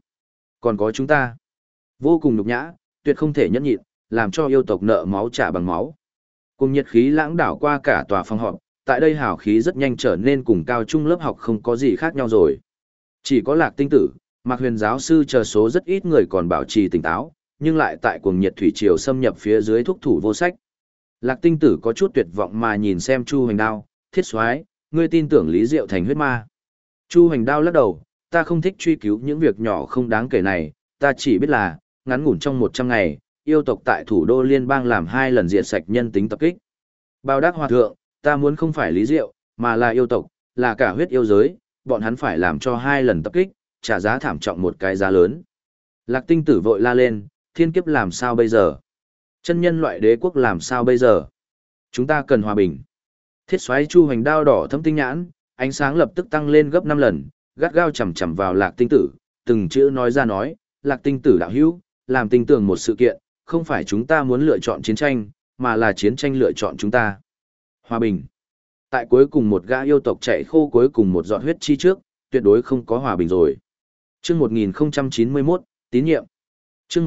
chúng ta. Vô cùng nhục nhã, tuyệt không thể nhẫn nhịn, làm cho yêu tộc nợ máu trả bằng máu. Cùng nhiệt khí lãng đảo qua cả tòa phòng họp, tại đây hào khí rất nhanh trở nên cùng cao trung lớp học không có gì khác nhau rồi. Chỉ có Lạc Tinh Tử, Mạc Huyền giáo sư chờ số rất ít người còn bảo trì tỉnh táo, nhưng lại tại cuồng nhiệt thủy triều xâm nhập phía dưới thúc thủ vô sách. Lạc Tinh Tử có chút tuyệt vọng mà nhìn xem Chu Hoành Đao, thiết soái, ngươi tin tưởng Lý Diệu thành huyết ma. Chu Hoành Đao lắc đầu, ta không thích truy cứu những việc nhỏ không đáng kể này, ta chỉ biết là, ngắn ngủn trong 100 ngày, yêu tộc tại thủ đô liên bang làm 2 lần diệt sạch nhân tính tập kích. Bao Đắc Hòa Thượng, ta muốn không phải Lý Diệu, mà là yêu tộc, là cả huyết yêu giới, bọn hắn phải làm cho 2 lần tập kích, trả giá thảm trọng một cái giá lớn. Lạc Tinh Tử vội la lên, thiên kiếp làm sao bây giờ? Chân nhân loại đế quốc làm sao bây giờ? Chúng ta cần hòa bình. Thiết soái Chu Hoành Đao đỏ thâm tinh nhãn, ánh sáng lập tức tăng lên gấp 5 lần, gắt gao chằm chằm vào Lạc Tinh Tử, từng chữ nói ra nói, Lạc Tinh Tử đạo hữu, làm tin tưởng một sự kiện, không phải chúng ta muốn lựa chọn chiến tranh, mà là chiến tranh lựa chọn chúng ta. Hòa bình. Tại cuối cùng một gã yêu tộc chạy khô cuối cùng một giọt huyết chi trước, tuyệt đối không có hòa bình rồi. Chương 1091, tín nhiệm. Chương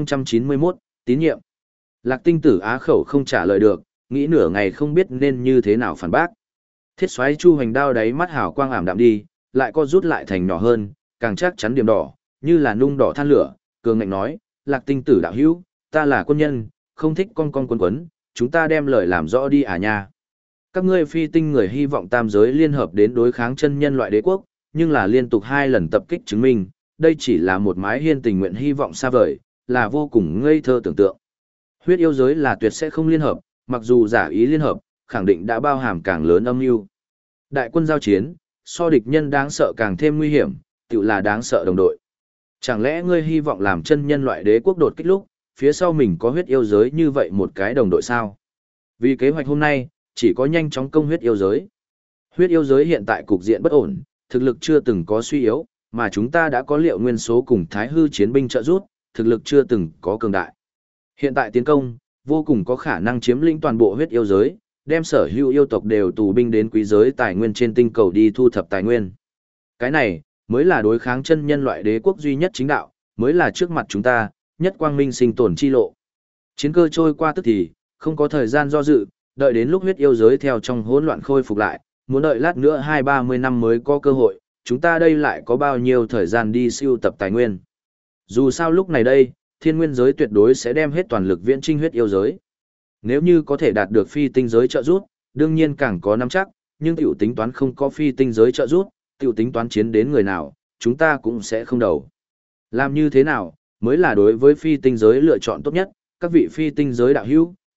1091, tín nhiệm. Lạc Tinh Tử á khẩu không trả lời được, nghĩ nửa ngày không biết nên như thế nào phản bác. Thiết soái Chu Hoành Đao đáy mắt hào quang ảm đạm đi, lại co rút lại thành nhỏ hơn, càng chắc chắn điểm đỏ, như là nung đỏ than lửa, cường ngạnh nói, Lạc Tinh Tử đạo hữu, ta là quân nhân, không thích con quấn quấn, chúng ta đem lời làm rõ đi à nha. Các ngươi phi tinh người hy vọng tam giới liên hợp đến đối kháng chân nhân loại đế quốc, nhưng là liên tục 2 lần tập kích chứng minh, đây chỉ là một mái hiên tình nguyện hy vọng xa vời, là vô cùng ngây thơ tưởng tượng. Huyết yêu giới là tuyệt sẽ không liên hợp, mặc dù giả ý liên hợp, khẳng định đã bao hàm càng lớn âm mưu. Đại quân giao chiến, so địch nhân đáng sợ càng thêm nguy hiểm, tự là đáng sợ đồng đội. Chẳng lẽ ngươi hy vọng làm chân nhân loại đế quốc đột kích lúc, phía sau mình có huyết yêu giới như vậy một cái đồng đội sao? Vì kế hoạch hôm nay, chỉ có nhanh chóng công huyết yêu giới. Huyết yêu giới hiện tại cục diện bất ổn, thực lực chưa từng có suy yếu, mà chúng ta đã có liệu nguyên số cùng thái hư chiến binh trợ giúp, thực lực chưa từng có cường đại. Hiện tại tiến công, vô cùng có khả năng chiếm lĩnh toàn bộ huyết yêu giới, đem sở hữu yêu tộc đều tù binh đến quý giới tài nguyên trên tinh cầu đi thu thập tài nguyên. Cái này, mới là đối kháng chân nhân loại đế quốc duy nhất chính đạo, mới là trước mặt chúng ta, nhất quang minh sinh tồn chi lộ. Chiến cơ trôi qua tức thì, không có thời gian do dự, đợi đến lúc huyết yêu giới theo trong hỗn loạn khôi phục lại, muốn đợi lát nữa 20-30 năm mới có cơ hội, chúng ta đây lại có bao nhiêu thời gian đi siêu tập tài nguyên. Dù sao lúc này đây, thiên nguyên giới tuyệt đối sẽ đem hết toàn lực viễn trinh huyết yêu giới. Nếu như có thể đạt được phi tinh giới trợ giúp, đương nhiên càng có nắm chắc, nhưng tiểu tính toán không có phi tinh giới trợ giúp, tiểu tính toán chiến đến người nào, chúng ta cũng sẽ không đầu. Làm như thế nào, mới là đối với phi tinh giới lựa chọn tốt nhất, các vị phi tinh giới đạo hữu,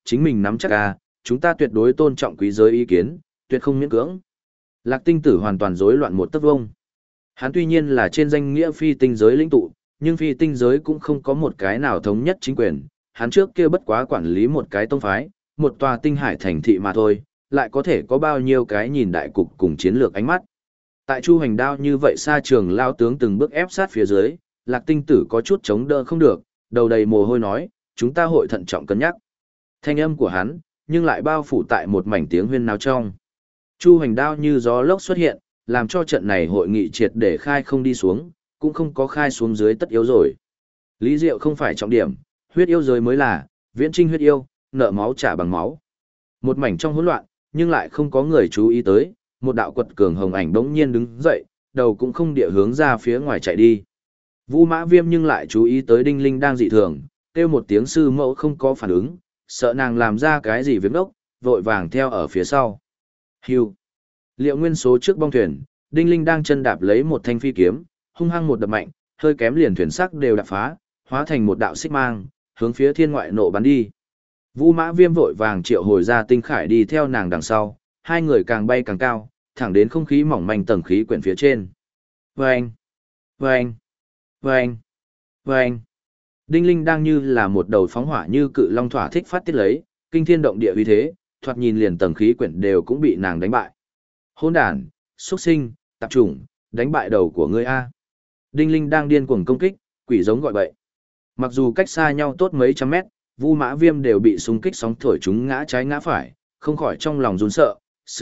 chính mình nắm chắc a, chúng ta tuyệt đối tôn trọng quý giới ý kiến, tuyệt không miễn cưỡng. Lạc tinh tử hoàn toàn rối loạn một tấc vông. Hắn tuy nhiên là trên danh nghĩa phi tinh giới lĩnh tụ, nhưng phi tinh giới cũng không có một cái nào thống nhất chính quyền, hắn trước kia bất quá quản lý một cái tông phái, một tòa tinh hải thành thị mà thôi, lại có thể có bao nhiêu cái nhìn đại cục cùng chiến lược ánh mắt. Tại Chu Hành Đao như vậy xa trường lao tướng từng bước ép sát phía dưới, Lạc tinh tử có chút chống đỡ không được, đầu đầy mồ hôi nói, chúng ta hội thận trọng cân nhắc. Thanh âm của hắn, nhưng lại bao phủ tại một mảnh tiếng huyên náo trong. Chu Hành Đao như gió lốc xuất hiện, làm cho trận này hội nghị triệt để khai không đi xuống, cũng không có khai xuống dưới tất yếu rồi. Lý Diệu không phải trọng điểm, huyết yêu giới mới là, viễn trinh huyết yêu, nợ máu trả bằng máu. Một mảnh trong hỗn loạn, nhưng lại không có người chú ý tới, một đạo quật cường hồng ảnh đống nhiên đứng dậy, đầu cũng không địa hướng ra phía ngoài chạy đi. Vu Mã Viêm nhưng lại chú ý tới Đinh Linh đang dị thường, kêu một tiếng sư mẫu không có phản ứng, sợ nàng làm ra cái gì việc đốc, vội vàng theo ở phía sau. Hưu. Liệu nguyên số trước bong thuyền, Đinh Linh đang chân đạp lấy một thanh phi kiếm, hung hăng một đập mạnh, hơi kém liền thuyền sắc đều đạp phá, hóa thành một đạo xích mang, hướng phía thiên ngoại nộ bắn đi. Vu Mã Viêm vội vàng triệu hồi ra tinh khải đi theo nàng đằng sau, hai người càng bay càng cao, thẳng đến không khí mỏng manh tầng khí quyển phía trên. Vâng! Vâng! Vâng! Vâng! Đinh Linh đang như là một đầu phóng hỏa như cự long thỏa thích phát tiết lấy, kinh thiên động địa uy thế, thoạt nhìn liền tầng khí quyển đều cũng bị nàng đánh bại. Hỗn đản, xuất sinh, tạp chủng, đánh bại đầu của ngươi a. Đinh Linh đang điên cuồng công kích, quỷ giống gọi bậy. Mặc dù cách xa nhau tốt mấy trăm mét, Vu Mã Viêm đều bị xung kích sóng thổi chúng ngã trái ngã phải, không khỏi trong lòng run sợ.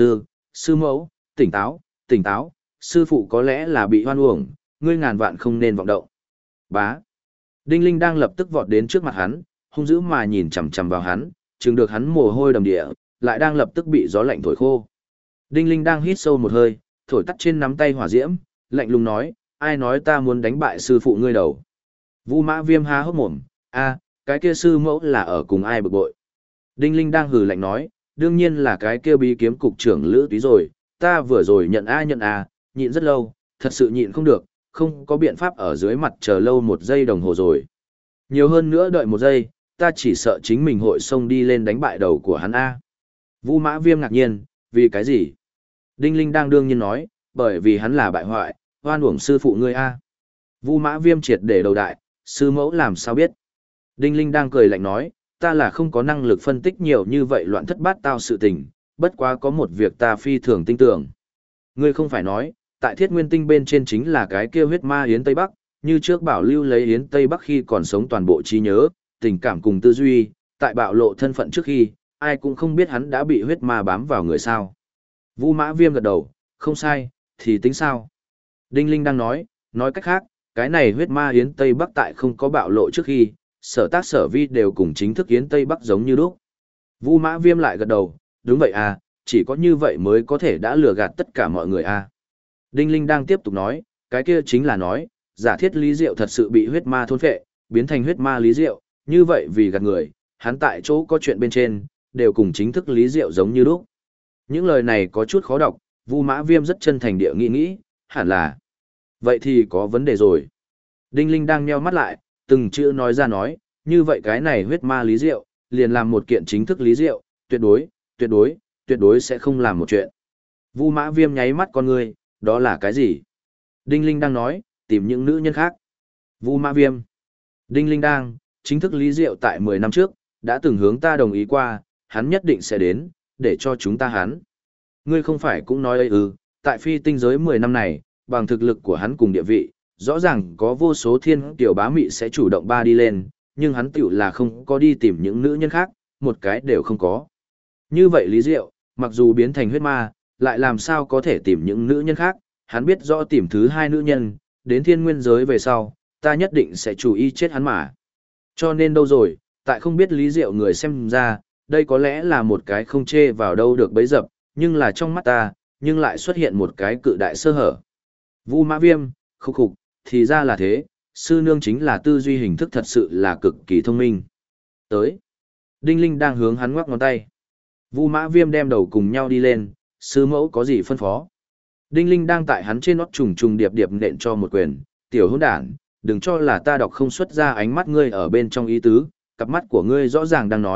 Sư mẫu, tỉnh táo, tỉnh táo, sư phụ có lẽ là bị hoan uổng, ngươi ngàn vạn không nên vọng động. Bá. Đinh Linh đang lập tức vọt đến trước mặt hắn, hung dữ mà nhìn chằm chằm vào hắn, chừng được hắn mồ hôi đầm địa, lại đang lập tức bị gió lạnh thổi khô. Đinh Linh đang hít sâu một hơi, thổi tắt trên nắm tay hỏa diễm, lạnh lùng nói, ai nói ta muốn đánh bại sư phụ ngươi đầu. Vu Mã Viêm há hốc mồm, cái kia sư mẫu là ở cùng ai bực bội. Đinh Linh đang hừ lạnh nói, đương nhiên là cái kia bí kiếm cục trưởng Lữ Túy rồi, ta vừa rồi nhận nhịn rất lâu, thật sự nhịn không được, không có biện pháp ở dưới mặt chờ lâu 1 giây đồng hồ rồi. Nhiều hơn nữa đợi 1 giây, ta chỉ sợ chính mình hội xông đi lên đánh bại đầu của hắn a. Vu Mã Viêm ngạc nhiên, vì cái gì? Đinh Linh đang đương nhiên nói, bởi vì hắn là bại hoại, oan uổng sư phụ ngươi a. Vu Mã Viêm triệt để đầu đại, sư mẫu làm sao biết? Đinh Linh đang cười lạnh nói, ta là không có năng lực phân tích nhiều như vậy loạn thất bát tao sự tình, bất quá có một việc ta phi thường tin tưởng. Ngươi không phải nói, tại Thiết Nguyên Tinh bên trên chính là cái kia huyết ma Yến Tây Bắc, như trước bảo lưu lấy Yến Tây Bắc khi còn sống toàn bộ trí nhớ, tình cảm cùng tư duy, tại bạo lộ thân phận trước khi, ai cũng không biết hắn đã bị huyết ma bám vào người sao. Vu Mã Viêm gật đầu, không sai, thì tính sao? Đinh Linh đang nói cách khác, cái này huyết ma Yến Tây Bắc tại không có bạo lộ trước khi, sở tác sở vi đều cùng chính thức Yến Tây Bắc giống như lúc. Vu Mã Viêm lại gật đầu, đúng vậy à, chỉ có như vậy mới có thể đã lừa gạt tất cả mọi người à. Đinh Linh đang tiếp tục nói, cái kia chính là nói, giả thiết Lý Diệu thật sự bị huyết ma thôn phệ, biến thành huyết ma Lý Diệu, như vậy vì gạt người, hắn tại chỗ có chuyện bên trên, đều cùng chính thức Lý Diệu giống như lúc. Những lời này có chút khó đọc, Vu Mã Viêm rất chân thành địa nghĩ, hẳn là. Vậy thì có vấn đề rồi. Đinh Linh đang nheo mắt lại, từng chữ nói ra nói, như vậy cái này huyết ma Lý Diệu, liền làm một kiện chính thức Lý Diệu, tuyệt đối sẽ không làm một chuyện. Vu Mã Viêm nháy mắt con người, đó là cái gì? Đinh Linh đang nói, tìm những nữ nhân khác. Vu Mã Viêm. Đinh Linh đang, chính thức Lý Diệu tại 10 năm trước, đã từng hướng ta đồng ý qua, hắn nhất định sẽ đến, để cho chúng ta hắn. Ngươi không phải cũng nói ấy tại phi tinh giới 10 năm này, bằng thực lực của hắn cùng địa vị, rõ ràng có vô số thiên tiểu bá mị sẽ chủ động ba đi lên, nhưng hắn tiểu là không có đi tìm những nữ nhân khác, một cái đều không có. Như vậy Lý Diệu, mặc dù biến thành huyết ma, lại làm sao có thể tìm những nữ nhân khác, hắn biết rõ tìm thứ 2 nữ nhân, đến thiên nguyên giới về sau, ta nhất định sẽ chú ý chết hắn mà. Cho nên đâu rồi, tại không biết Lý Diệu người xem ra, đây có lẽ là một cái không chê vào đâu được bấy dập, nhưng là trong mắt ta, nhưng lại xuất hiện một cái cự đại sơ hở. Vu Mã Viêm, khục, thì ra là thế, sư nương chính là tư duy hình thức thật sự là cực kỳ thông minh. Tới. Đinh Linh đang hướng hắn ngoắc ngón tay. Vu Mã Viêm đem đầu cùng nhau đi lên, sư mẫu có gì phân phó. Đinh Linh đang tại hắn trên nót trùng điệp nện cho một quyền, tiểu hỗn đản, đừng cho là ta đọc không xuất ra ánh mắt ngươi ở bên trong ý tứ, cặp mắt của ngươi rõ ràng đang nói,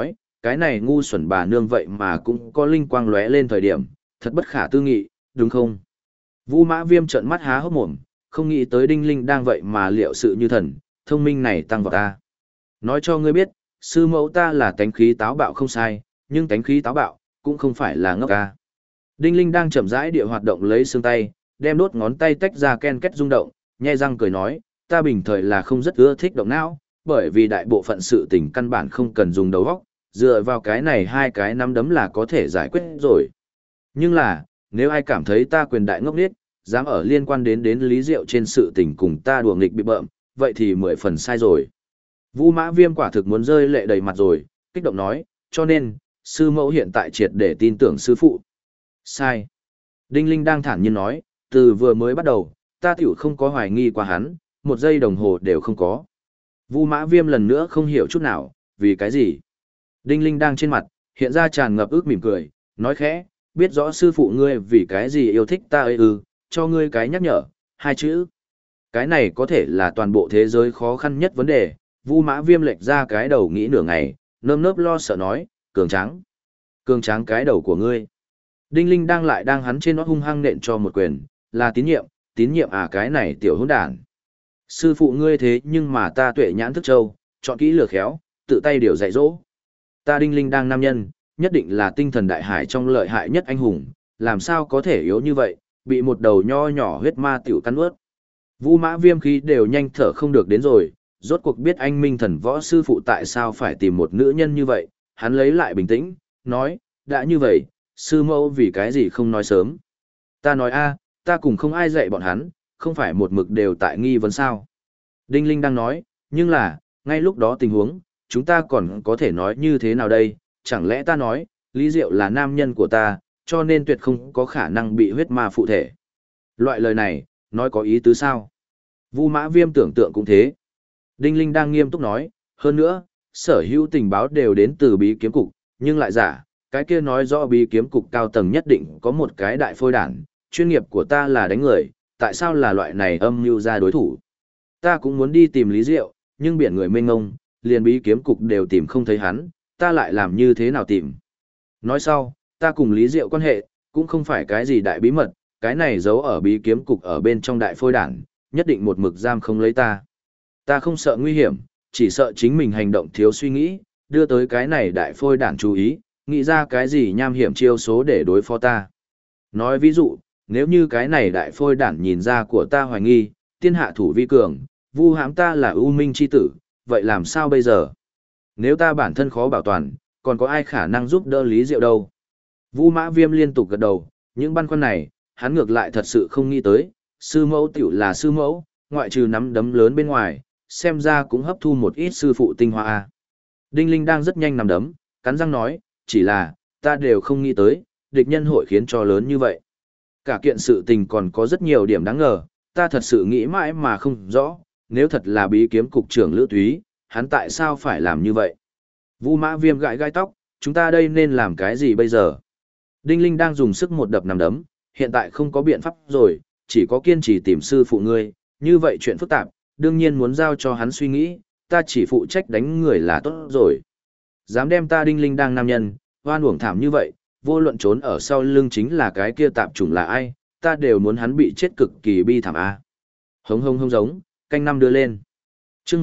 cái này ngu xuẩn bà nương vậy mà cũng có linh quang lóe lên thời điểm, thật bất khả tư nghị, đúng không? Vu Mã Viêm trợn mắt há hốc mồm, không nghĩ tới Đinh Linh đang vậy mà liệu sự như thần, thông minh này tăng vào ta. Nói cho ngươi biết, sư mẫu ta là tánh khí táo bạo không sai, nhưng tánh khí táo bạo cũng không phải là ngốc ca. Đinh Linh đang chậm rãi địa hoạt động lấy xương tay, đem đốt ngón tay tách ra ken két rung động, nhe răng cười nói, ta bình thời là không rất ưa thích động não, bởi vì đại bộ phận sự tình căn bản không cần dùng đầu óc, dựa vào cái này hai cái nắm đấm là có thể giải quyết rồi. Nhưng là, nếu ai cảm thấy ta quyền đại ngốc nghếch, dám ở liên quan đến Lý Diệu trên sự tình cùng ta đùa nghịch bị bợm, vậy thì 10 phần sai rồi. Vu Mã Viêm quả thực muốn rơi lệ đầy mặt rồi, kích động nói, cho nên, sư mẫu hiện tại triệt để tin tưởng sư phụ. Sai. Đinh Linh đang thản nhiên nói, từ vừa mới bắt đầu, ta tiểu không có hoài nghi qua hắn, một giây đồng hồ đều không có. Vu Mã Viêm lần nữa không hiểu chút nào, vì cái gì. Đinh Linh đang trên mặt, hiện ra tràn ngập ước mỉm cười, nói khẽ, biết rõ sư phụ ngươi vì cái gì yêu thích ta ấy cho ngươi cái nhắc nhở, hai chữ. Cái này có thể là toàn bộ thế giới khó khăn nhất vấn đề, Vu Mã Viêm lệch ra cái đầu nghĩ nửa ngày, nơm nớp lo sợ nói, cường tráng. Cường tráng cái đầu của ngươi. Đinh Linh đang hắn trên nó hung hăng nện cho một quyền, là tín nhiệm à cái này tiểu hỗn đản. Sư phụ ngươi thế nhưng mà ta tuệ nhãn thức châu, chọn kỹ lừa khéo, tự tay điều dạy dỗ. Ta Đinh Linh đang nam nhân, nhất định là tinh thần đại hải trong lợi hại nhất anh hùng, làm sao có thể yếu như vậy, bị một đầu nho nhỏ huyết ma tiểu cắn ướt. Vu Mã Viêm khí đều nhanh thở không được đến rồi, rốt cuộc biết anh minh thần võ sư phụ tại sao phải tìm một nữ nhân như vậy, hắn lấy lại bình tĩnh, nói, đã như vậy, sư mẫu vì cái gì không nói sớm. Ta nói a, ta cùng không ai dạy bọn hắn, không phải một mực đều tại nghi vấn sao. Đinh Linh đang nói, nhưng là, ngay lúc đó tình huống, chúng ta còn có thể nói như thế nào đây, chẳng lẽ ta nói, Lý Diệu là nam nhân của ta, cho nên tuyệt không có khả năng bị huyết ma phụ thể. Loại lời này, nói có ý tứ sao? Vu Mã Viêm tưởng tượng cũng thế. Đinh Linh đang nghiêm túc nói, hơn nữa, sở hữu tình báo đều đến từ bí kiếm cục, nhưng lại giả, cái kia nói rõ bí kiếm cục cao tầng nhất định có một cái đại phôi đản, chuyên nghiệp của ta là đánh người, tại sao là loại này âm mưu ra đối thủ? Ta cũng muốn đi tìm Lý Diệu, nhưng biển người mênh ngông, liền bí kiếm cục đều tìm không thấy hắn, ta lại làm như thế nào tìm? Nói sau, ta cùng Lý Diệu quan hệ, cũng không phải cái gì đại bí mật, cái này giấu ở bí kiếm cục ở bên trong đại phôi đản, nhất định một mực giam không lấy ta. Ta không sợ nguy hiểm, chỉ sợ chính mình hành động thiếu suy nghĩ, đưa tới cái này đại phôi đản chú ý, nghĩ ra cái gì nham hiểm chiêu số để đối phó ta. Nói ví dụ, nếu như cái này đại phôi đản nhìn ra của ta hoài nghi, tiên hạ thủ vi cường, vu hãm ta là ưu minh chi tử, vậy làm sao bây giờ? Nếu ta bản thân khó bảo toàn, còn có ai khả năng giúp đỡ Lý Diệu đâu? Vu Mã Viêm liên tục gật đầu, những băn khoăn này, hắn ngược lại thật sự không nghĩ tới, sư mẫu tiểu là sư mẫu, ngoại trừ nắm đấm lớn bên ngoài, xem ra cũng hấp thu một ít sư phụ tinh hoa. Đinh Linh đang rất nhanh nắm đấm, cắn răng nói, chỉ là, ta đều không nghĩ tới, địch nhân hội khiến cho lớn như vậy. Cả kiện sự tình còn có rất nhiều điểm đáng ngờ, ta thật sự nghĩ mãi mà không rõ, nếu thật là bí kiếm cục trưởng Lữ Túy, hắn tại sao phải làm như vậy? Vu Mã Viêm gãi gai tóc, chúng ta đây nên làm cái gì bây giờ? Đinh Linh đang dùng sức một đập nắm đấm, hiện tại không có biện pháp rồi, chỉ có kiên trì tìm sư phụ ngươi, như vậy chuyện phức tạp, đương nhiên muốn giao cho hắn suy nghĩ, ta chỉ phụ trách đánh người là tốt rồi. Dám đem ta Đinh Linh đang nam nhân, hoan uổng thảm như vậy, vô luận trốn ở sau lưng chính là cái kia tạp chủng là ai, ta đều muốn hắn bị chết cực kỳ bi thảm a. Hống hống hống giống, canh năm đưa lên. Chương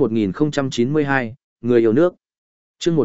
1092, người yêu nước. Chương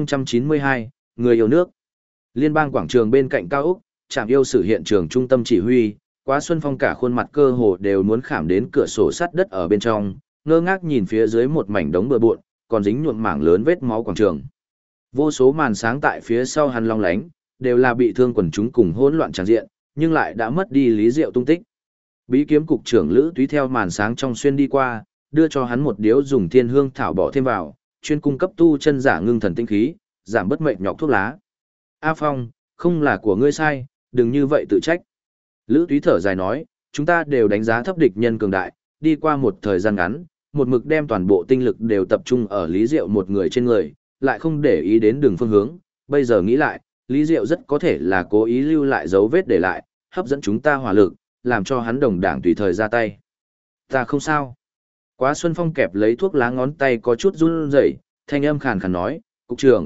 1092, người yêu nước. Liên bang quảng trường bên cạnh cao ốc, trạm yêu sử hiện trường trung tâm chỉ huy, Quá Xuân Phong cả khuôn mặt cơ hồ đều muốn khảm đến cửa sổ sắt đất ở bên trong, ngơ ngác nhìn phía dưới một mảnh đống bừa bộn, còn dính nhuộm mảng lớn vết máu quảng trường. Vô số màn sáng tại phía sau hắn long lánh, đều là bị thương quần chúng cùng hỗn loạn tràn diện, nhưng lại đã mất đi Lý Diệu tung tích. Bí kiếm cục trưởng Lữ Túy theo màn sáng trong xuyên đi qua, đưa cho hắn một điếu dùng thiên hương thảo bỏ thêm vào, chuyên cung cấp tu chân giả ngưng thần tinh khí, giảm bất mệt nhọc thuốc lá. A Phong, không là của ngươi sai, đừng như vậy tự trách. Lữ Túy thở dài nói, chúng ta đều đánh giá thấp địch nhân cường đại, đi qua một thời gian ngắn, một mực đem toàn bộ tinh lực đều tập trung ở Lý Diệu một người trên người, lại không để ý đến đường phương hướng. Bây giờ nghĩ lại, Lý Diệu rất có thể là cố ý lưu lại dấu vết để lại, hấp dẫn chúng ta hỏa lực, làm cho hắn đồng đảng tùy thời ra tay. Ta không sao. Quá Xuân Phong kẹp lấy thuốc lá ngón tay có chút run rẩy, thanh âm khàn khàn nói, cục trưởng,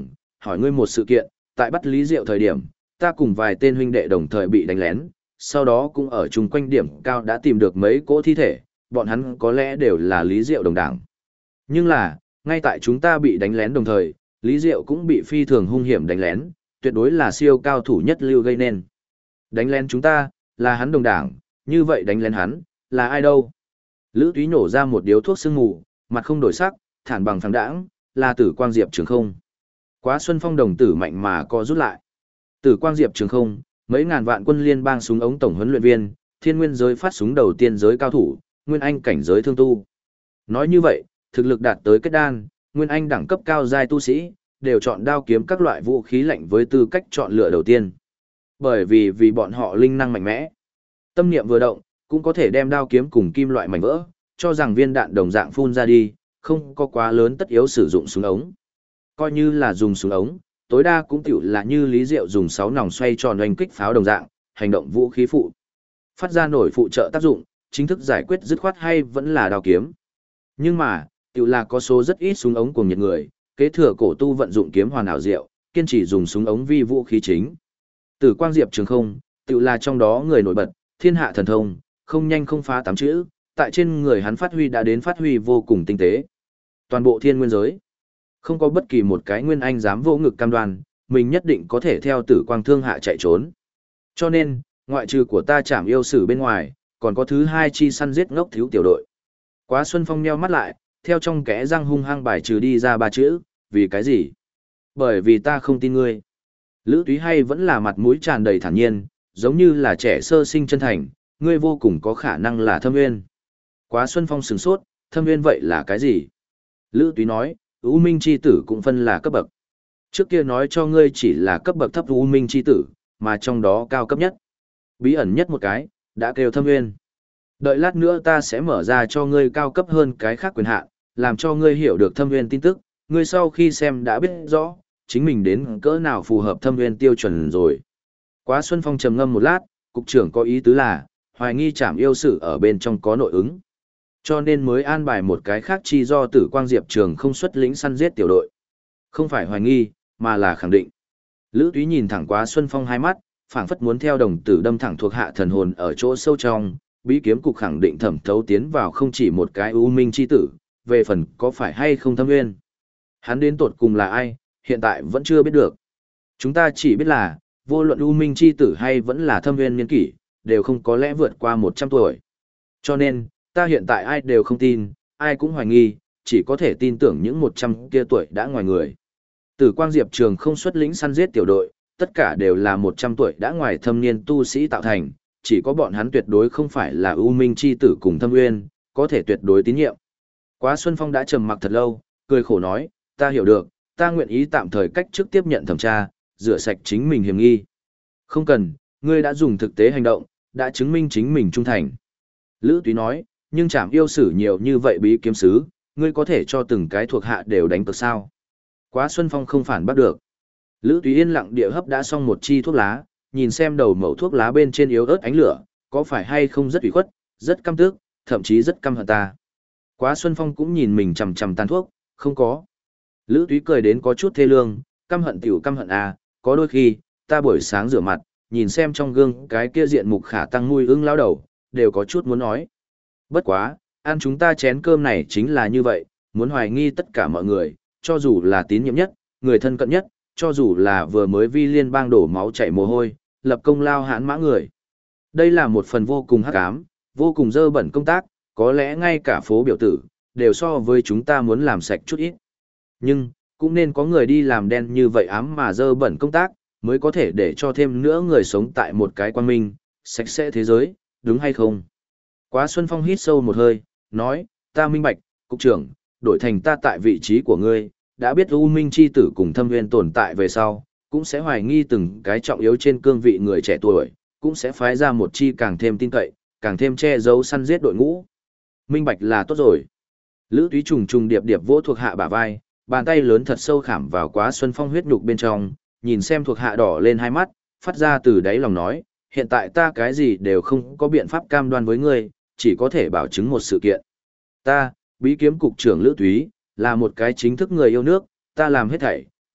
hỏi ngươi một sự kiện, tại bắt Lý Diệu thời điểm, ta cùng vài tên huynh đệ đồng thời bị đánh lén, sau đó cũng ở chung quanh điểm cao đã tìm được mấy cỗ thi thể, bọn hắn có lẽ đều là Lý Diệu đồng đảng. Nhưng là, ngay tại chúng ta bị đánh lén đồng thời, Lý Diệu cũng bị phi thường hung hiểm đánh lén, tuyệt đối là siêu cao thủ nhất lưu gây nên. Đánh lén chúng ta, là hắn đồng đảng, như vậy đánh lén hắn, là ai đâu? Lữ Túy nổ ra một điếu thuốc sương mù, mặt không đổi sắc, thản bằng phẳng đãng, là Tử Quang Diệp Trường Không. Quá Xuân Phong đồng tử mạnh mà co rút lại. Tử Quang Diệp Trường Không, mấy ngàn vạn quân liên bang súng ống tổng huấn luyện viên, thiên nguyên giới phát súng đầu tiên giới cao thủ, nguyên anh cảnh giới thương tu. Nói như vậy, thực lực đạt tới kết đan, nguyên anh đẳng cấp cao giai tu sĩ, đều chọn đao kiếm các loại vũ khí lạnh với tư cách chọn lựa đầu tiên. Bởi vì bọn họ linh năng mạnh mẽ. Tâm niệm vừa động, cũng có thể đem đao kiếm cùng kim loại mảnh vỡ, cho rằng viên đạn đồng dạng phun ra đi, không có quá lớn tất yếu sử dụng súng ống. Coi như là dùng súng ống, tối đa cũng tiểu là như Lý Diệu dùng 6 nòng xoay tròn oanh kích pháo đồng dạng, hành động vũ khí phụ. Phát ra nổi phụ trợ tác dụng, chính thức giải quyết dứt khoát hay vẫn là đao kiếm. Nhưng mà, tiểu là có số rất ít súng ống cùng nhiệt người, kế thừa cổ tu vận dụng kiếm hoàn ảo diệu, kiên trì dùng súng ống vi vũ khí chính. Tử Quang Diệp Trường Không, tiểu là trong đó người nổi bật, thiên hạ thần thông, không nhanh không phá 8 chữ, tại trên người hắn phát huy đã đến phát huy vô cùng tinh tế. Toàn bộ thiên nguyên giới, không có bất kỳ một cái nguyên anh dám vô ngực cam đoan, mình nhất định có thể theo Tử Quang Thương Hạ chạy trốn. Cho nên, ngoại trừ của ta Trảm Yêu Sử bên ngoài, còn có thứ hai chi săn giết ngốc thiếu tiểu đội. Quá Xuân Phong nheo mắt lại, theo trong kẽ răng hung hăng bài trừ đi ra 3 chữ, vì cái gì? Bởi vì ta không tin ngươi. Lữ Túy hay vẫn là mặt mũi tràn đầy thản nhiên, giống như là trẻ sơ sinh chân thành, ngươi vô cùng có khả năng là Thâm Nguyên. Quá Xuân Phong sửng sốt, Thâm Nguyên vậy là cái gì? Lữ Túy nói, U Minh chi tử cũng phân là cấp bậc. Trước kia nói cho ngươi chỉ là cấp bậc thấp U Minh chi tử, mà trong đó cao cấp nhất, bí ẩn nhất một cái, đã kêu Thâm Nguyên. Đợi lát nữa ta sẽ mở ra cho ngươi cao cấp hơn cái khác quyền hạn, làm cho ngươi hiểu được Thâm Nguyên tin tức, ngươi sau khi xem đã biết rõ, chính mình đến cỡ nào phù hợp Thâm Nguyên tiêu chuẩn rồi. Quá Xuân Phong trầm ngâm một lát, cục trưởng có ý tứ là, hoài nghi Trảm Yêu Sử ở bên trong có nội ứng. Cho nên mới an bài một cái khác chi do Tử Quang Diệp Trường Không xuất lĩnh săn giết tiểu đội. Không phải hoài nghi, mà là khẳng định. Lữ Túy nhìn thẳng Quá Xuân Phong hai mắt, phảng phất muốn theo đồng tử đâm thẳng thuộc hạ thần hồn ở chỗ sâu trong, bí kiếm cục khẳng định thẩm thấu tiến vào không chỉ một cái U Minh chi tử, về phần có phải hay không Thâm Nguyên. Hắn đến tột cùng là ai, hiện tại vẫn chưa biết được. Chúng ta chỉ biết là, vô luận U Minh chi tử hay vẫn là Thâm Nguyên niên kỷ, đều không có lẽ vượt qua 100 tuổi. Cho nên, ta hiện tại ai đều không tin, ai cũng hoài nghi, chỉ có thể tin tưởng những 100 kia tuổi đã ngoài người. Tử Quang Diệp Trường Không xuất lĩnh săn giết tiểu đội, tất cả đều là 100 tuổi đã ngoài thâm niên tu sĩ tạo thành, chỉ có bọn hắn tuyệt đối không phải là U Minh chi tử cùng Thâm Nguyên, có thể tuyệt đối tín nhiệm. Quá Xuân Phong đã trầm mặc thật lâu, cười khổ nói, ta hiểu được, ta nguyện ý tạm thời cách trước tiếp nhận thẩm tra, rửa sạch chính mình hiểm nghi. Không cần, ngươi đã dùng thực tế hành động, đã chứng minh chính mình trung thành. Lữ Túy nói, nhưng Trảm Yêu Sử nhiều như vậy bí kiếm sứ, ngươi có thể cho từng cái thuộc hạ đều đánh cược sao? Quá Xuân Phong không phản bắt được. Lữ Túy yên lặng địa hấp đã xong một chi thuốc lá, nhìn xem đầu mẩu thuốc lá bên trên yếu ớt ánh lửa, có phải hay không rất ủy khuất, rất căm tức, thậm chí rất căm hận ta. Quá Xuân Phong cũng nhìn mình chằm chằm tàn thuốc, không có. Lữ Túy cười đến có chút thê lương, căm hận tiểu căm hận à, có đôi khi, ta buổi sáng rửa mặt, nhìn xem trong gương cái kia diện mục khả tăng nuôi ưng lao đầu, đều có chút muốn nói. Bất quá, ăn chúng ta chén cơm này chính là như vậy, muốn hoài nghi tất cả mọi người, cho dù là tín nhiệm nhất, người thân cận nhất, cho dù là vừa mới vi liên bang đổ máu chảy mồ hôi, lập công lao hãn mã người. Đây là một phần vô cùng hắc ám, vô cùng dơ bẩn công tác, có lẽ ngay cả phố biểu tử, đều so với chúng ta muốn làm sạch chút ít. Nhưng, cũng nên có người đi làm đen như vậy ám mà dơ bẩn công tác, mới có thể để cho thêm nữa người sống tại một cái quang minh, sạch sẽ thế giới, đúng hay không? Quá Xuân Phong hít sâu một hơi, nói, ta minh bạch, cục trưởng, đổi thành ta tại vị trí của ngươi, đã biết U Minh chi tử cùng Thâm Nguyên tồn tại về sau, cũng sẽ hoài nghi từng cái trọng yếu trên cương vị người trẻ tuổi, cũng sẽ phái ra một chi càng thêm tin cậy, càng thêm che giấu săn giết đội ngũ. Minh bạch là tốt rồi. Lữ Túy trùng trùng điệp điệp vỗ thuộc hạ bả vai, bàn tay lớn thật sâu khảm vào Quá Xuân Phong huyết nhục bên trong, nhìn xem thuộc hạ đỏ lên hai mắt, phát ra từ đáy lòng nói, hiện tại ta cái gì đều không có biện pháp cam đoan với ngươi, chỉ có thể bảo chứng một sự kiện. Ta, bí kiếm cục trưởng Lữ Túy, là một cái chính thức người yêu nước, ta làm hết thảy,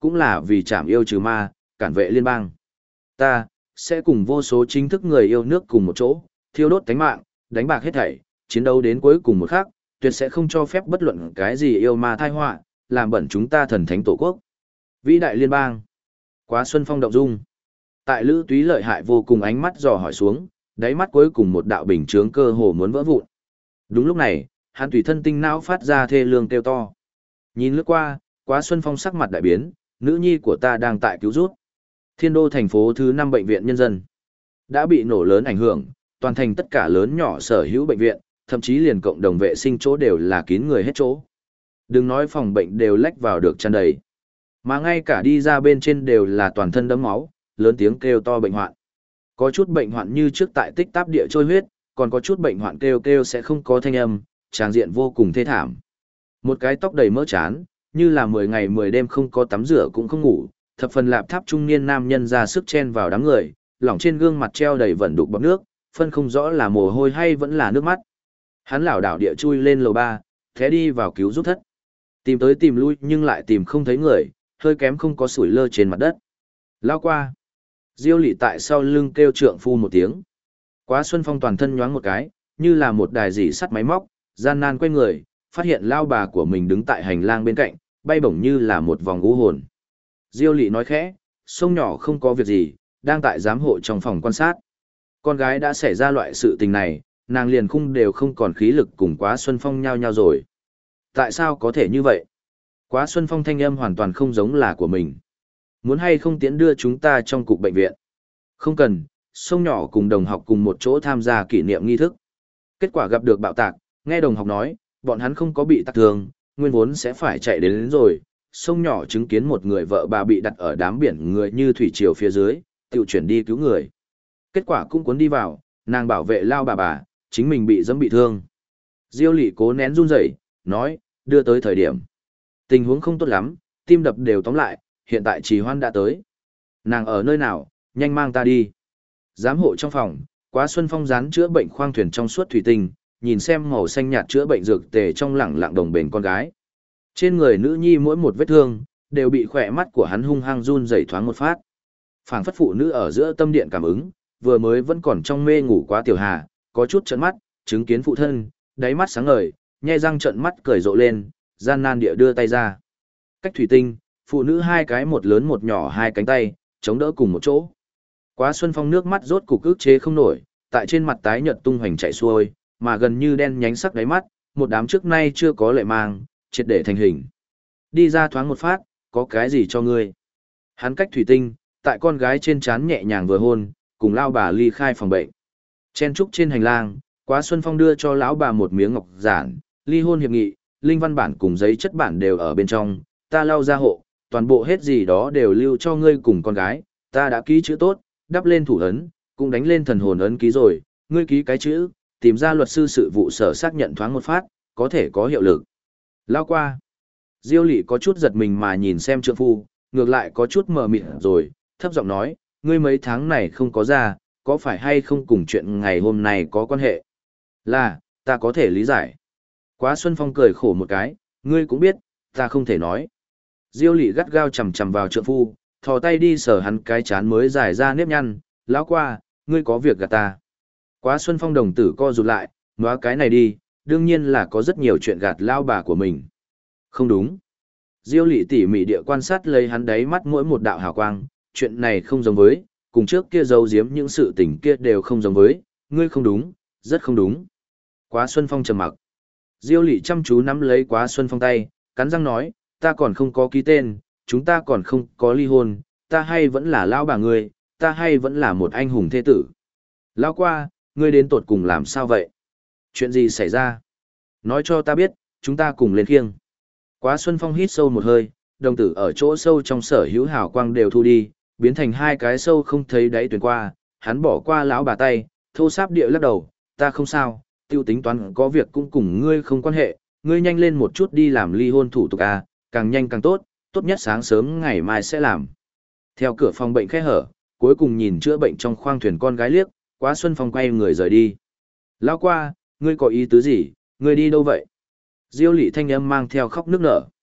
cũng là vì trảm yêu trừ ma, cản vệ liên bang. Ta sẽ cùng vô số chính thức người yêu nước cùng một chỗ, thiêu đốt tánh mạng, đánh bạc hết thảy, chiến đấu đến cuối cùng một khắc, tuyệt sẽ không cho phép bất luận cái gì yêu ma tai họa, làm bẩn chúng ta thần thánh tổ quốc. Vĩ đại liên bang. Quá Xuân Phong động dung. Tại Lữ Túy lợi hại vô cùng ánh mắt dò hỏi xuống, đáy mắt cuối cùng một đạo bình chướng cơ hồ muốn vỡ vụn. Đúng lúc này, hắn tùy thân tinh não phát ra thê lương kêu to. Nhìn lướt qua, Quá Xuân Phong sắc mặt đại biến, nữ nhi của ta đang tại cứu rút. Thiên Đô thành phố thứ 5 bệnh viện nhân dân đã bị nổ lớn ảnh hưởng, toàn thành tất cả lớn nhỏ sở hữu bệnh viện, thậm chí liền cộng đồng vệ sinh chỗ đều là kín người hết chỗ. Đừng nói phòng bệnh đều lách vào được tràn đầy, mà ngay cả đi ra bên trên đều là toàn thân đẫm máu, lớn tiếng kêu to bệnh hoạn. Có chút bệnh hoạn như trước tại tích táp địa trôi huyết, còn có chút bệnh hoạn kêu kêu sẽ không có thanh âm, tràng diện vô cùng thê thảm. Một cái tóc đầy mỡ chán, như là 10 ngày 10 đêm không có tắm rửa cũng không ngủ, thập phần lạp tháp trung niên nam nhân ra sức chen vào đám người, lỏng trên gương mặt treo đầy vẩn đục bọt nước, phân không rõ là mồ hôi hay vẫn là nước mắt. Hắn lảo đảo địa chui lên lầu 3, thế đi vào cứu giúp thất. Tìm tới tìm lui nhưng lại tìm không thấy người, hơi kém không có sủi lơ trên mặt đất. Lao qua. Diêu Lệ tại sau lưng kêu trượng phu một tiếng. Quá Xuân Phong toàn thân nhoáng một cái, như là một đài dỉ sắt máy móc, gian nan quay người, phát hiện lao bà của mình đứng tại hành lang bên cạnh, bay bổng như là một vòng u hồn. Diêu Lệ nói khẽ, sông nhỏ không có việc gì, đang tại giám hộ trong phòng quan sát. Con gái đã xảy ra loại sự tình này, nàng liền khung đều không còn khí lực cùng Quá Xuân Phong nhao nhao rồi. Tại sao có thể như vậy? Quá Xuân Phong thanh âm hoàn toàn không giống là của mình. Muốn hay không tiễn đưa chúng ta trong cục bệnh viện? Không cần, sông nhỏ cùng đồng học cùng một chỗ tham gia kỷ niệm nghi thức. Kết quả gặp được bạo tạc, nghe đồng học nói, bọn hắn không có bị tạc thương, nguyên vốn sẽ phải chạy đến rồi. Sông nhỏ chứng kiến một người vợ bà bị đặt ở đám biển người như thủy triều phía dưới, tự chuyển đi cứu người. Kết quả cũng cuốn đi vào, nàng bảo vệ lao bà, chính mình bị dẫm bị thương. Diêu Lệ cố nén run rẩy, nói, đưa tới thời điểm. Tình huống không tốt lắm, tim đập đều tóm lại, hiện tại trì hoãn đã tới. Nàng ở nơi nào, nhanh mang ta đi. Giám hộ trong phòng, Quá Xuân Phong dán chữa bệnh khoang thuyền trong suốt thủy tinh, nhìn xem màu xanh nhạt chữa bệnh dược tề trong lẳng lặng đồng bền con gái. Trên người nữ nhi mỗi một vết thương, đều bị khỏe mắt của hắn hung hăng run rẩy thoáng một phát. Phảng phất phụ nữ ở giữa tâm điện cảm ứng, vừa mới vẫn còn trong mê ngủ quá tiểu hà, có chút trợn mắt, chứng kiến phụ thân, đáy mắt sáng ngời, nhe răng trợn mắt cười rộ lên, gian nan địa đưa tay ra. Cách thủy tinh, phụ nữ hai cái một lớn một nhỏ hai cánh tay, chống đỡ cùng một chỗ. Quá Xuân Phong nước mắt rốt cục ức chế không nổi, tại trên mặt tái nhợt tung hoành chảy xuôi, mà gần như đen nhánh sắc đáy mắt, một đám trước nay chưa có lệ mang, triệt để thành hình. Đi ra thoáng một phát, có cái gì cho ngươi? Hắn cách thủy tinh, tại con gái trên trán nhẹ nhàng vừa hôn, cùng lao bà ly khai phòng bệnh. Chen trúc trên hành lang, Quá Xuân Phong đưa cho lão bà một miếng ngọc giản, ly hôn hiệp nghị, linh văn bản cùng giấy chất bản đều ở bên trong, ta lau ra hộ, toàn bộ hết gì đó đều lưu cho ngươi cùng con gái, ta đã ký chữ tốt, đắp lên thủ ấn, cũng đánh lên thần hồn ấn ký rồi, ngươi ký cái chữ, tìm ra luật sư sự vụ sở xác nhận thoáng một phát, có thể có hiệu lực. Lao qua. Diêu Lệ có chút giật mình mà nhìn xem trượng phu, ngược lại có chút mờ mịt rồi, thấp giọng nói, ngươi mấy tháng này không có ra, có phải hay không cùng chuyện ngày hôm nay có quan hệ? Là, ta có thể lý giải. Quá Xuân Phong cười khổ một cái, ngươi cũng biết, ta không thể nói. Diêu Lệ gắt gao chầm chầm vào trượng phu, thò tay đi sờ hắn cái chán mới dài ra nếp nhăn, lão qua, ngươi có việc gạt ta. Quá Xuân Phong đồng tử co rụt lại, nói cái này đi, đương nhiên là có rất nhiều chuyện gạt lao bà của mình. Không đúng. Diêu Lệ tỉ mỉ địa quan sát lấy hắn đáy mắt mỗi một đạo hào quang, chuyện này không giống với, cùng trước kia giấu giếm những sự tình kia đều không giống với, ngươi không đúng, rất không đúng. Quá Xuân Phong trầm mặc. Diêu Lệ chăm chú nắm lấy Quá Xuân Phong tay, cắn răng nói, ta còn không có ký tên, chúng ta còn không có ly hôn, ta hay vẫn là lão bà ngươi, ta hay vẫn là một anh hùng thế tử. Lão qua, ngươi đến tột cùng làm sao vậy? Chuyện gì xảy ra? Nói cho ta biết, chúng ta cùng lên khiêng. Quá Xuân Phong hít sâu một hơi, đồng tử ở chỗ sâu trong sở hữu hào quang đều thu đi, biến thành hai cái sâu không thấy đáy tuyến qua, hắn bỏ qua lão bà tay, thô sáp địa lắc đầu, ta không sao, tiêu tính toán có việc cũng cùng ngươi không quan hệ, ngươi nhanh lên một chút đi làm ly hôn thủ tục à, càng nhanh càng tốt, tốt nhất sáng sớm ngày mai sẽ làm. Theo cửa phòng bệnh khẽ hở, cuối cùng nhìn chữa bệnh trong khoang thuyền con gái liếc, Quá Xuân Phong quay người rời đi. Lao qua, ngươi có ý tứ gì, ngươi đi đâu vậy? Diêu Lệ thanh âm mang theo khóc nức nở.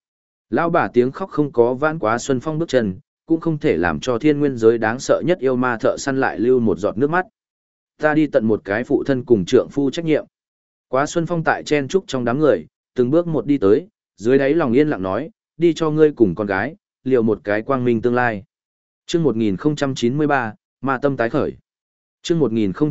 Lão bà tiếng khóc không có vãn quá Xuân Phong bước chân, cũng không thể làm cho thiên nguyên giới đáng sợ nhất yêu ma thợ săn lại lưu một giọt nước mắt. Ta đi tận một cái phụ thân cùng trượng phu trách nhiệm. Quá Xuân Phong tại chen trúc trong đám người, từng bước một đi tới, dưới đáy lòng yên lặng nói, đi cho ngươi cùng con gái, liều một cái quang minh tương lai. Chương 1093, Ma Tâm tái khởi. Chương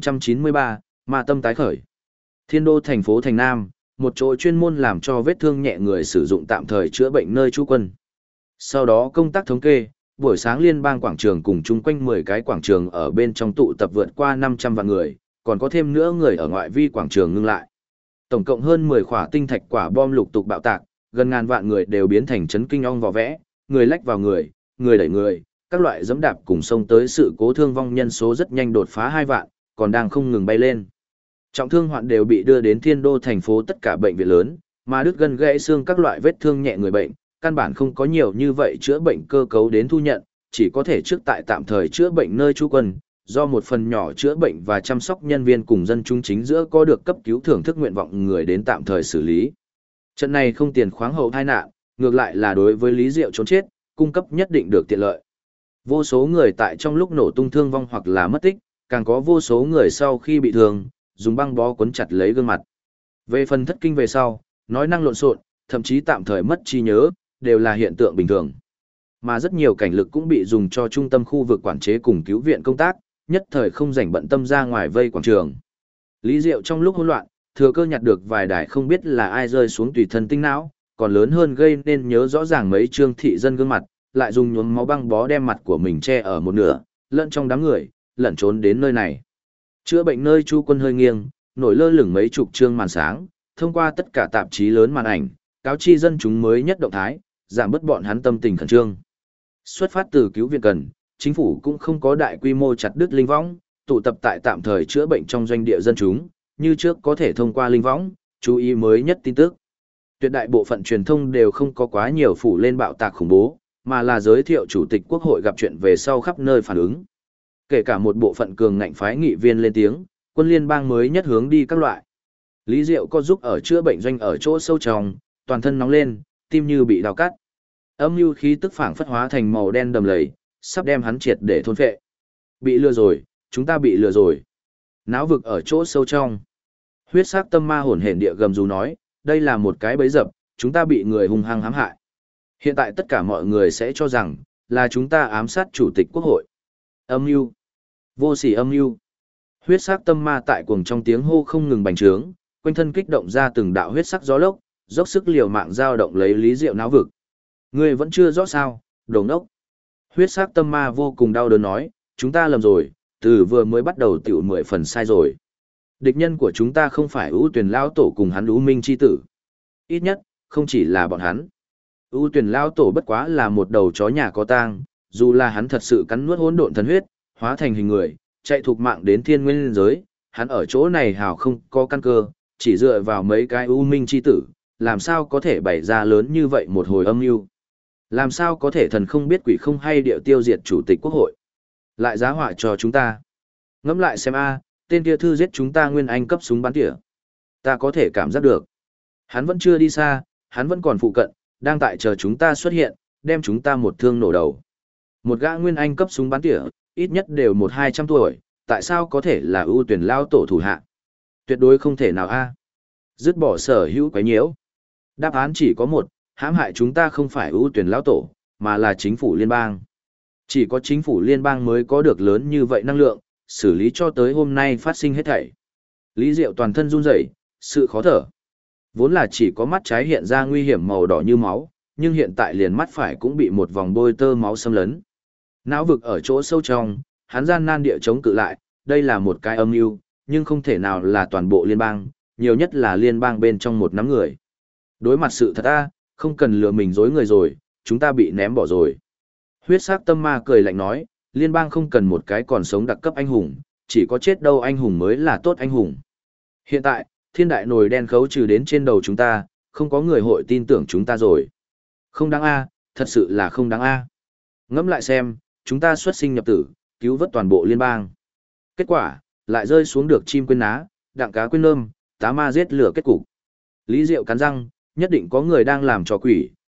1093, Ma Tâm tái khởi. Thiên Đô thành phố Thành Nam, một chỗ chuyên môn làm cho vết thương nhẹ người sử dụng tạm thời chữa bệnh nơi trú quân. Sau đó công tác thống kê, buổi sáng liên bang quảng trường cùng chung quanh 10 cái quảng trường ở bên trong tụ tập vượt qua 500 vạn người, còn có thêm nữa người ở ngoại vi quảng trường ngưng lại. Tổng cộng hơn 10 khỏa tinh thạch quả bom lục tục bạo tạc, gần ngàn vạn người đều biến thành chấn kinh ong vò vẽ, người lách vào người, người đẩy người, các loại giẫm đạp cùng xông tới sự cố thương vong nhân số rất nhanh đột phá 2 vạn, còn đang không ngừng bay lên. Trọng thương hoạn đều bị đưa đến Thiên Đô thành phố tất cả bệnh viện lớn, mà đứt gân gãy xương các loại vết thương nhẹ người bệnh, căn bản không có nhiều như vậy chữa bệnh cơ cấu đến thu nhận, chỉ có thể trước tại tạm thời chữa bệnh nơi trú quân, do một phần nhỏ chữa bệnh và chăm sóc nhân viên cùng dân chúng chính giữa có được cấp cứu thưởng thức nguyện vọng người đến tạm thời xử lý. Trận này không tiền khoáng hậu tai nạn, ngược lại là đối với Lý Diệu trốn chết, cung cấp nhất định được tiện lợi. Vô số người tại trong lúc nổ tung thương vong hoặc là mất tích, càng có vô số người sau khi bị thương, dùng băng bó cuốn chặt lấy gương mặt. Về phần thất kinh về sau, nói năng lộn xộn, thậm chí tạm thời mất trí nhớ, đều là hiện tượng bình thường. Mà rất nhiều cảnh lực cũng bị dùng cho trung tâm khu vực quản chế cùng cứu viện công tác, nhất thời không rảnh bận tâm ra ngoài vây quảng trường. Lý Diệu trong lúc hỗn loạn, thừa cơ nhặt được vài đài không biết là ai rơi xuống tùy thân tinh não, còn lớn hơn gây nên nhớ rõ ràng mấy trương thị dân gương mặt, lại dùng nhuốm máu băng bó đem mặt của mình che ở một nửa, lẫn trong đám người, lẩn trốn đến nơi này. Chữa bệnh nơi chu quân hơi nghiêng, nổi lơ lửng mấy chục trương màn sáng, thông qua tất cả tạp chí lớn màn ảnh, cáo chi dân chúng mới nhất động thái, giảm bớt bọn hắn tâm tình khẩn trương. Xuất phát từ cứu viện cần, chính phủ cũng không có đại quy mô chặt đứt linh võng, tụ tập tại tạm thời chữa bệnh trong doanh địa dân chúng, như trước có thể thông qua linh võng, chú ý mới nhất tin tức. Tuyệt đại bộ phận truyền thông đều không có quá nhiều phủ lên bạo tạc khủng bố, mà là giới thiệu chủ tịch quốc hội gặp chuyện về sau khắp nơi phản ứng. Kể cả một bộ phận cường ngạnh phái nghị viên lên tiếng, quân liên bang mới nhất hướng đi các loại. Lý Diệu có giúp ở chữa bệnh doanh ở chỗ sâu trong, toàn thân nóng lên, tim như bị đào cắt. Âm mưu khí tức phảng phất hóa thành màu đen đầm lầy, sắp đem hắn triệt để thôn phệ. Bị lừa rồi, chúng ta bị lừa rồi. Náo vực ở chỗ sâu trong. Huyết sắc tâm ma hồn hển địa gầm rú nói, đây là một cái bẫy dập, chúng ta bị người hung hăng hãm hại. Hiện tại tất cả mọi người sẽ cho rằng, là chúng ta ám sát chủ tịch quốc hội. Âm mưu, vô sỉ âm mưu. Huyết sắc tâm ma tại cuồng trong tiếng hô không ngừng bành trướng, quanh thân kích động ra từng đạo huyết sắc gió lốc, dốc sức liều mạng giao động lấy Lý Diệu náo vực. Ngươi vẫn chưa rõ sao, đồ ngốc. Huyết sắc tâm ma vô cùng đau đớn nói, chúng ta lầm rồi, từ vừa mới bắt đầu tiểu 10 phần sai rồi. Địch nhân của chúng ta không phải ưu tuyển lao tổ cùng hắn ưu minh chi tử. Ít nhất, không chỉ là bọn hắn. Ưu tuyển lao tổ bất quá là một đầu chó nhà có tang, dù là hắn thật sự cắn nuốt hỗn độn thần huyết, hóa thành hình người, chạy thục mạng đến thiên nguyên giới, hắn ở chỗ này hào không có căn cơ, chỉ dựa vào mấy cái ưu minh chi tử, làm sao có thể bày ra lớn như vậy một hồi âm mưu. Làm sao có thể thần không biết quỷ không hay điệu tiêu diệt chủ tịch quốc hội. Lại giá họa cho chúng ta. Ngẫm lại xem a, tên kia thư giết chúng ta nguyên anh cấp súng bắn tỉa. Ta có thể cảm giác được. Hắn vẫn chưa đi xa, hắn vẫn còn phụ cận, đang tại chờ chúng ta xuất hiện, đem chúng ta một thương nổ đầu. Một gã nguyên anh cấp súng bắn tỉa, ít nhất đều 100-200 tuổi, tại sao có thể là ưu tuyển lao tổ thủ hạ? Tuyệt đối không thể nào a. Dứt bỏ sở hữu quái nhiễu. Đáp án chỉ có một, hãm hại chúng ta không phải ưu tuyển lao tổ, mà là chính phủ liên bang. Chỉ có chính phủ liên bang mới có được lớn như vậy năng lượng, xử lý cho tới hôm nay phát sinh hết thảy. Lý Diệu toàn thân run rẩy, sự khó thở. Vốn là chỉ có mắt trái hiện ra nguy hiểm màu đỏ như máu, nhưng hiện tại liền mắt phải cũng bị một vòng bôi tơ máu xâm lấn. Não vực ở chỗ sâu trong, hắn gian nan địa chống cự lại, đây là một cái âm mưu, nhưng không thể nào là toàn bộ liên bang, nhiều nhất là liên bang bên trong một nắm người. Đối mặt sự thật a, không cần lừa mình dối người rồi, chúng ta bị ném bỏ rồi. Huyết sắc tâm ma cười lạnh nói, liên bang không cần một cái còn sống đặc cấp anh hùng, chỉ có chết đâu anh hùng mới là tốt anh hùng. Hiện tại, thiên đại nồi đen khấu trừ đến trên đầu chúng ta, không có người hội tin tưởng chúng ta rồi. Không đáng a, thật sự là không đáng a. Ngẫm lại xem, chúng ta xuất sinh nhập tử, cứu vớt toàn bộ liên bang. Kết quả, lại rơi xuống được chim quên ná, đặng cá quên nơm, tá ma giết lửa kết cục. Lý Diệu cắn răng, nhất định có người đang làm trò quỷ,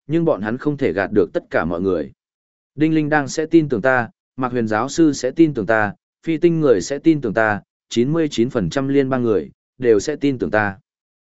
nhưng bọn hắn không thể gạt được tất cả mọi người. Đinh Linh đang sẽ tin tưởng ta, Mạc Huyền giáo sư sẽ tin tưởng ta, phi tinh người sẽ tin tưởng ta, 99% liên bang người, đều sẽ tin tưởng ta.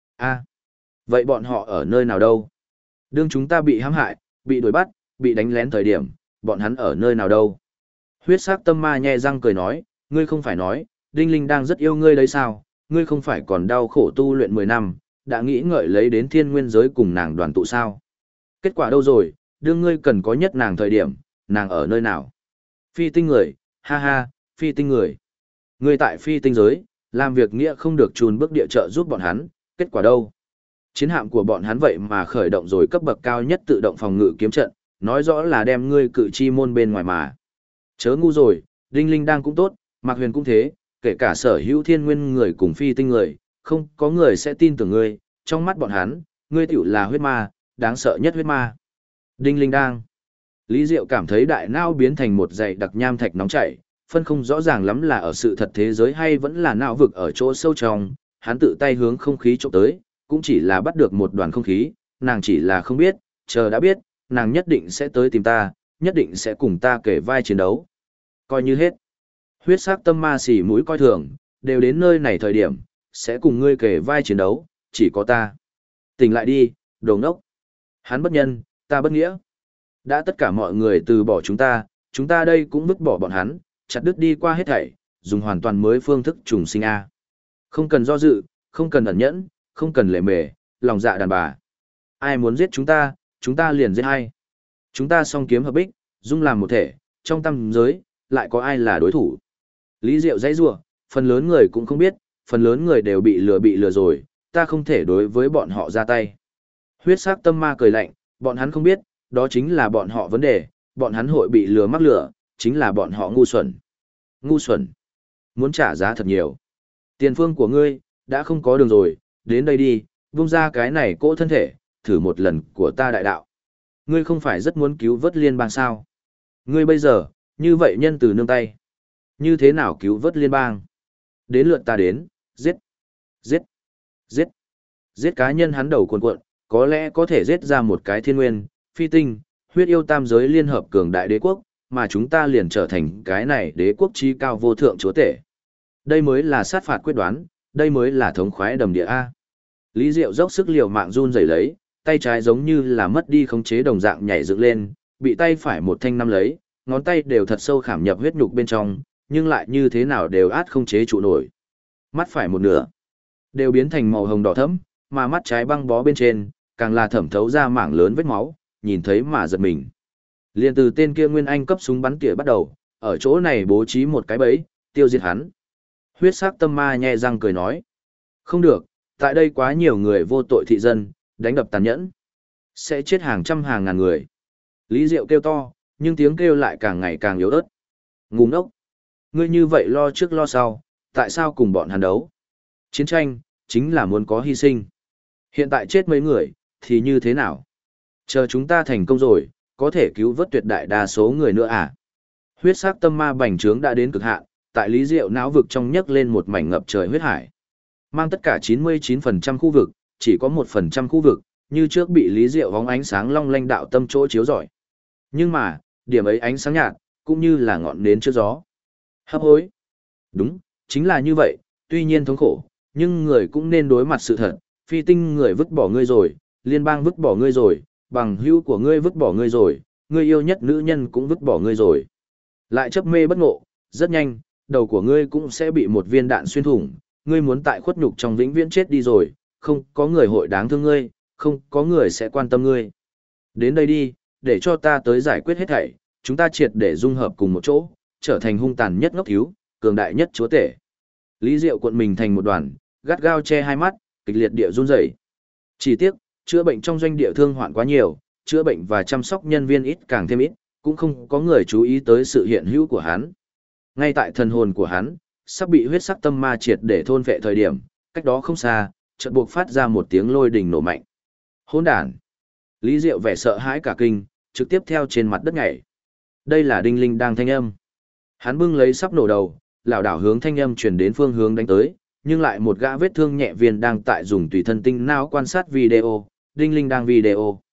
Vậy bọn họ ở nơi nào đâu? Đương chúng ta bị hãm hại, bị đuổi bắt, bị đánh lén thời điểm, bọn hắn ở nơi nào đâu? Huyết sắc tâm ma nhe răng cười nói, ngươi không phải nói, Đinh Linh đang rất yêu ngươi đấy sao, ngươi không phải còn đau khổ tu luyện 10 năm, đã nghĩ ngợi lấy đến thiên nguyên giới cùng nàng đoàn tụ sao? Kết quả đâu rồi, đương ngươi cần có nhất nàng thời điểm, nàng ở nơi nào? Phi tinh người, ha ha, phi tinh người. Ngươi tại phi tinh giới, làm việc nghĩa không được chùn bước địa trợ giúp bọn hắn, kết quả đâu? Chiến hạm của bọn hắn vậy mà khởi động rồi cấp bậc cao nhất tự động phòng ngự kiếm trận, nói rõ là đem ngươi cự chi môn bên ngoài mà. Chớ ngu rồi, Đinh Linh đang cũng tốt, Mạc Huyền cũng thế, kể cả sở hữu thiên nguyên người cùng phi tinh người, không có người sẽ tin tưởng ngươi, trong mắt bọn hắn, ngươi tiểu là huyết ma, đáng sợ nhất huyết ma. Đinh Linh đang. Lý Diệu cảm thấy đại não biến thành một dãy đặc nham thạch nóng chảy, phân không rõ ràng lắm là ở sự thật thế giới hay vẫn là não vực ở chỗ sâu trong, hắn tự tay hướng không khí chụp tới, cũng chỉ là bắt được một đoàn không khí, nàng chỉ là không biết, chờ đã biết, nàng nhất định sẽ tới tìm ta, nhất định sẽ cùng ta kể vai chiến đấu. Coi như hết. Huyết sắc tâm ma xỉ mũi coi thường, đều đến nơi này thời điểm, sẽ cùng ngươi kể vai chiến đấu, chỉ có ta. Tỉnh lại đi, đồ ngốc. Hắn bất nhân, ta bất nghĩa. Đã tất cả mọi người từ bỏ chúng ta đây cũng vứt bỏ bọn hắn, chặt đứt đi qua hết thảy, dùng hoàn toàn mới phương thức trùng sinh A. Không cần do dự, không cần ẩn nhẫn, không cần lề mề, lòng dạ đàn bà. Ai muốn giết chúng ta liền giết hay. Chúng ta song kiếm hợp bích, dung làm một thể, trong tam giới, lại có ai là đối thủ. Lý Diệu dãy rủa, phần lớn người cũng không biết, phần lớn người đều bị lừa rồi, ta không thể đối với bọn họ ra tay. Huyết sắc tâm ma cười lạnh, bọn hắn không biết, đó chính là bọn họ vấn đề, bọn hắn hội bị lừa mắc lừa, chính là bọn họ ngu xuẩn. Ngu xuẩn. Muốn trả giá thật nhiều. Tiền phương của ngươi, đã không có đường rồi, đến đây đi, vung ra cái này cỗ thân thể, thử một lần của ta đại đạo. Ngươi không phải rất muốn cứu vớt liên bang sao? Ngươi bây giờ, như vậy nhân từ nương tay. Như thế nào cứu vớt liên bang? Đến lượt ta đến, giết, giết, giết. Giết cá nhân hắn đầu cuồn cuộn, có lẽ có thể giết ra một cái thiên nguyên, phi tinh, huyết yêu tam giới liên hợp cường đại đế quốc, mà chúng ta liền trở thành cái này đế quốc chi cao vô thượng chúa tể. Đây mới là sát phạt quyết đoán, đây mới là thống khoái đầm địa A. Lý Diệu dốc sức liều mạng run rẩy lấy, tay trái giống như là mất đi khống chế đồng dạng nhảy dựng lên, bị tay phải một thanh nắm lấy, ngón tay đều thật sâu khảm nhập huyết nhục bên trong, nhưng lại như thế nào đều át không chế trụ nổi. Mắt phải một nửa, đều biến thành màu hồng đỏ thẫm, mà mắt trái băng bó bên trên, càng là thẩm thấu ra mảng lớn vết máu, nhìn thấy mà giật mình. Liên từ tên kia Nguyên Anh cấp súng bắn tỉa bắt đầu, ở chỗ này bố trí một cái bẫy, tiêu diệt hắn. Huyết sắc tâm ma nhe răng cười nói. Không được, tại đây quá nhiều người vô tội thị dân, đánh đập tàn nhẫn. Sẽ chết hàng trăm hàng ngàn người. Lý Diệu kêu to, nhưng tiếng kêu lại càng ngày càng yếu ớt. Ngu ngốc. Ngươi như vậy lo trước lo sau, tại sao cùng bọn hắn đấu? Chiến tranh, chính là muốn có hy sinh. Hiện tại chết mấy người, thì như thế nào? Chờ chúng ta thành công rồi, có thể cứu vớt tuyệt đại đa số người nữa à? Huyết sắc tâm ma bành trướng đã đến cực hạn, tại Lý Diệu não vực trong nhấc lên một mảnh ngập trời huyết hải. Mang tất cả 99% khu vực, chỉ có 1% khu vực, như trước bị Lý Diệu hóng ánh sáng long lanh đạo tâm chỗ chiếu rọi. Nhưng mà, điểm ấy ánh sáng nhạt, cũng như là ngọn nến trước gió. Hấp hối. Đúng, chính là như vậy, tuy nhiên thống khổ, nhưng người cũng nên đối mặt sự thật, phi tinh người vứt bỏ ngươi rồi, liên bang vứt bỏ ngươi rồi, bằng hữu của ngươi vứt bỏ ngươi rồi, ngươi yêu nhất nữ nhân cũng vứt bỏ ngươi rồi. Lại chấp mê bất ngộ, rất nhanh, đầu của ngươi cũng sẽ bị một viên đạn xuyên thủng, ngươi muốn tại khuất nhục trong vĩnh viễn chết đi rồi, không có người hội đáng thương ngươi, không có người sẽ quan tâm ngươi. Đến đây đi, để cho ta tới giải quyết hết thảy, chúng ta triệt để dung hợp cùng một chỗ, trở thành hung tàn nhất ngốc thiếu, cường đại nhất chúa tể. Lý Diệu cuộn mình thành một đoàn, gắt gao che hai mắt, kịch liệt địa run rẩy. Chỉ tiếc, chữa bệnh trong doanh địa thương hoạn quá nhiều, chữa bệnh và chăm sóc nhân viên ít càng thêm ít, cũng không có người chú ý tới sự hiện hữu của hắn. Ngay tại thần hồn của hắn, sắp bị huyết sắc tâm ma triệt để thôn phệ thời điểm, cách đó không xa, chợt buộc phát ra một tiếng lôi đình nổ mạnh. Hỗn đản! Lý Diệu vẻ sợ hãi cả kinh, trực tiếp theo trên mặt đất nhảy. Đây là Đinh Linh đang thanh âm. Hắn bưng lấy sắp nổ đầu, lảo đảo hướng thanh âm chuyển đến phương hướng đánh tới, nhưng lại một gã vết thương nhẹ viên đang tại dùng tùy thân tinh não quan sát video, Đinh Linh đang video.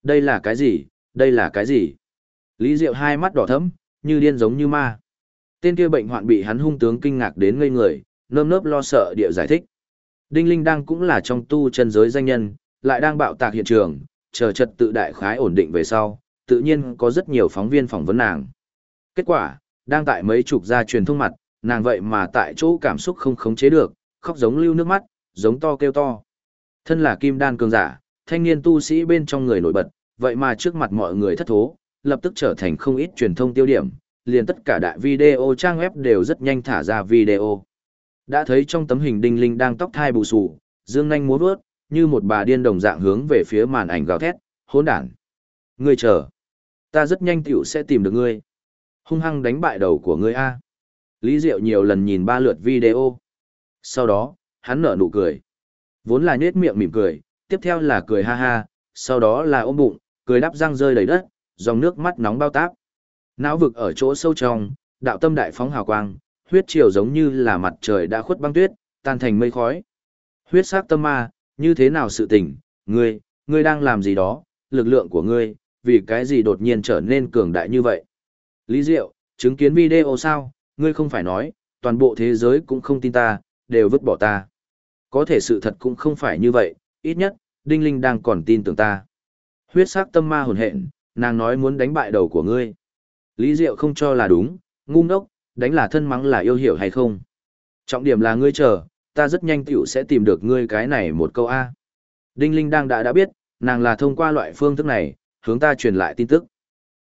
Đây là cái gì, đây là cái gì? Lý Diệu hai mắt đỏ thẫm, như điên giống như ma. Tên kia bệnh hoạn bị hắn hung tướng kinh ngạc đến ngây người, nơm nớp lo sợ địa giải thích. Đinh Linh đang cũng là trong tu chân giới danh nhân, lại đang bạo tạc hiện trường, chờ trật tự đại khái ổn định về sau, tự nhiên có rất nhiều phóng viên phỏng vấn nàng. Kết quả, đang tại mấy chục gia truyền thông mặt, nàng vậy mà tại chỗ cảm xúc không khống chế được, khóc giống lưu nước mắt, giống to kêu to. Thân là kim đan cường giả, thanh niên tu sĩ bên trong người nổi bật, vậy mà trước mặt mọi người thất thố, lập tức trở thành không ít truyền thông tiêu điểm, liền tất cả đại video trang web đều rất nhanh thả ra video. Đã thấy trong tấm hình Đinh Linh đang tóc thai bù xù, dương nanh múa vớt, như một bà điên đồng dạng hướng về phía màn ảnh gào thét, hỗn đản. Ngươi chờ, ta rất nhanh tiểu sẽ tìm được ngươi. Hung hăng đánh bại đầu của ngươi a. Lý Diệu nhiều lần nhìn 3 lượt video. Sau đó, hắn nở nụ cười. Vốn là nhếch miệng mỉm cười, tiếp theo là cười ha ha, sau đó là ôm bụng, cười đắp răng rơi đầy đất, dòng nước mắt nóng bao táp. Não vực ở chỗ sâu trong, đạo tâm đại phóng hào quang, huyết triều giống như là mặt trời đã khuất băng tuyết, tan thành mây khói. Huyết sắc tâm ma, như thế nào sự tình, ngươi đang làm gì đó, lực lượng của ngươi, vì cái gì đột nhiên trở nên cường đại như vậy? Lý Diệu, chứng kiến video sao, ngươi không phải nói, toàn bộ thế giới cũng không tin ta, đều vứt bỏ ta. Có thể sự thật cũng không phải như vậy, ít nhất, Đinh Linh đang còn tin tưởng ta. Huyết sắc tâm ma hồn hện, nàng nói muốn đánh bại đầu của ngươi. Lý Diệu không cho là đúng, ngu ngốc, đánh là thân mắng là yêu hiểu hay không. Trọng điểm là ngươi chờ, ta rất nhanh tiểu sẽ tìm được ngươi cái này một câu A. Đinh Linh đang đã biết, nàng là thông qua loại phương thức này, hướng ta truyền lại tin tức.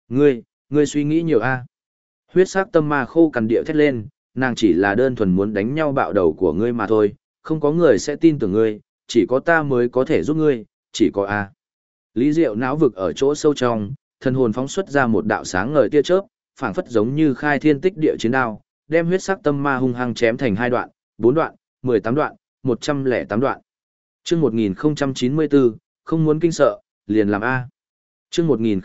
Ngươi suy nghĩ nhiều A. Huyết sắc tâm ma khô cằn địa thét lên, nàng chỉ là đơn thuần muốn đánh nhau bạo đầu của ngươi mà thôi, không có người sẽ tin tưởng ngươi, chỉ có ta mới có thể giúp ngươi, chỉ có A. Lý Diệu não vực ở chỗ sâu trong, thần hồn phóng xuất ra một đạo sáng ngời tia chớp, phảng phất giống như khai thiên tích địa chiến đao, đem huyết sắc tâm ma hung hăng chém thành 2 đoạn, 4 đoạn, 18 đoạn, 108 đoạn. Chương 1094, không muốn kinh sợ, liền làm A. Chương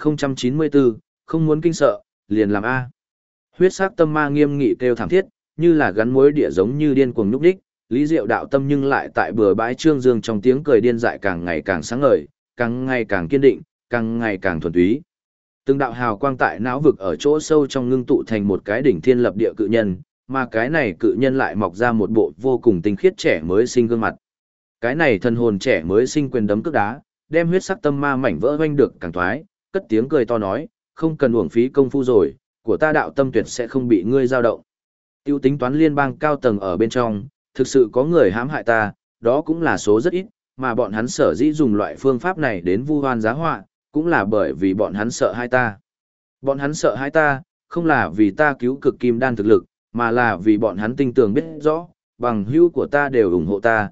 1094, không muốn kinh sợ, liền làm A. Huyết sắc tâm ma nghiêm nghị kêu thảm thiết, như là gắn mối địa giống như điên cuồng nhúc đích, Lý Diệu đạo tâm nhưng lại tại bừa bãi trương dương trong tiếng cười điên dại càng ngày càng sáng ngời, càng ngày càng kiên định, càng ngày càng thuần túy. Từng đạo hào quang tại não vực ở chỗ sâu trong ngưng tụ thành một cái đỉnh thiên lập địa cự nhân, mà cái này cự nhân lại mọc ra một bộ vô cùng tinh khiết trẻ mới sinh gương mặt. Cái này thần hồn trẻ mới sinh quyền đấm cước đá, đem huyết sắc tâm ma mảnh vỡ vênh được càng thoái, cất tiếng cười to nói, không cần uổng phí công phu rồi, của ta đạo tâm tuyệt sẽ không bị ngươi dao động. Tiêu tính toán liên bang cao tầng ở bên trong, thực sự có người hãm hại ta, đó cũng là số rất ít, mà bọn hắn sở dĩ dùng loại phương pháp này đến vu oan giá họa, cũng là bởi vì bọn hắn sợ hai ta. Bọn hắn sợ hai ta, không là vì ta cứu cực kim đan thực lực, mà là vì bọn hắn tinh tường biết rõ, bằng hữu của ta đều ủng hộ ta,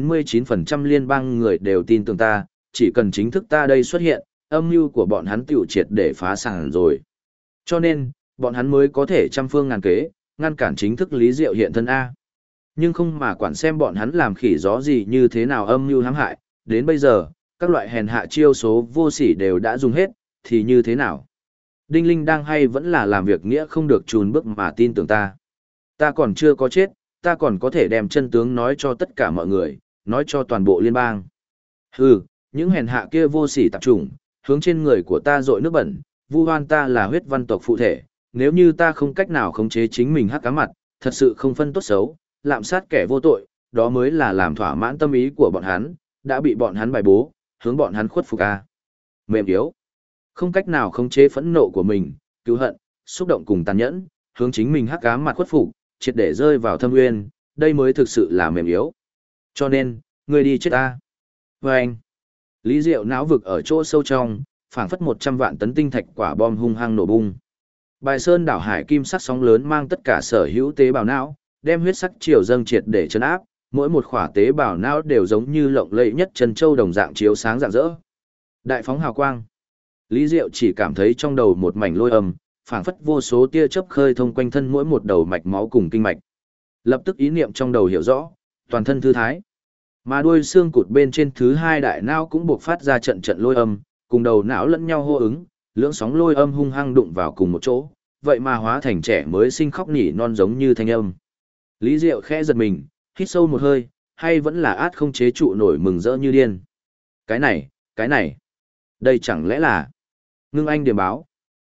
99% liên bang người đều tin tưởng ta, chỉ cần chính thức ta đây xuất hiện, âm mưu của bọn hắn tiểu triệt để phá sản rồi. Cho nên, bọn hắn mới có thể trăm phương ngàn kế, ngăn cản chính thức Lý Diệu hiện thân A. Nhưng không mà quản xem bọn hắn làm khỉ gió gì như thế nào âm mưu hãm hại, đến bây giờ, các loại hèn hạ chiêu số vô sỉ đều đã dùng hết, thì như thế nào? Đinh Linh đang hay vẫn là làm việc nghĩa không được chùn bước mà tin tưởng ta. Ta còn chưa có chết, ta còn có thể đem chân tướng nói cho tất cả mọi người, nói cho toàn bộ liên bang. Hừ, những hèn hạ kia vô sỉ tạp chủng, hướng trên người của ta dội nước bẩn, vu oan ta là huyết văn tộc phụ thể, nếu như ta không cách nào khống chế chính mình hắc cá mặt, thật sự không phân tốt xấu, lạm sát kẻ vô tội, đó mới là làm thỏa mãn tâm ý của bọn hắn, đã bị bọn hắn bài bố, hướng bọn hắn khuất phục a. Mềm yếu, không cách nào khống chế phẫn nộ của mình, cứu hận, xúc động cùng tàn nhẫn, hướng chính mình hắc ám mặt khuất phục, triệt để rơi vào thâm nguyên, đây mới thực sự là mềm yếu. Cho nên, ngươi đi chết a. Và anh, Lý Diệu não vực ở chỗ sâu trong, phảng phất 100 vạn tấn tinh thạch quả bom hung hăng nổ bung. Bài sơn đảo hải kim sắc sóng lớn mang tất cả sở hữu tế bào não, đem huyết sắc triều dâng triệt để chấn áp, mỗi một khỏa tế bào não đều giống như lộng lẫy nhất chân châu đồng dạng chiếu sáng rạng rỡ. Đại phóng hào quang. Lý Diệu chỉ cảm thấy trong đầu một mảnh lôi âm, phảng phất vô số tia chớp khơi thông quanh thân mỗi một đầu mạch máu cùng kinh mạch. Lập tức ý niệm trong đầu hiểu rõ, toàn thân thư thái. Mà đuôi xương cụt bên trên thứ 2 đại não cũng buộc phát ra trận trận lôi âm, cùng đầu não lẫn nhau hô ứng, lưỡng sóng lôi âm hung hăng đụng vào cùng một chỗ, vậy mà hóa thành trẻ mới sinh khóc nỉ non giống như thanh âm. Lý Diệu khẽ giật mình, hít sâu một hơi, hay vẫn là át không chế trụ nổi mừng rỡ như điên. Cái này, Đây chẳng lẽ là Ngưng Anh điểm báo.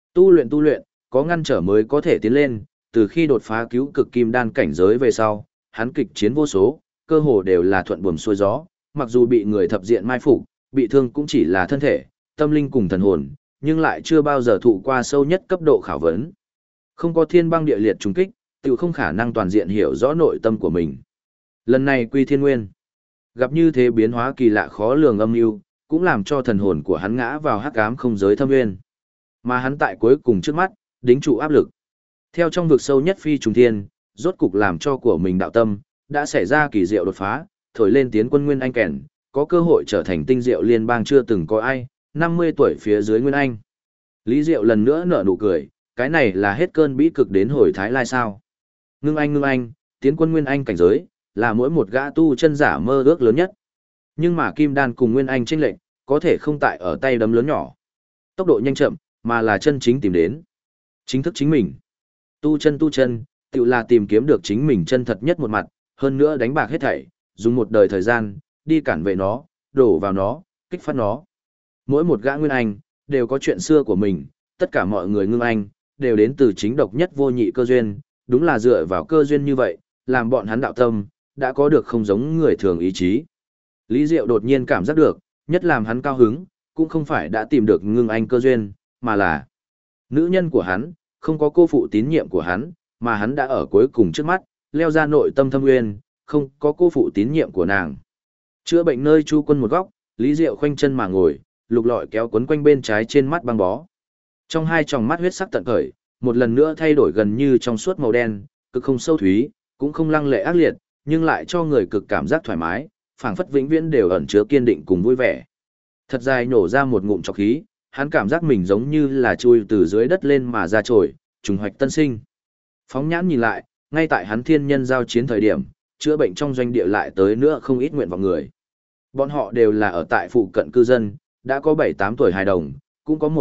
Tu luyện, có ngăn trở mới có thể tiến lên, từ khi đột phá cứu cực kim đan cảnh giới về sau, hắn kịch chiến vô số, cơ hồ đều là thuận buồm xuôi gió, mặc dù bị người thập diện mai phục, bị thương cũng chỉ là thân thể, tâm linh cùng thần hồn, nhưng lại chưa bao giờ thụ qua sâu nhất cấp độ khảo vấn. Không có thiên băng địa liệt trùng kích, tự không khả năng toàn diện hiểu rõ nội tâm của mình. Lần này quy thiên nguyên, gặp như thế biến hóa kỳ lạ khó lường âm mưu, cũng làm cho thần hồn của hắn ngã vào hắc ám không giới thâm nguyên. Mà hắn tại cuối cùng trước mắt, đính trụ áp lực. Theo trong vực sâu nhất phi trùng thiên, rốt cục làm cho của mình đạo tâm, đã xảy ra kỳ diệu đột phá, thổi lên tiến quân Nguyên Anh kèn, có cơ hội trở thành tinh diệu liên bang chưa từng có ai, 50 tuổi phía dưới Nguyên Anh. Lý Diệu lần nữa nở nụ cười, cái này là hết cơn bĩ cực đến hồi thái lai sao. Ngưng anh, tiến quân Nguyên Anh cảnh giới, là mỗi một gã tu chân giả mơ ước lớn nhất. Nhưng mà Kim Đan cùng Nguyên Anh chênh lệch, có thể không tại ở tay đấm lớn nhỏ. Tốc độ nhanh chậm, mà là chân chính tìm đến. Chính thức chính mình. Tu chân, tự là tìm kiếm được chính mình chân thật nhất một mặt, hơn nữa đánh bạc hết thảy, dùng một đời thời gian, đi cản vệ nó, đổ vào nó, kích phát nó. Mỗi một gã Nguyên Anh, đều có chuyện xưa của mình, tất cả mọi người ngưng anh, đều đến từ chính độc nhất vô nhị cơ duyên, đúng là dựa vào cơ duyên như vậy, làm bọn hắn đạo tâm, đã có được không giống người thường ý chí. Lý Diệu đột nhiên cảm giác được, nhất làm hắn cao hứng, cũng không phải đã tìm được ngưng anh cơ duyên, mà là nữ nhân của hắn, không có cô phụ tín nhiệm của hắn, mà hắn đã ở cuối cùng trước mắt, leo ra nội tâm thâm nguyên, không có cô phụ tín nhiệm của nàng. Chữa bệnh nơi Chu Quân một góc, Lý Diệu khoanh chân mà ngồi, lục lọi kéo quấn quanh bên trái trên mắt băng bó. Trong hai tròng mắt huyết sắc tận khởi, một lần nữa thay đổi gần như trong suốt màu đen, cực không sâu thúy, cũng không lăng lệ ác liệt, nhưng lại cho người cực cảm giác thoải mái, phảng phất vĩnh viễn đều ẩn chứa kiên định cùng vui vẻ. Thật dài nổ ra một ngụm trọc khí, hắn cảm giác mình giống như là chui từ dưới đất lên mà ra trồi, trùng hoạch tân sinh. Phóng nhãn nhìn lại, ngay tại hắn thiên nhân giao chiến thời điểm, chữa bệnh trong doanh địa lại tới nữa không ít nguyện vọng người. Bọn họ đều là ở tại phụ cận cư dân, đã có 7-8 tuổi hài đồng, cũng có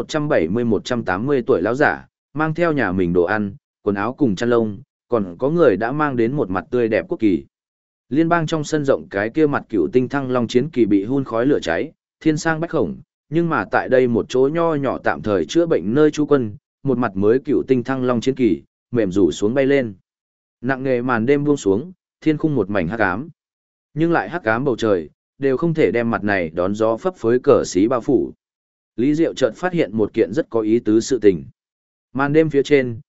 170-180 tuổi lão giả, mang theo nhà mình đồ ăn, quần áo cùng chăn lông, còn có người đã mang đến một mặt tươi đẹp quốc kỳ. Liên bang trong sân rộng cái kia mặt cựu tinh thăng long chiến kỳ bị hun khói lửa cháy, thiên sang bách khổng, nhưng mà tại đây một chỗ nho nhỏ tạm thời chữa bệnh nơi trú quân, một mặt mới cựu tinh thăng long chiến kỳ, mềm rủ xuống bay lên. Nặng nề màn đêm buông xuống, thiên khung một mảnh hắc ám. Nhưng lại hắc ám bầu trời, đều không thể đem mặt này đón gió phấp phới cờ xí bao phủ. Lý Diệu chợt phát hiện một kiện rất có ý tứ sự tình. Màn đêm phía trên,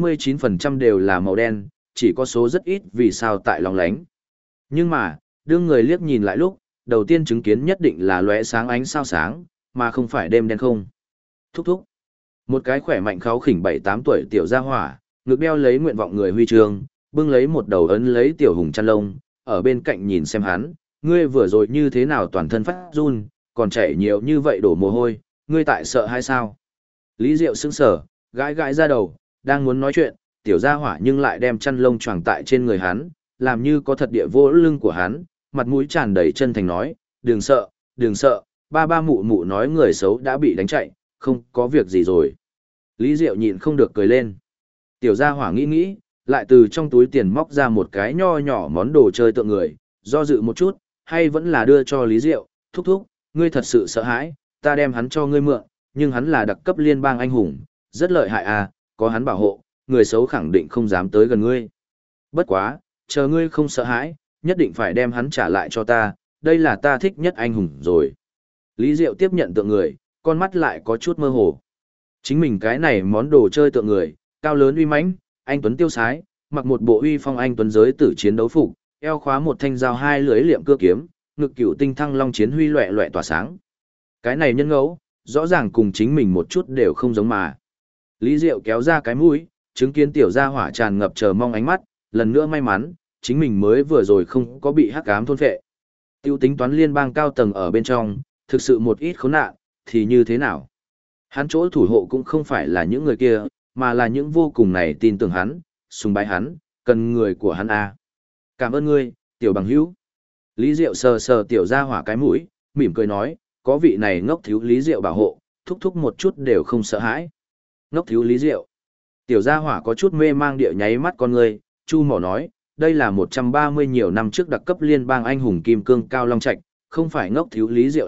99% đều là màu đen, chỉ có số rất ít vì sao tại lóng lánh. Nhưng mà, đương người liếc nhìn lại lúc, đầu tiên chứng kiến nhất định là lóe sáng ánh sao sáng, mà không phải đêm đen không. Thúc thúc. Một cái khỏe mạnh kháu khỉnh 7-8 tuổi tiểu gia hỏa, ngực đeo lấy nguyện vọng người huy chương, bưng lấy một đầu ấn lấy tiểu hùng chăn lông, ở bên cạnh nhìn xem hắn, ngươi vừa rồi như thế nào toàn thân phát run, còn chảy nhiều như vậy đổ mồ hôi, ngươi tại sợ hay sao? Lý Diệu sững sờ, gãi gãi ra đầu, đang muốn nói chuyện, tiểu gia hỏa nhưng lại đem chăn lông choàng tại trên người hắn, làm như có thật địa vô lưng của hắn, mặt mũi tràn đầy chân thành nói, đừng sợ, ba ba mụ mụ nói người xấu đã bị đánh chạy, không có việc gì rồi. Lý Diệu nhịn không được cười lên. Tiểu gia hỏa nghĩ, lại từ trong túi tiền móc ra một cái nho nhỏ món đồ chơi tượng người, do dự một chút, hay vẫn là đưa cho Lý Diệu, thúc thúc, ngươi thật sự sợ hãi, ta đem hắn cho ngươi mượn, nhưng hắn là đặc cấp liên bang anh hùng, rất lợi hại à, có hắn bảo hộ, người xấu khẳng định không dám tới gần ngươi. Bất quá, chờ ngươi không sợ hãi, nhất định phải đem hắn trả lại cho ta, đây là ta thích nhất anh hùng rồi. Lý Diệu tiếp nhận tượng người, con mắt lại có chút mơ hồ. Chính mình cái này món đồ chơi tượng người, cao lớn uy mãnh, anh tuấn tiêu sái, mặc một bộ uy phong anh tuấn giới tử chiến đấu phục, eo khóa một thanh dao hai lưỡi liệm cưa kiếm, ngực cửu tinh thăng long chiến huy loẻ loẻ tỏa sáng. Cái này nhân ngẫu, rõ ràng cùng chính mình một chút đều không giống mà. Lý Diệu kéo ra cái mũi, chứng kiến tiểu gia hỏa tràn ngập chờ mong ánh mắt, lần nữa may mắn, chính mình mới vừa rồi không có bị hắc ám thôn phệ. Tiêu tính toán liên bang cao tầng ở bên trong, thực sự một ít khốn nạn, thì như thế nào? Hắn chỗ thủ hộ cũng không phải là những người kia, mà là những vô cùng này tin tưởng hắn, sùng bái hắn, cần người của hắn à. Cảm ơn ngươi, tiểu bằng hữu. Lý Diệu sờ sờ tiểu gia hỏa cái mũi, mỉm cười nói, có vị này ngốc thiếu Lý Diệu bảo hộ, thúc thúc một chút đều không sợ hãi. Ngốc thiếu Lý Diệu. Tiểu gia hỏa có chút mê mang địa nháy mắt con ngươi, chu mỏ nói, đây là 130 nhiều năm trước đặc cấp liên bang anh hùng kim cương cao long trạch, không phải ngốc thiếu Lý Diệu à,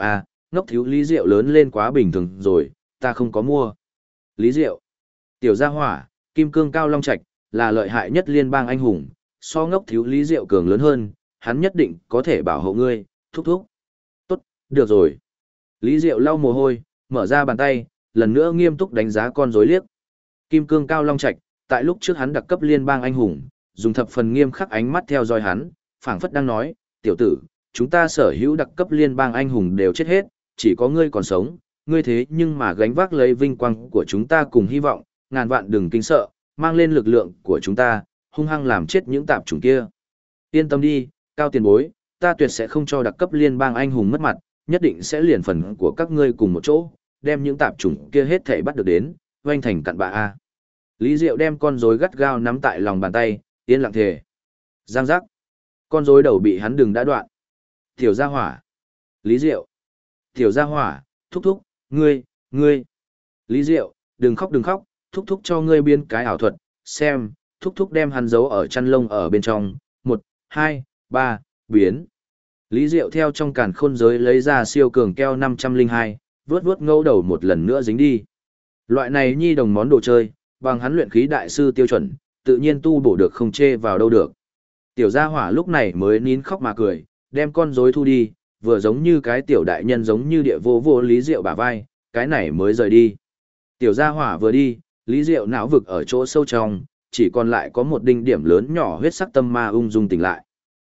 ngốc thiếu Lý Diệu lớn lên quá bình thường rồi, ta không có mua. Lý Diệu, tiểu gia hỏa, kim cương cao long trạch, là lợi hại nhất liên bang anh hùng, so ngốc thiếu Lý Diệu cường lớn hơn, hắn nhất định có thể bảo hộ ngươi, thúc thúc. Tốt, được rồi. Lý Diệu lau mồ hôi, mở ra bàn tay, lần nữa nghiêm túc đánh giá con rối liếc. Kim cương cao long trạch, tại lúc trước hắn đặc cấp liên bang anh hùng, dùng thập phần nghiêm khắc ánh mắt theo dõi hắn, phảng phất đang nói, tiểu tử, chúng ta sở hữu đặc cấp liên bang anh hùng đều chết hết, chỉ có ngươi còn sống, ngươi thế nhưng mà gánh vác lấy vinh quang của chúng ta cùng hy vọng, ngàn vạn đừng kinh sợ, mang lên lực lượng của chúng ta, hung hăng làm chết những tạp chủng kia. Yên tâm đi, cao tiền bối, ta tuyệt sẽ không cho đặc cấp liên bang anh hùng mất mặt, nhất định sẽ liền phần của các ngươi cùng một chỗ, đem những tạp chủng kia hết thảy bắt được đến, oanh thành cặn bã a. Lý Diệu đem con rối gắt gao nắm tại lòng bàn tay, yên lặng thề. Giang giác. Con rối đầu bị hắn đừng đã đoạn. Tiểu gia hỏa. Lý Diệu. Tiểu gia hỏa, thúc thúc, ngươi. Lý Diệu, đừng khóc, thúc thúc cho ngươi biên cái ảo thuật, xem, thúc thúc đem hắn giấu ở chăn lông ở bên trong, 1, 2, 3, biến. Lý Diệu theo trong càn khôn giới lấy ra siêu cường keo 502, vuốt ngâu đầu một lần nữa dính đi. Loại này nhi đồng món đồ chơi, bằng hắn luyện khí đại sư tiêu chuẩn, tự nhiên tu bổ được không chê vào đâu được. Tiểu gia hỏa lúc này mới nín khóc mà cười, đem con rối thu đi, vừa giống như cái tiểu đại nhân giống như địa vô Lý Diệu bả vai, cái này mới rời đi. Tiểu gia hỏa vừa đi, Lý Diệu não vực ở chỗ sâu trong, chỉ còn lại có một đinh điểm lớn nhỏ huyết sắc tâm ma ung dung tỉnh lại.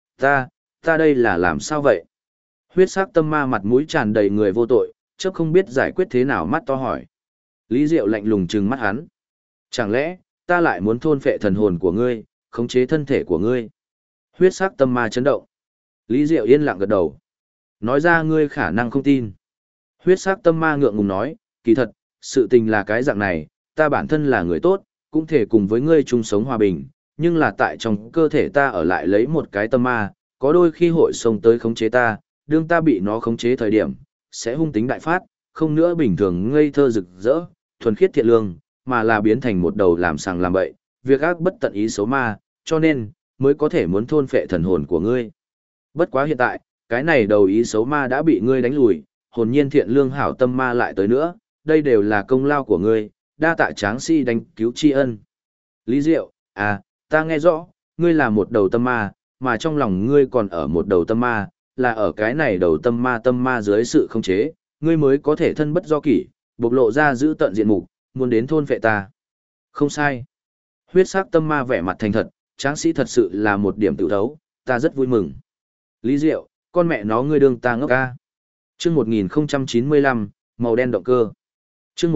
Ta đây là làm sao vậy? Huyết sắc tâm ma mặt mũi tràn đầy người vô tội, chớp không biết giải quyết thế nào mắt to hỏi. Lý Diệu lạnh lùng trừng mắt hắn. Chẳng lẽ, ta lại muốn thôn phệ thần hồn của ngươi, khống chế thân thể của ngươi? Huyết sắc tâm ma chấn động. Lý Diệu yên lặng gật đầu. Nói ra ngươi khả năng không tin. Huyết sắc tâm ma ngượng ngùng nói, kỳ thật, sự tình là cái dạng này, ta bản thân là người tốt, cũng thể cùng với ngươi chung sống hòa bình, nhưng là tại trong cơ thể ta ở lại lấy một cái tâm ma, có đôi khi hội xông tới khống chế ta, đương ta bị nó khống chế thời điểm, sẽ hung tính đại phát, không nữa bình thường ngây thơ rực rỡ, thuần khiết thiện lương, mà là biến thành một đầu làm sàng làm bậy, việc ác bất tận ý xấu ma, cho nên, mới có thể muốn thôn phệ thần hồn của ngươi. Bất quá hiện tại, cái này đầu ý xấu ma đã bị ngươi đánh lùi, hồn nhiên thiện lương hảo tâm ma lại tới nữa, đây đều là công lao của ngươi, đa tạ tráng sĩ đánh cứu tri ân. Lý Diệu, ta nghe rõ, ngươi là một đầu tâm ma, mà trong lòng ngươi còn ở một đầu tâm ma, là ở cái này đầu tâm ma dưới sự khống chế, ngươi mới có thể thân bất do kỷ, bộc lộ ra giữ tận diện mục, muốn đến thôn phệ ta. Không sai. Huyết sắc tâm ma vẻ mặt thành thật, tráng sĩ thật sự là một điểm tự thấu, ta rất vui mừng. Lý Diệu, con mẹ nó ngươi đương ta ngốc ca. Chương 1095, màu đen động cơ. Chương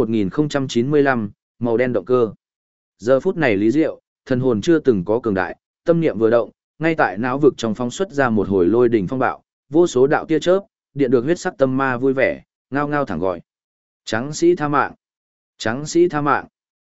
1095, màu đen động cơ. Giờ phút này Lý Diệu, thần hồn chưa từng có cường đại, tâm niệm vừa động, ngay tại não vực trong phóng xuất ra một hồi lôi đỉnh phong bạo, vô số đạo tia chớp, điện được huyết sắc tâm ma vui vẻ, ngao ngao thẳng gọi. Tráng sĩ tha mạng. Tráng sĩ tha mạng.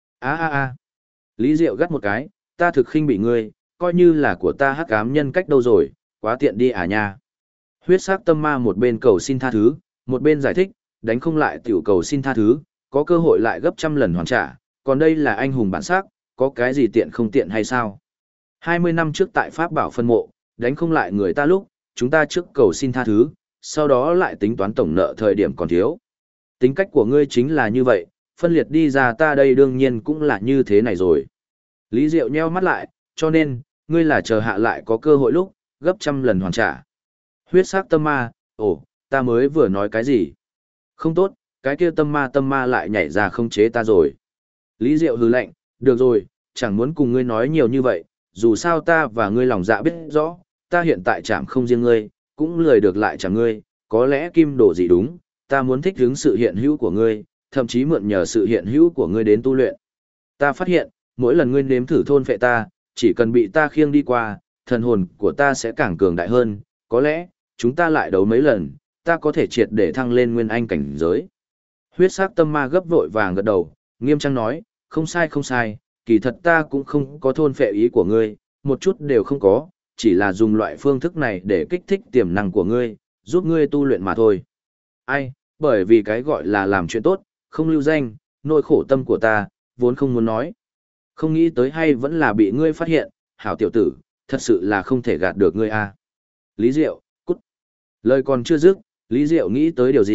Lý Diệu gắt một cái, ta thực khinh bị ngươi, coi như là của ta hắc ám nhân cách đâu rồi, quá tiện đi à nha. Huyết sắc tâm ma một bên cầu xin tha thứ, một bên giải thích, đánh không lại tiểu cầu xin tha thứ, có cơ hội lại gấp trăm lần hoàn trả, còn đây là anh hùng bản sắc, có cái gì tiện không tiện hay sao? 20 năm trước tại Pháp Bảo phân mộ, đánh không lại người ta lúc, chúng ta trước cầu xin tha thứ, sau đó lại tính toán tổng nợ thời điểm còn thiếu. Tính cách của ngươi chính là như vậy, phân liệt đi ra ta đây đương nhiên cũng là như thế này rồi. Lý Diệu nheo mắt lại, cho nên, ngươi là chờ hạ lại có cơ hội lúc, gấp trăm lần hoàn trả. Huyết sắc tâm ma, ta mới vừa nói cái gì? Không tốt, cái kia tâm ma lại nhảy ra không chế ta rồi. Lý Diệu hừ lạnh, được rồi, chẳng muốn cùng ngươi nói nhiều như vậy, dù sao ta và ngươi lòng dạ biết rõ, ta hiện tại chạm không riêng ngươi, cũng lười được lại chẳng ngươi, có lẽ kim đổ gì đúng, ta muốn thích hứng sự hiện hữu của ngươi, thậm chí mượn nhờ sự hiện hữu của ngươi đến tu luyện. Ta phát hiện, mỗi lần ngươi nếm thử thôn phệ ta, chỉ cần bị ta khiêng đi qua, thần hồn của ta sẽ càng cường đại hơn, có lẽ, chúng ta lại đấu mấy lần, ta có thể triệt để thăng lên nguyên anh cảnh giới. Huyết sắc tâm ma gấp vội vàng gật đầu, nghiêm trang nói, không sai, kỳ thật ta cũng không có thôn phệ ý của ngươi, một chút đều không có, chỉ là dùng loại phương thức này để kích thích tiềm năng của ngươi, giúp ngươi tu luyện mà thôi. Bởi vì cái gọi là làm chuyện tốt, không lưu danh, nỗi khổ tâm của ta, vốn không muốn nói. Không nghĩ tới hay vẫn là bị ngươi phát hiện, hảo tiểu tử, thật sự là không thể gạt được ngươi a. Lý Diệu, cút. Lời còn chưa dứt, Lý Diệu nghĩ tới điều gì,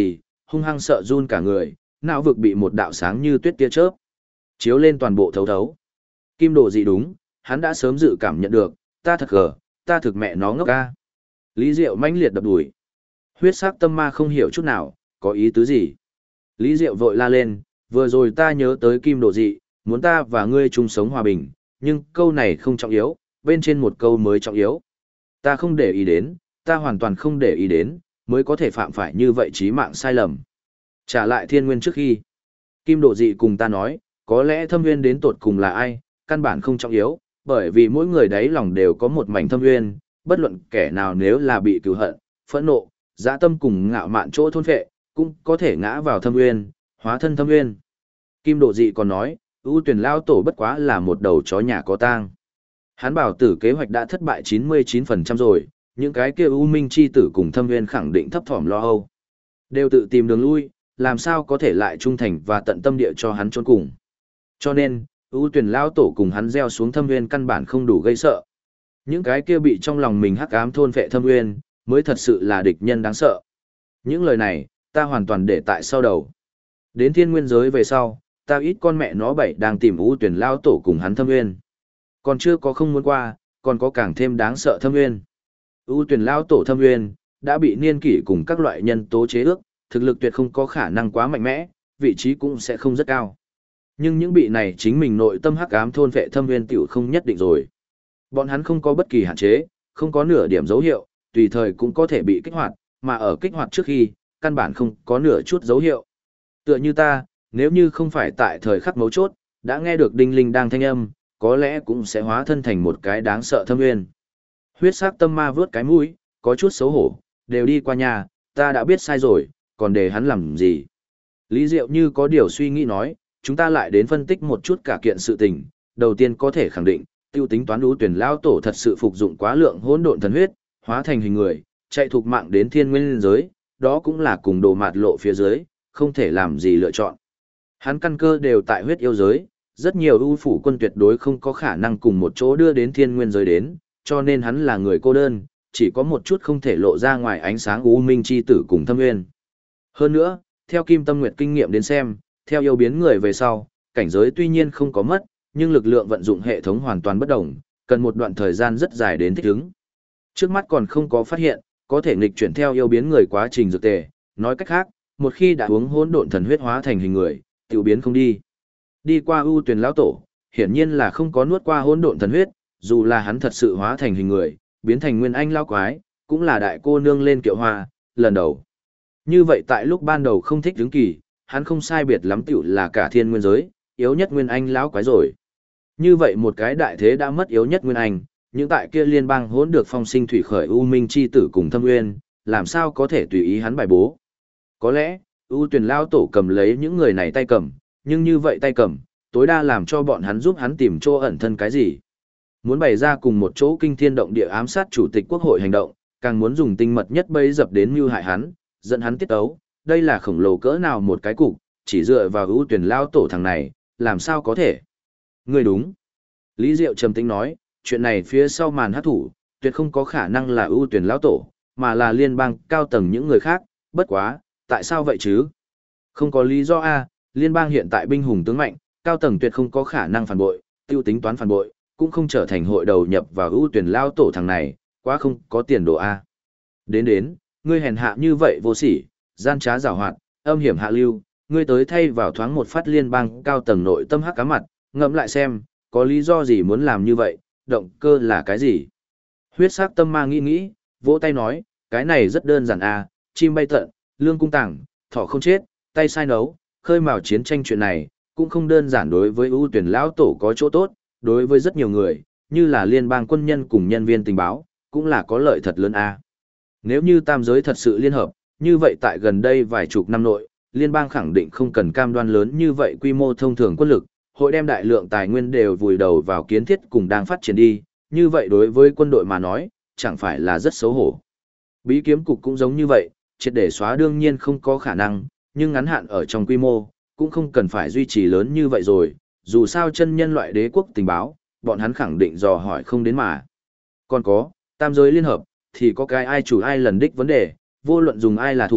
hung hăng sợ run cả người, não vực bị một đạo sáng như tuyết tia chớp chiếu lên toàn bộ thấu thấu. Kim Độ Dị đúng, hắn đã sớm dự cảm nhận được, ta thật gờ, ta thực mẹ nó ngốc ca. Lý Diệu mãnh liệt đập đùi. Huyết sắc tâm ma không hiểu chút nào, có ý tứ gì. Lý Diệu vội la lên, vừa rồi ta nhớ tới Kim Độ Dị, muốn ta và ngươi chung sống hòa bình, nhưng câu này không trọng yếu, bên trên một câu mới trọng yếu. Ta không để ý đến, ta hoàn toàn không để ý đến, mới có thể phạm phải như vậy chí mạng sai lầm. Trả lại thiên nguyên trước khi. Kim Độ Dị cùng ta nói, có lẽ thâm nguyên đến tột cùng là ai, căn bản không trọng yếu, bởi vì mỗi người đáy lòng đều có một mảnh thâm nguyên, bất luận kẻ nào nếu là bị cừu hận, phẫn nộ, dã tâm cùng ngạo mạn chỗ thôn phệ, cũng có thể ngã vào thâm nguyên, hóa thân thâm nguyên. Kim Độ Dị còn nói, ưu tuyển lao tổ bất quá là một đầu chó nhà có tang. Hắn bảo tử kế hoạch đã thất bại 99% rồi, những cái kia ưu minh chi tử cùng thâm nguyên khẳng định thấp thỏm lo âu. Đều tự tìm đường lui, làm sao có thể lại trung thành và tận tâm địa cho hắn trốn cùng. Cho nên, ưu tuyển lao tổ cùng hắn gieo xuống thâm nguyên căn bản không đủ gây sợ. Những cái kia bị trong lòng mình hắc ám thôn phệ thâm nguyên, mới thật sự là địch nhân đáng sợ. Những lời này, ta hoàn toàn để tại sau đầu. Đến thiên nguyên giới về sau, ta ít con mẹ nó bảy đang tìm ưu tuyển lao tổ cùng hắn thâm nguyên. Còn chưa có không muốn qua, còn có càng thêm đáng sợ thâm nguyên. Ưu tuyển lao tổ thâm nguyên, đã bị niên kỷ cùng các loại nhân tố chế ước, thực lực tuyệt không có khả năng quá mạnh mẽ, vị trí cũng sẽ không rất cao. Nhưng những bị này chính mình nội tâm hắc ám thôn vệ thâm nguyên tiểu không nhất định rồi. Bọn hắn không có bất kỳ hạn chế, không có nửa điểm dấu hiệu, tùy thời cũng có thể bị kích hoạt, mà ở kích hoạt trước khi, căn bản không có nửa chút dấu hiệu. Tựa như ta, nếu như không phải tại thời khắc mấu chốt, đã nghe được đinh linh đang thanh âm, có lẽ cũng sẽ hóa thân thành một cái đáng sợ thâm nguyên. Huyết sắc tâm ma vướt cái mũi, có chút xấu hổ, đều đi qua nhà, ta đã biết sai rồi, còn để hắn làm gì. Lý Diệu như có điều suy nghĩ nói, chúng ta lại đến phân tích một chút cả kiện sự tình, đầu tiên có thể khẳng định, tiêu tính toán ưu tuyển lao tổ thật sự phục dụng quá lượng hỗn độn thần huyết, hóa thành hình người, chạy thuộc mạng đến thiên nguyên giới, đó cũng là cùng đồ mạt lộ phía dưới, không thể làm gì lựa chọn. Hắn căn cơ đều tại huyết yêu giới, rất nhiều ưu phủ quân tuyệt đối không có khả năng cùng một chỗ đưa đến thiên nguyên giới đến, cho nên hắn là người cô đơn, chỉ có một chút không thể lộ ra ngoài ánh sáng u minh chi tử cùng thâm nguyên. Hơn nữa, theo Kim Tâm Nguyệt kinh nghiệm đến xem, theo yêu biến người về sau, cảnh giới tuy nhiên không có mất, nhưng lực lượng vận dụng hệ thống hoàn toàn bất đồng, cần một đoạn thời gian rất dài đến thích ứng. Trước mắt còn không có phát hiện, có thể nghịch chuyển theo yêu biến người quá trình dược tề, nói cách khác, một khi đã uống hỗn độn thần huyết hóa thành hình người, tiểu biến không đi. Đi qua ưu tuyển lão tổ, hiển nhiên là không có nuốt qua hỗn độn thần huyết, dù là hắn thật sự hóa thành hình người, biến thành nguyên anh lão quái, cũng là đại cô nương lên kiệu hoa, lần đầu. Như vậy tại lúc ban đầu không thích đứng kỳ, hắn không sai biệt lắm tiểu là cả thiên nguyên giới, yếu nhất nguyên anh lão quái rồi. Như vậy một cái đại thế đã mất yếu nhất nguyên anh, những tại kia liên bang hỗn được phong sinh thủy khởi u minh chi tử cùng thâm nguyên, làm sao có thể tùy ý hắn bài bố. Có lẽ, ưu tuyển lao tổ cầm lấy những người này tay cầm, nhưng như vậy tay cầm, tối đa làm cho bọn hắn giúp hắn tìm chỗ ẩn thân cái gì. Muốn bày ra cùng một chỗ kinh thiên động địa ám sát chủ tịch quốc hội hành động, càng muốn dùng tinh mật nhất bấy dập đến mưu hại hắn, dẫn hắn tiết tấu, đây là khổng lồ cỡ nào một cái cục, chỉ dựa vào ưu tuyển lao tổ thằng này, làm sao có thể. Người đúng. Lý Diệu trầm tĩnh nói, chuyện này phía sau màn hát thủ, tuyệt không có khả năng là ưu tuyển lão tổ, mà là liên bang cao tầng những người khác, bất quá, tại sao vậy chứ? Không có lý do A, liên bang hiện tại binh hùng tướng mạnh, cao tầng tuyệt không có khả năng phản bội, tiêu tính toán phản bội, cũng không trở thành hội đầu nhập vào ưu tuyển lao tổ thằng này, quá không có tiền đồ A. Đến, ngươi hèn hạ như vậy vô sỉ, gian trá giảo hoạt, âm hiểm hạ lưu, ngươi tới thay vào thoáng một phát liên bang cao tầng nội tâm hắc cá mặt, ngẫm lại xem, có lý do gì muốn làm như vậy, động cơ là cái gì? Huyết sắc tâm ma nghĩ, vỗ tay nói, cái này rất đơn giản A, chim bay tận, lương cung tàng, thỏ không chết, tay sai nấu, khơi mào chiến tranh chuyện này, cũng không đơn giản đối với ưu tuyển lão tổ có chỗ tốt, đối với rất nhiều người, như là liên bang quân nhân cùng nhân viên tình báo, cũng là có lợi thật lớn A. Nếu như tam giới thật sự liên hợp, như vậy tại gần đây vài chục năm nội, liên bang khẳng định không cần cam đoan lớn như vậy quy mô thông thường quân lực, hội đem đại lượng tài nguyên đều vùi đầu vào kiến thiết cùng đang phát triển đi, như vậy đối với quân đội mà nói, chẳng phải là rất xấu hổ. Bí kiếm cục cũng giống như vậy, triệt để xóa đương nhiên không có khả năng, nhưng ngắn hạn ở trong quy mô, cũng không cần phải duy trì lớn như vậy rồi, dù sao chân nhân loại đế quốc tình báo, bọn hắn khẳng định dò hỏi không đến mà. Còn có, tam giới liên hợp, thì có cái ai chủ ai lần đích vấn đề, vô luận dùng ai là thủ,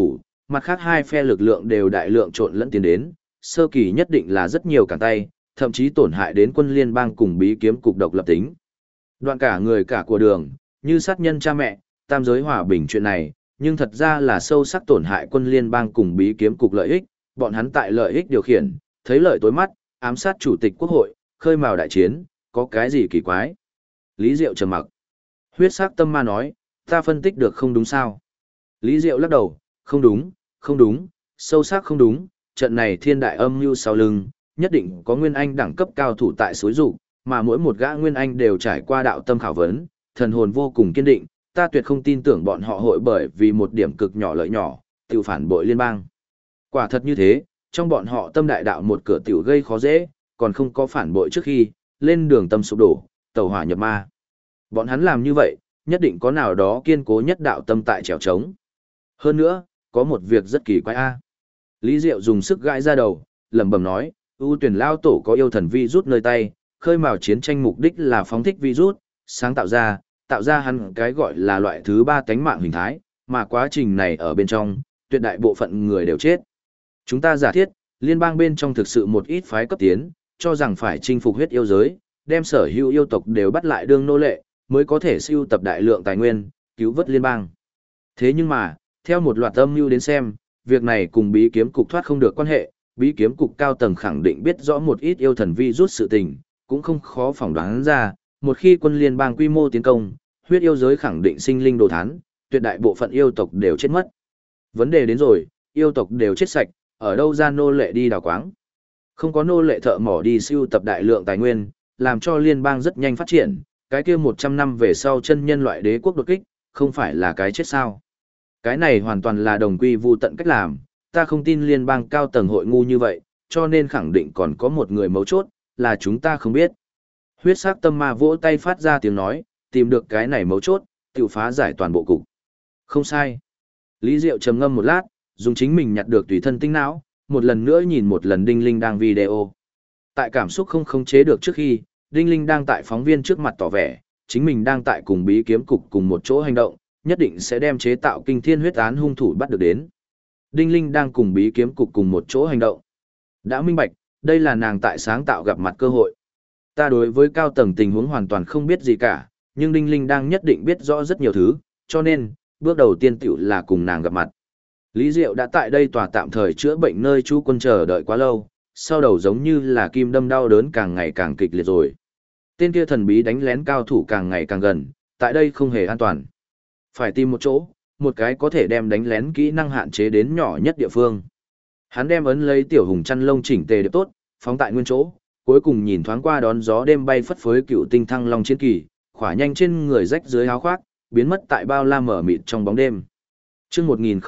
mặt khác hai phe lực lượng đều đại lượng trộn lẫn tiến đến, sơ kỳ nhất định là rất nhiều cản tay, thậm chí tổn hại đến quân liên bang cùng bí kiếm cục độc lập tính. Đoạn cả người cả của đường, như sát nhân cha mẹ, tam giới hòa bình chuyện này, nhưng thật ra là sâu sắc tổn hại quân liên bang cùng bí kiếm cục lợi ích, bọn hắn tại lợi ích điều khiển, thấy lợi tối mắt, ám sát chủ tịch quốc hội, khơi mào đại chiến, có cái gì kỳ quái. Lý Diệu trầm mặc. Huyết sắc tâm ma nói, ta phân tích được không đúng sao? Lý Diệu lắc đầu, không đúng, không đúng, sâu sắc không đúng, trận này thiên đại âm mưu sau lưng, nhất định có nguyên anh đẳng cấp cao thủ tại suối rủ, mà mỗi một gã nguyên anh đều trải qua đạo tâm khảo vấn, thần hồn vô cùng kiên định, ta tuyệt không tin tưởng bọn họ hội bởi vì một điểm cực nhỏ lợi nhỏ, tiểu phản bội liên bang. Quả thật như thế, trong bọn họ tâm đại đạo một cửa tiểu gây khó dễ, còn không có phản bội trước khi, lên đường tâm sụp đổ, tẩu hỏa nhập ma. Bọn hắn làm như vậy, nhất định có nào đó kiên cố nhất đạo tâm tại trèo trống. Hơn nữa, có một việc rất kỳ quái a. Lý Diệu dùng sức gãi ra đầu, lẩm bẩm nói, ưu tuyển lao tổ có yêu thần virus nơi tay, khơi mào chiến tranh mục đích là phóng thích virus, sáng tạo ra hắn cái gọi là loại thứ ba tánh mạng hình thái, mà quá trình này ở bên trong, tuyệt đại bộ phận người đều chết. Chúng ta giả thiết, liên bang bên trong thực sự một ít phái cấp tiến, cho rằng phải chinh phục huyết yêu giới, đem sở hữu yêu tộc đều bắt lại đương nô lệ, mới có thể sưu tập đại lượng tài nguyên, cứu vớt liên bang. Thế nhưng mà, theo một loạt âm mưu đến xem, việc này cùng bí kiếm cục thoát không được quan hệ, bí kiếm cục cao tầng khẳng định biết rõ một ít yêu thần vi rút sự tình, cũng không khó phỏng đoán ra, một khi quân liên bang quy mô tiến công, huyết yêu giới khẳng định sinh linh đồ thán, tuyệt đại bộ phận yêu tộc đều chết mất. Vấn đề đến rồi, yêu tộc đều chết sạch, ở đâu ra nô lệ đi đào quáng? Không có nô lệ thợ mỏ đi sưu tập đại lượng tài nguyên, làm cho liên bang rất nhanh phát triển, cái kia 100 năm về sau chân nhân loại đế quốc đột kích, không phải là cái chết sao? Cái này hoàn toàn là đồng quy vu tận cách làm, ta không tin liên bang cao tầng hội ngu như vậy, cho nên khẳng định còn có một người mấu chốt, là chúng ta không biết. Huyết sắc tâm ma vỗ tay phát ra tiếng nói, tìm được cái này mấu chốt, tự phá giải toàn bộ cục. Không sai. Lý Diệu trầm ngâm một lát, dùng chính mình nhặt được tùy thân tinh não, một lần nữa nhìn một lần Đinh Linh đang video. Tại cảm xúc không khống chế được trước khi, Đinh Linh đang tại phóng viên trước mặt tỏ vẻ, chính mình đang tại cùng bí kiếm cục cùng một chỗ hành động, nhất định sẽ đem chế tạo kinh thiên huyết án hung thủ bắt được đến. Đinh Linh đang cùng bí kiếm cục cùng một chỗ hành động. Đã minh bạch, đây là nàng tại sáng tạo gặp mặt cơ hội. Ta đối với cao tầng tình huống hoàn toàn không biết gì cả, nhưng Đinh Linh đang nhất định biết rõ rất nhiều thứ, cho nên, bước đầu tiên tiểu là cùng nàng gặp mặt. Lý Diệu đã tại đây tòa tạm thời chữa bệnh nơi chú quân chờ đợi quá lâu, sau đầu giống như là kim đâm đau đớn càng ngày càng kịch liệt rồi. Tên kia thần bí đánh lén cao thủ càng ngày càng gần, tại đây không hề an toàn. Phải tìm một chỗ, một cái có thể đem đánh lén kỹ năng hạn chế đến nhỏ nhất địa phương. Hắn đem ấn lấy tiểu hùng chăn lông chỉnh tề đẹp tốt, phóng tại nguyên chỗ, cuối cùng nhìn thoáng qua đón gió đêm bay phất phới cựu tinh thăng long chiến kỳ, khỏa nhanh trên người rách dưới áo khoác, biến mất tại bao la mở mịt trong bóng đêm. Chương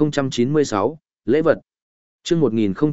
1096, lễ vật. Chương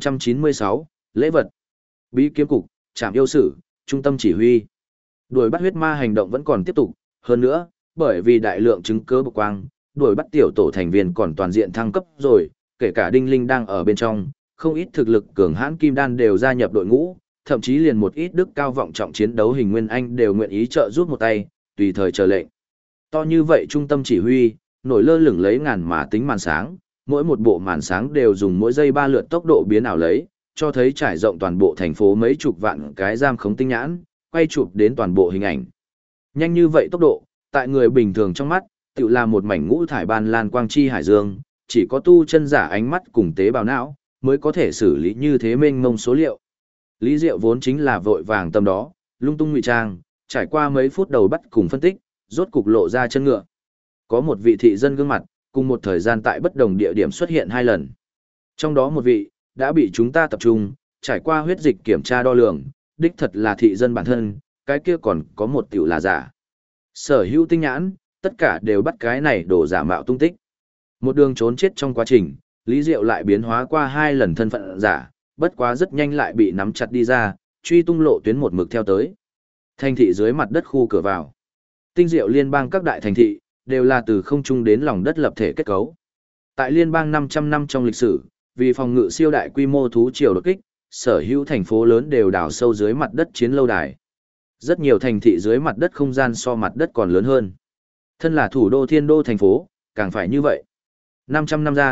1096, lễ vật. Bí kiếm cục, trạm yêu sử, trung tâm chỉ huy. Đuổi bắt huyết ma hành động vẫn còn tiếp tục, hơn nữa, bởi vì đại lượng chứng cứ bộc quang, đuổi bắt tiểu tổ thành viên còn toàn diện thăng cấp rồi, kể cả Đinh Linh đang ở bên trong, không ít thực lực cường hãn kim đan đều gia nhập đội ngũ, thậm chí liền một ít đức cao vọng trọng chiến đấu hình nguyên anh đều nguyện ý trợ giúp một tay, tùy thời chờ lệnh. To như vậy trung tâm chỉ huy, nổi lơ lửng lấy ngàn mà tính màn sáng, mỗi một bộ màn sáng đều dùng mỗi giây 3 lượt tốc độ biến ảo lấy, cho thấy trải rộng toàn bộ thành phố mấy chục vạn cái giam khống tinh nhãn, quay chụp đến toàn bộ hình ảnh. Nhanh như vậy tốc độ, tại người bình thường trong mắt, tự là một mảnh ngũ thải ban lan quang chi hải dương, chỉ có tu chân giả ánh mắt cùng tế bào não, mới có thể xử lý như thế mênh mông số liệu. Lý Diệu vốn chính là vội vàng tâm đó, lung tung ngụy trang, trải qua mấy phút đầu bắt cùng phân tích, rốt cục lộ ra chân ngựa. Có một vị thị dân gương mặt, cùng một thời gian tại bất đồng địa điểm xuất hiện 2 lần. Trong đó một vị, đã bị chúng ta tập trung, trải qua huyết dịch kiểm tra đo lường, đích thật là thị dân bản thân, cái kia còn có một tiểu là giả. Sở hữu tinh nhãn, tất cả đều bắt cái này đổ giả mạo tung tích. Một đường trốn chết trong quá trình, Lý Diệu lại biến hóa qua 2 lần thân phận giả, bất quá rất nhanh lại bị nắm chặt đi ra, truy tung lộ tuyến một mực theo tới. Thành thị dưới mặt đất khu cửa vào. Tinh diệu liên bang các đại thành thị, đều là từ không trung đến lòng đất lập thể kết cấu. Tại liên bang 500 năm trong lịch sử, vì phòng ngự siêu đại quy mô thú triều đột kích, sở hữu thành phố lớn đều đào sâu dưới mặt đất chiến lâu đài. Rất nhiều thành thị dưới mặt đất không gian so mặt đất còn lớn hơn. Thân là thủ đô thiên đô thành phố, càng phải như vậy. 500 năm gian,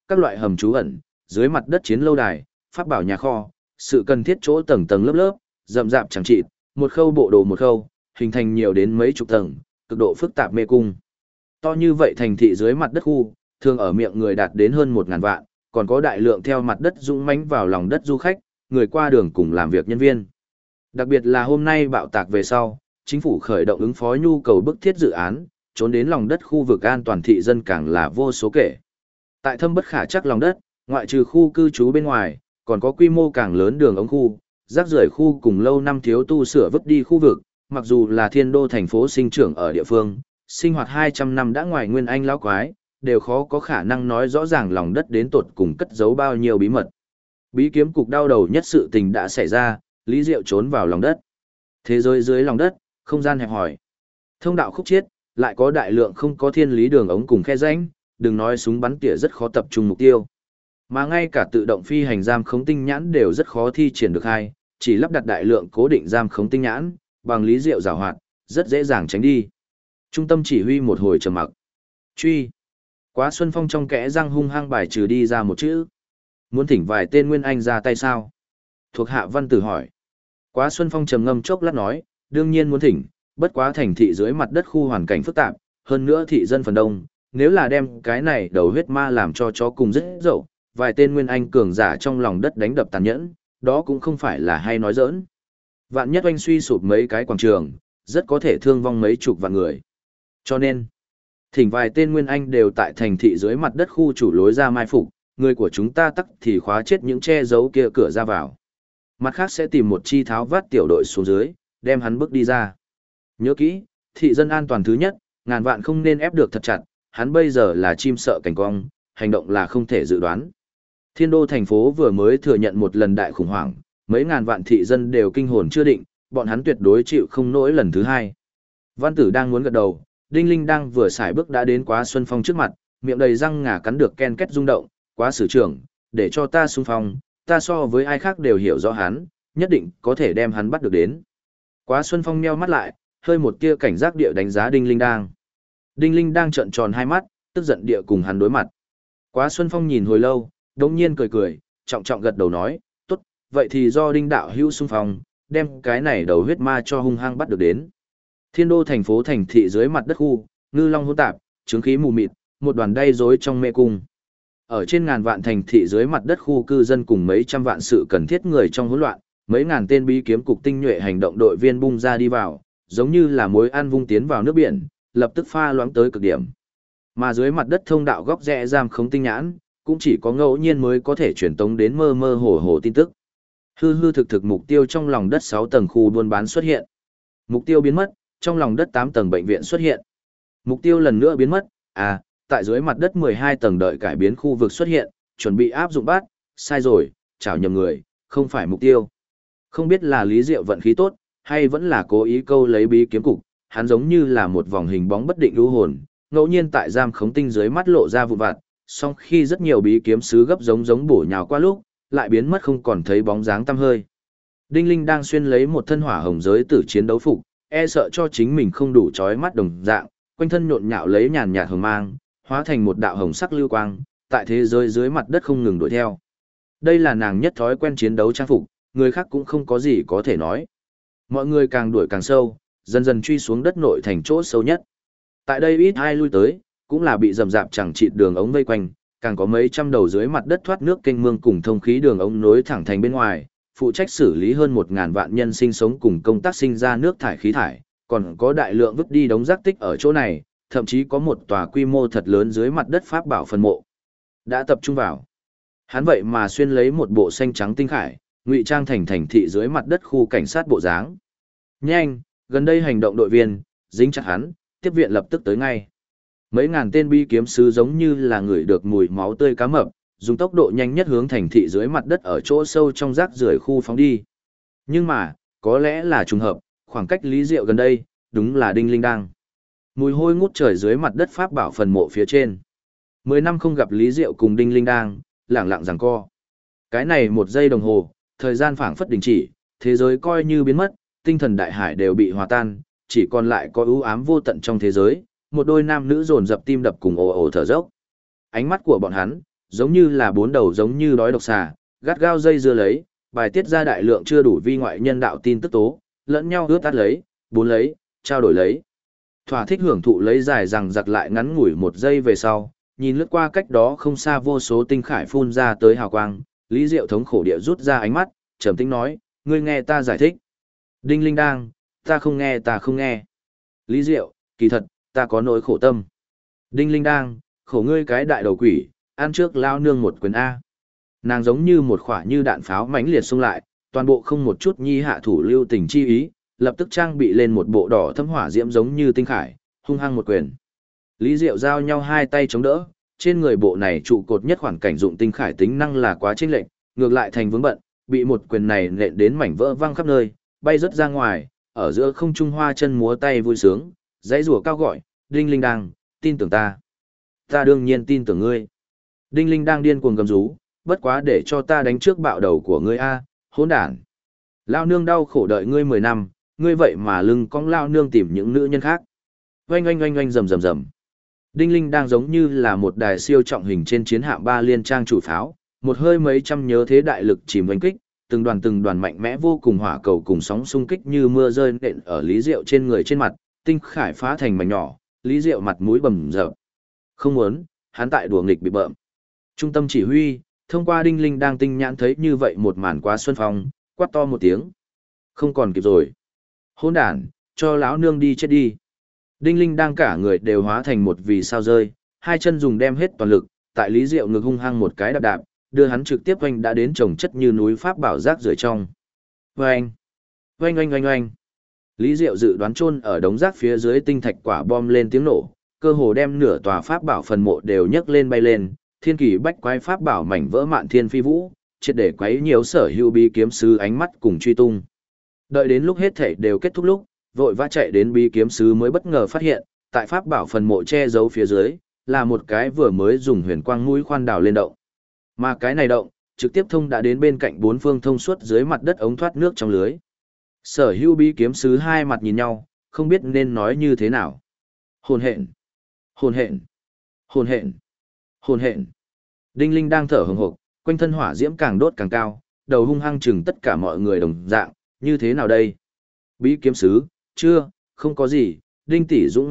các loại hầm trú ẩn, dưới mặt đất chiến lâu đài, pháp bảo nhà kho, sự cần thiết chỗ tầng tầng lớp lớp, rậm rạp chẳng chịt, một khâu bộ đồ một khâu, hình thành nhiều đến mấy chục tầng, cực độ phức tạp mê cung. To như vậy thành thị dưới mặt đất khu, thường ở miệng người đạt đến hơn 1.000 vạn, còn có đại lượng theo mặt đất dũng mãnh vào lòng đất du khách, người qua đường cùng làm việc nhân viên. Đặc biệt là hôm nay bạo tạc về sau, chính phủ khởi động ứng phó nhu cầu bức thiết dự án, trốn đến lòng đất khu vực an toàn thị dân càng là vô số kể. Tại thâm bất khả chắc lòng đất, ngoại trừ khu cư trú bên ngoài, còn có quy mô càng lớn đường ống khu, rác rưởi khu cùng lâu năm thiếu tu sửa vứt đi khu vực, mặc dù là thiên đô thành phố sinh trưởng ở địa phương, sinh hoạt 200 năm đã ngoài nguyên anh lão quái, đều khó có khả năng nói rõ ràng lòng đất đến tột cùng cất giấu bao nhiêu bí mật. Bí kiếm cục đau đầu nhất sự tình đã xảy ra, Lý Diệu trốn vào lòng đất. Thế giới dưới lòng đất, không gian hẹp hòi. Thông đạo khúc chiết, lại có đại lượng không có thiên lý đường ống cùng khe rãnh, đừng nói súng bắn tỉa rất khó tập trung mục tiêu. Mà ngay cả tự động phi hành giam khống tinh nhãn đều rất khó thi triển được hay, chỉ lắp đặt đại lượng cố định giam khống tinh nhãn, bằng Lý Diệu giảo hoạt, rất dễ dàng tránh đi. Trung tâm chỉ huy một hồi trầm mặc. Truy. Quá Xuân Phong trong kẽ răng hung hăng bài trừ đi ra một chữ. Muốn thỉnh vài tên nguyên anh ra tay sao? Thuộc hạ văn tử hỏi. Quá Xuân Phong trầm ngâm chốc lát nói, đương nhiên muốn thỉnh, bất quá thành thị dưới mặt đất khu hoàn cảnh phức tạp, hơn nữa thị dân phần đông, nếu là đem cái này đầu huyết ma làm cho chó cùng rất dậu, vài tên nguyên anh cường giả trong lòng đất đánh đập tàn nhẫn, đó cũng không phải là hay nói giỡn. Vạn nhất oanh suy sụp mấy cái quảng trường, rất có thể thương vong mấy chục vạn người. Cho nên, thỉnh vài tên nguyên anh đều tại thành thị dưới mặt đất khu chủ lối ra mai phục, người của chúng ta tắc thì khóa chết những che giấu kia cửa ra vào. Mặt khác sẽ tìm một chi tháo vát tiểu đội xuống dưới, đem hắn bước đi ra. Nhớ kỹ, thị dân an toàn thứ nhất, ngàn vạn không nên ép được thật chặt, hắn bây giờ là chim sợ cảnh cong, hành động là không thể dự đoán. Thiên đô thành phố vừa mới thừa nhận một lần đại khủng hoảng, mấy ngàn vạn thị dân đều kinh hồn chưa định, bọn hắn tuyệt đối chịu không nổi lần thứ hai. Văn tử đang muốn gật đầu, Đinh Linh đang vừa xài bước đã đến Quá Xuân Phong trước mặt, miệng đầy răng ngà cắn được ken két rung động, Quá sử trưởng, để cho ta xung phong, ta so với ai khác đều hiểu rõ hắn, nhất định có thể đem hắn bắt được đến. Quá Xuân Phong nheo mắt lại, hơi một tia cảnh giác địa đánh giá Đinh Linh đang. Đinh Linh đang trợn tròn hai mắt, tức giận địa cùng hắn đối mặt. Quá Xuân Phong nhìn hồi lâu, đống nhiên cười cười, trọng trọng gật đầu nói, tốt, vậy thì do Đinh đạo hữu xung phong, đem cái này đầu huyết ma cho hung hăng bắt được đến. Thiên đô thành phố thành thị dưới mặt đất khu, ngư long hỗn tạp, chứng khí mù mịt, một đoàn đay rối trong mê cung. Ở trên ngàn vạn thành thị dưới mặt đất khu cư dân cùng mấy trăm vạn sự cần thiết người trong hỗn loạn, mấy ngàn tên bí kiếm cục tinh nhuệ hành động đội viên bung ra đi vào, giống như là mối ăn vung tiến vào nước biển, lập tức pha loãng tới cực điểm. Mà dưới mặt đất thông đạo góc rẽ giam khống tinh nhãn, cũng chỉ có ngẫu nhiên mới có thể truyền tống đến mơ mơ hồ hồ tin tức. Hư hư thực thực mục tiêu trong lòng đất 6 tầng khu buôn bán xuất hiện. Mục tiêu biến mất, trong lòng đất 8 tầng bệnh viện xuất hiện. Mục tiêu lần nữa biến mất, tại dưới mặt đất 12 tầng đợi cải biến khu vực xuất hiện, chuẩn bị áp dụng bắt, sai rồi, chảo nhầm người, không phải mục tiêu. Không biết là Lý Diệu vận khí tốt, hay vẫn là cố ý câu lấy bí kiếm cục, hắn giống như là một vòng hình bóng bất định lưu hồn, ngẫu nhiên tại giam khống tinh dưới mắt lộ ra vụn vặt, song khi rất nhiều bí kiếm sứ gấp giống bổ nhào qua lúc, lại biến mất không còn thấy bóng dáng tăm hơi. Đinh Linh đang xuyên lấy một thân hỏa hồng giới tử chiến đấu phục, e sợ cho chính mình không đủ chói mắt đồng dạng, quanh thân nhộn nhạo lấy nhàn nhạt hồng mang, hóa thành một đạo hồng sắc lưu quang, tại thế giới dưới mặt đất không ngừng đuổi theo. Đây là nàng nhất thói quen chiến đấu trang phục, người khác cũng không có gì có thể nói. Mọi người càng đuổi càng sâu, dần dần truy xuống đất nội thành chỗ sâu nhất. Tại đây ít ai lui tới, cũng là bị rầm rạp chẳng chịt đường ống vây quanh, càng có mấy trăm đầu dưới mặt đất thoát nước kênh mương cùng thông khí đường ống nối thẳng thành bên ngoài, phụ trách xử lý hơn 1.000 vạn nhân sinh sống cùng công tác sinh ra nước thải khí thải, còn có đại lượng vứt đi đống rác tích ở chỗ này, thậm chí có một tòa quy mô thật lớn dưới mặt đất pháp bảo phân mộ. Đã tập trung vào. Hắn vậy mà xuyên lấy một bộ xanh trắng tinh khải, ngụy trang thành thành thị dưới mặt đất khu cảnh sát bộ dáng. Nhanh, gần đây hành động đội viên, dính chặt hắn, tiếp viện lập tức tới ngay. Mấy ngàn tên bi kiếm sứ giống như là người được mùi máu tươi cá mập, dùng tốc độ nhanh nhất hướng thành thị dưới mặt đất ở chỗ sâu trong rác rưởi khu phóng đi. Nhưng mà, có lẽ là trùng hợp, khoảng cách Lý Diệu gần đây, đúng là Đinh Linh đang. Mùi hôi ngút trời dưới mặt đất pháp bảo phần mộ phía trên. 10 năm không gặp Lý Diệu cùng Đinh Linh đang, lẳng lặng giằng co. Cái này 1 giây đồng hồ, thời gian phảng phất đình chỉ, thế giới coi như biến mất, tinh thần đại hải đều bị hòa tan, chỉ còn lại có ưu ám vô tận trong thế giới, một đôi nam nữ dồn dập tim đập cùng ồ ồ thở dốc. Ánh mắt của bọn hắn, giống như là bốn đầu giống như đói độc xà, gắt gao dây dưa lấy, bài tiết ra đại lượng chưa đủ vi ngoại nhân đạo tin tức tố, lẫn nhau ướt át lấy, bốn lấy, trao đổi lấy. Thỏa thích hưởng thụ lấy dài rằng giặc lại ngắn ngủi một giây về sau, nhìn lướt qua cách đó không xa vô số tinh khải phun ra tới hào quang, Lý Diệu thống khổ địa rút ra ánh mắt, trầm tĩnh nói, ngươi nghe ta giải thích. Đinh Linh Đang, ta không nghe ta không nghe. Lý Diệu, kỳ thật, ta có nỗi khổ tâm. Đinh Linh Đang, khổ ngươi cái đại đầu quỷ, ăn trước lao nương một quyền A. Nàng giống như một khỏa như đạn pháo mãnh liệt xông lại, toàn bộ không một chút nhi hạ thủ lưu tình chi ý, lập tức trang bị lên một bộ đỏ thâm hỏa diễm giống như tinh khải, hung hăng một quyền. Lý Diệu giao nhau hai tay chống đỡ, trên người bộ này trụ cột nhất khoảng cảnh dụng tinh khải tính năng là quá chênh lệch, ngược lại thành vướng bận, bị một quyền này nện đến mảnh vỡ văng khắp nơi, bay rất ra ngoài, ở giữa không trung hoa chân múa tay vui sướng, dãy rủa cao gọi, Đinh Linh Đang, tin tưởng ta. Ta đương nhiên tin tưởng ngươi. Đinh Linh Đang điên cuồng gầm rú, bất quá để cho ta đánh trước bạo đầu của ngươi a, hỗn đản. Lao nương đau khổ đợi ngươi 10 năm, ngươi vậy mà lưng cong lao nương tìm những nữ nhân khác. Oanh oanh oanh oanh rầm rầm rầm. Đinh Linh Đang giống như là một đài siêu trọng hình trên chiến hạm ba liên trang chủ pháo, một hơi mấy trăm nhớ thế đại lực chìm oanh kích, từng đoàn mạnh mẽ vô cùng hỏa cầu cùng sóng xung kích như mưa rơi nện ở Lý Diệu trên người trên mặt, tinh khải phá thành mảnh nhỏ, Lý Diệu mặt mũi bầm dập. Không muốn, hắn tại đùa nghịch bị bợm. Trung tâm chỉ huy, thông qua Đinh Linh Đang tinh nhãn thấy như vậy một màn quá xuân phong, quát to một tiếng. Không còn kịp rồi. Hỗn đản, cho lão nương đi chết đi. Đinh Linh Đang cả người đều hóa thành một vì sao rơi, hai chân dùng đem hết toàn lực, tại Lý Diệu ngực hung hăng một cái đạp đạp, đưa hắn trực tiếp oanh đã đến chồng chất như núi pháp bảo rác rưởi trong. Oanh, oanh oanh oanh oanh. Lý Diệu dự đoán chôn ở đống rác phía dưới tinh thạch quả bom lên tiếng nổ, cơ hồ đem nửa tòa pháp bảo phần mộ đều nhấc lên bay lên, thiên kỳ bách quái pháp bảo mảnh vỡ mạn thiên phi vũ, triệt để quấy nhiều sở hữu bí kiếm sứ ánh mắt cùng truy tung. Đợi đến lúc hết thảy đều kết thúc lúc, vội vã chạy đến bí kiếm sứ mới bất ngờ phát hiện, tại pháp bảo phần mộ che giấu phía dưới, là một cái vừa mới dùng huyền quang mũi khoan đào lên động. Mà cái này động, trực tiếp thông đã đến bên cạnh bốn phương thông suốt dưới mặt đất ống thoát nước trong lưới. Sở hữu bí kiếm sứ hai mặt nhìn nhau, không biết nên nói như thế nào. Hồn hện, hồn hện, hồn hện, hồn hện. Đinh Linh đang thở hừng hực, quanh thân hỏa diễm càng đốt càng cao, đầu hung hăng chừng tất cả mọi người đồng dạng, như thế nào đây? Bí kiếm sứ, chưa, không có gì, Đinh tỷ dũng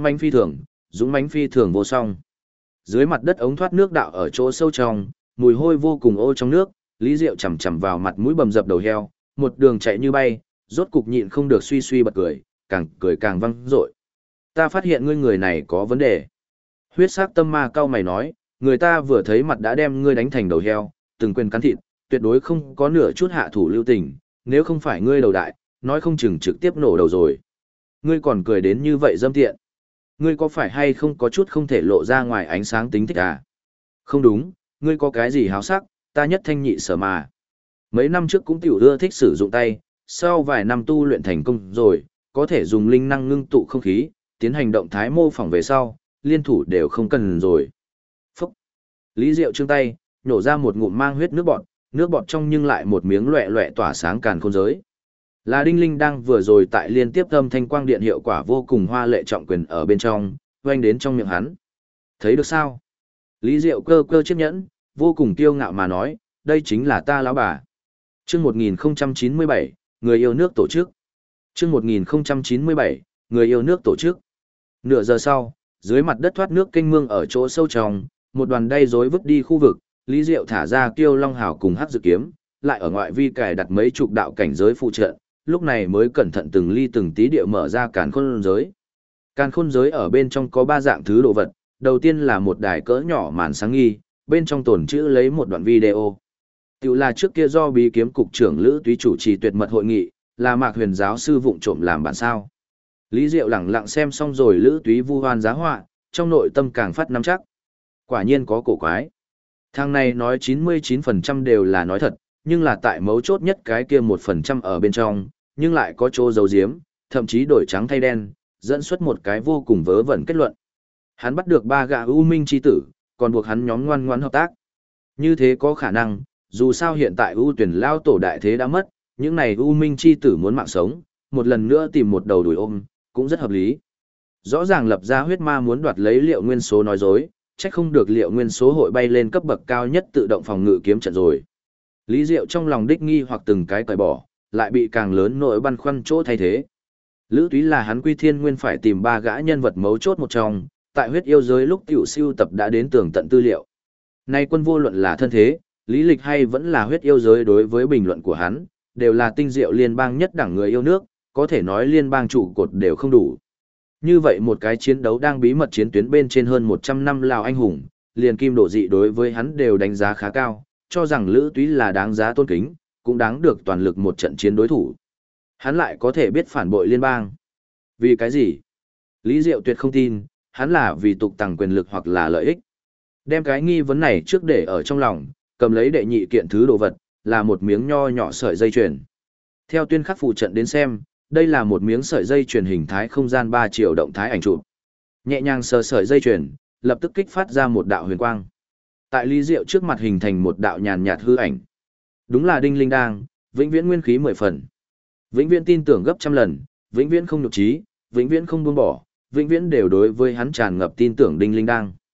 mãnh phi thường vô song. Dưới mặt đất ống thoát nước đạo ở chỗ sâu trong, mùi hôi vô cùng ô trong nước, Lý Diệu chầm chầm vào mặt mũi bầm dập đầu heo, một đường chạy như bay, rốt cục nhịn không được suy suy bật cười càng văng dội. Ta phát hiện ngươi người này có vấn đề. Huyết sắc tâm ma cao mày nói, người ta vừa thấy mặt đã đem ngươi đánh thành đầu heo, từng quyền cắn thịt, tuyệt đối không có nửa chút hạ thủ lưu tình, nếu không phải ngươi đầu đại, nói không chừng trực tiếp nổ đầu rồi. Ngươi còn cười đến như vậy dâm tiện. Ngươi có phải hay không có chút không thể lộ ra ngoài ánh sáng tính thích à? Không đúng, ngươi có cái gì háo sắc, ta nhất thanh nhị sở mà. Mấy năm trước cũng tiểu ưa thích sử dụng tay, sau vài năm tu luyện thành công rồi, có thể dùng linh năng ngưng tụ không khí, tiến hành động thái mô phỏng về sau, liên thủ đều không cần rồi. Phúc! Lý Diệu trương tay, nhổ ra một ngụm mang huyết nước bọt trong nhưng lại một miếng loẹ loẹ tỏa sáng càn khôn giới. Là Đinh Linh đang vừa rồi tại liên tiếp âm thanh quang điện hiệu quả vô cùng hoa lệ trọng quyền ở bên trong, oanh đến trong miệng hắn. Thấy được sao? Lý Diệu cơ cơ chiếc nhẫn, vô cùng kiêu ngạo mà nói, đây chính là ta lão bà. Chương 1097, người yêu nước tổ chức. Chương 1097, người yêu nước tổ chức. Nửa giờ sau, dưới mặt đất thoát nước kênh mương ở chỗ sâu trong, một đoàn đay rối vứt đi khu vực, Lý Diệu thả ra Kiêu Long Hào cùng Hắc Dự Kiếm, lại ở ngoại vi cài đặt mấy chục đạo cảnh giới phụ trợ, lúc này mới cẩn thận từng ly từng tí địa mở ra càn khôn giới. Càn khôn giới ở bên trong có ba dạng thứ đồ vật, đầu tiên là một đài cỡ nhỏ màn sáng nghi, bên trong tồn trữ lấy một đoạn video. Tiểu là trước kia do bí kiếm cục trưởng Lữ Túy chủ trì tuyệt mật hội nghị, là Mạc Huyền giáo sư vụng trộm làm bản sao. Lý Diệu lẳng lặng xem xong rồi Lữ Túy vu hoan giá họa, trong nội tâm càng phát nắm chắc. Quả nhiên có cổ quái. Thằng này nói 99% đều là nói thật, nhưng là tại mấu chốt nhất cái kia 1% ở bên trong, nhưng lại có chỗ giấu giếm, thậm chí đổi trắng thay đen, dẫn xuất một cái vô cùng vớ vẩn kết luận. Hắn bắt được ba gã U Minh chi tử, còn buộc hắn nhóm ngoan ngoãn hợp tác. Như thế có khả năng, dù sao hiện tại U Tuyển lao tổ đại thế đã mất, những này U Minh chi tử muốn mạng sống, một lần nữa tìm một đầu đuổi ôm, cũng rất hợp lý. Rõ ràng lập ra huyết ma muốn đoạt lấy liệu nguyên số nói dối, chắc không được Liệu Nguyên số hội bay lên cấp bậc cao nhất tự động phòng ngự kiếm trận rồi. Lý Diệu trong lòng đích nghi hoặc từng cái cởi bỏ, lại bị càng lớn nỗi băn khoăn chỗ thay thế. Lữ Túy là hắn Quy Thiên Nguyên phải tìm ba gã nhân vật mấu chốt một trong, tại huyết yêu giới lúc tiểu siêu tập đã đến tường tận tư liệu. Nay quân vô luận là thân thế, lý lịch hay vẫn là huyết yêu giới đối với bình luận của hắn, đều là tinh diệu liên bang nhất đẳng người yêu nước, có thể nói liên bang trụ cột đều không đủ. Như vậy một cái chiến đấu đang bí mật chiến tuyến bên trên hơn 100 năm Lào anh hùng, liền kim độ dị đối với hắn đều đánh giá khá cao, cho rằng Lữ Túy là đáng giá tôn kính, cũng đáng được toàn lực một trận chiến đối thủ. Hắn lại có thể biết phản bội liên bang. Vì cái gì? Lý Diệu tuyệt không tin, hắn là vì tục tằng quyền lực hoặc là lợi ích. Đem cái nghi vấn này trước để ở trong lòng, cầm lấy đệ nhị kiện thứ đồ vật, là một miếng nho nhỏ sợi dây chuyền. Theo tuyên khắc phụ trận đến xem, đây là một miếng sợi dây chuyền hình thái không gian 3 chiều động thái ảnh chụp. Nhẹ nhàng sờ sợi dây chuyền, lập tức kích phát ra một đạo huyền quang. Tại Lý Diệu trước mặt hình thành một đạo nhàn nhạt hư ảnh. Đúng là Đinh Linh Đang, vĩnh viễn nguyên khí 10 phần. Vĩnh viễn tin tưởng gấp trăm lần, vĩnh viễn không nhục trí, vĩnh viễn không buông bỏ, vĩnh viễn đều đối với hắn tràn ngập tin tưởng Đinh Linh Đang.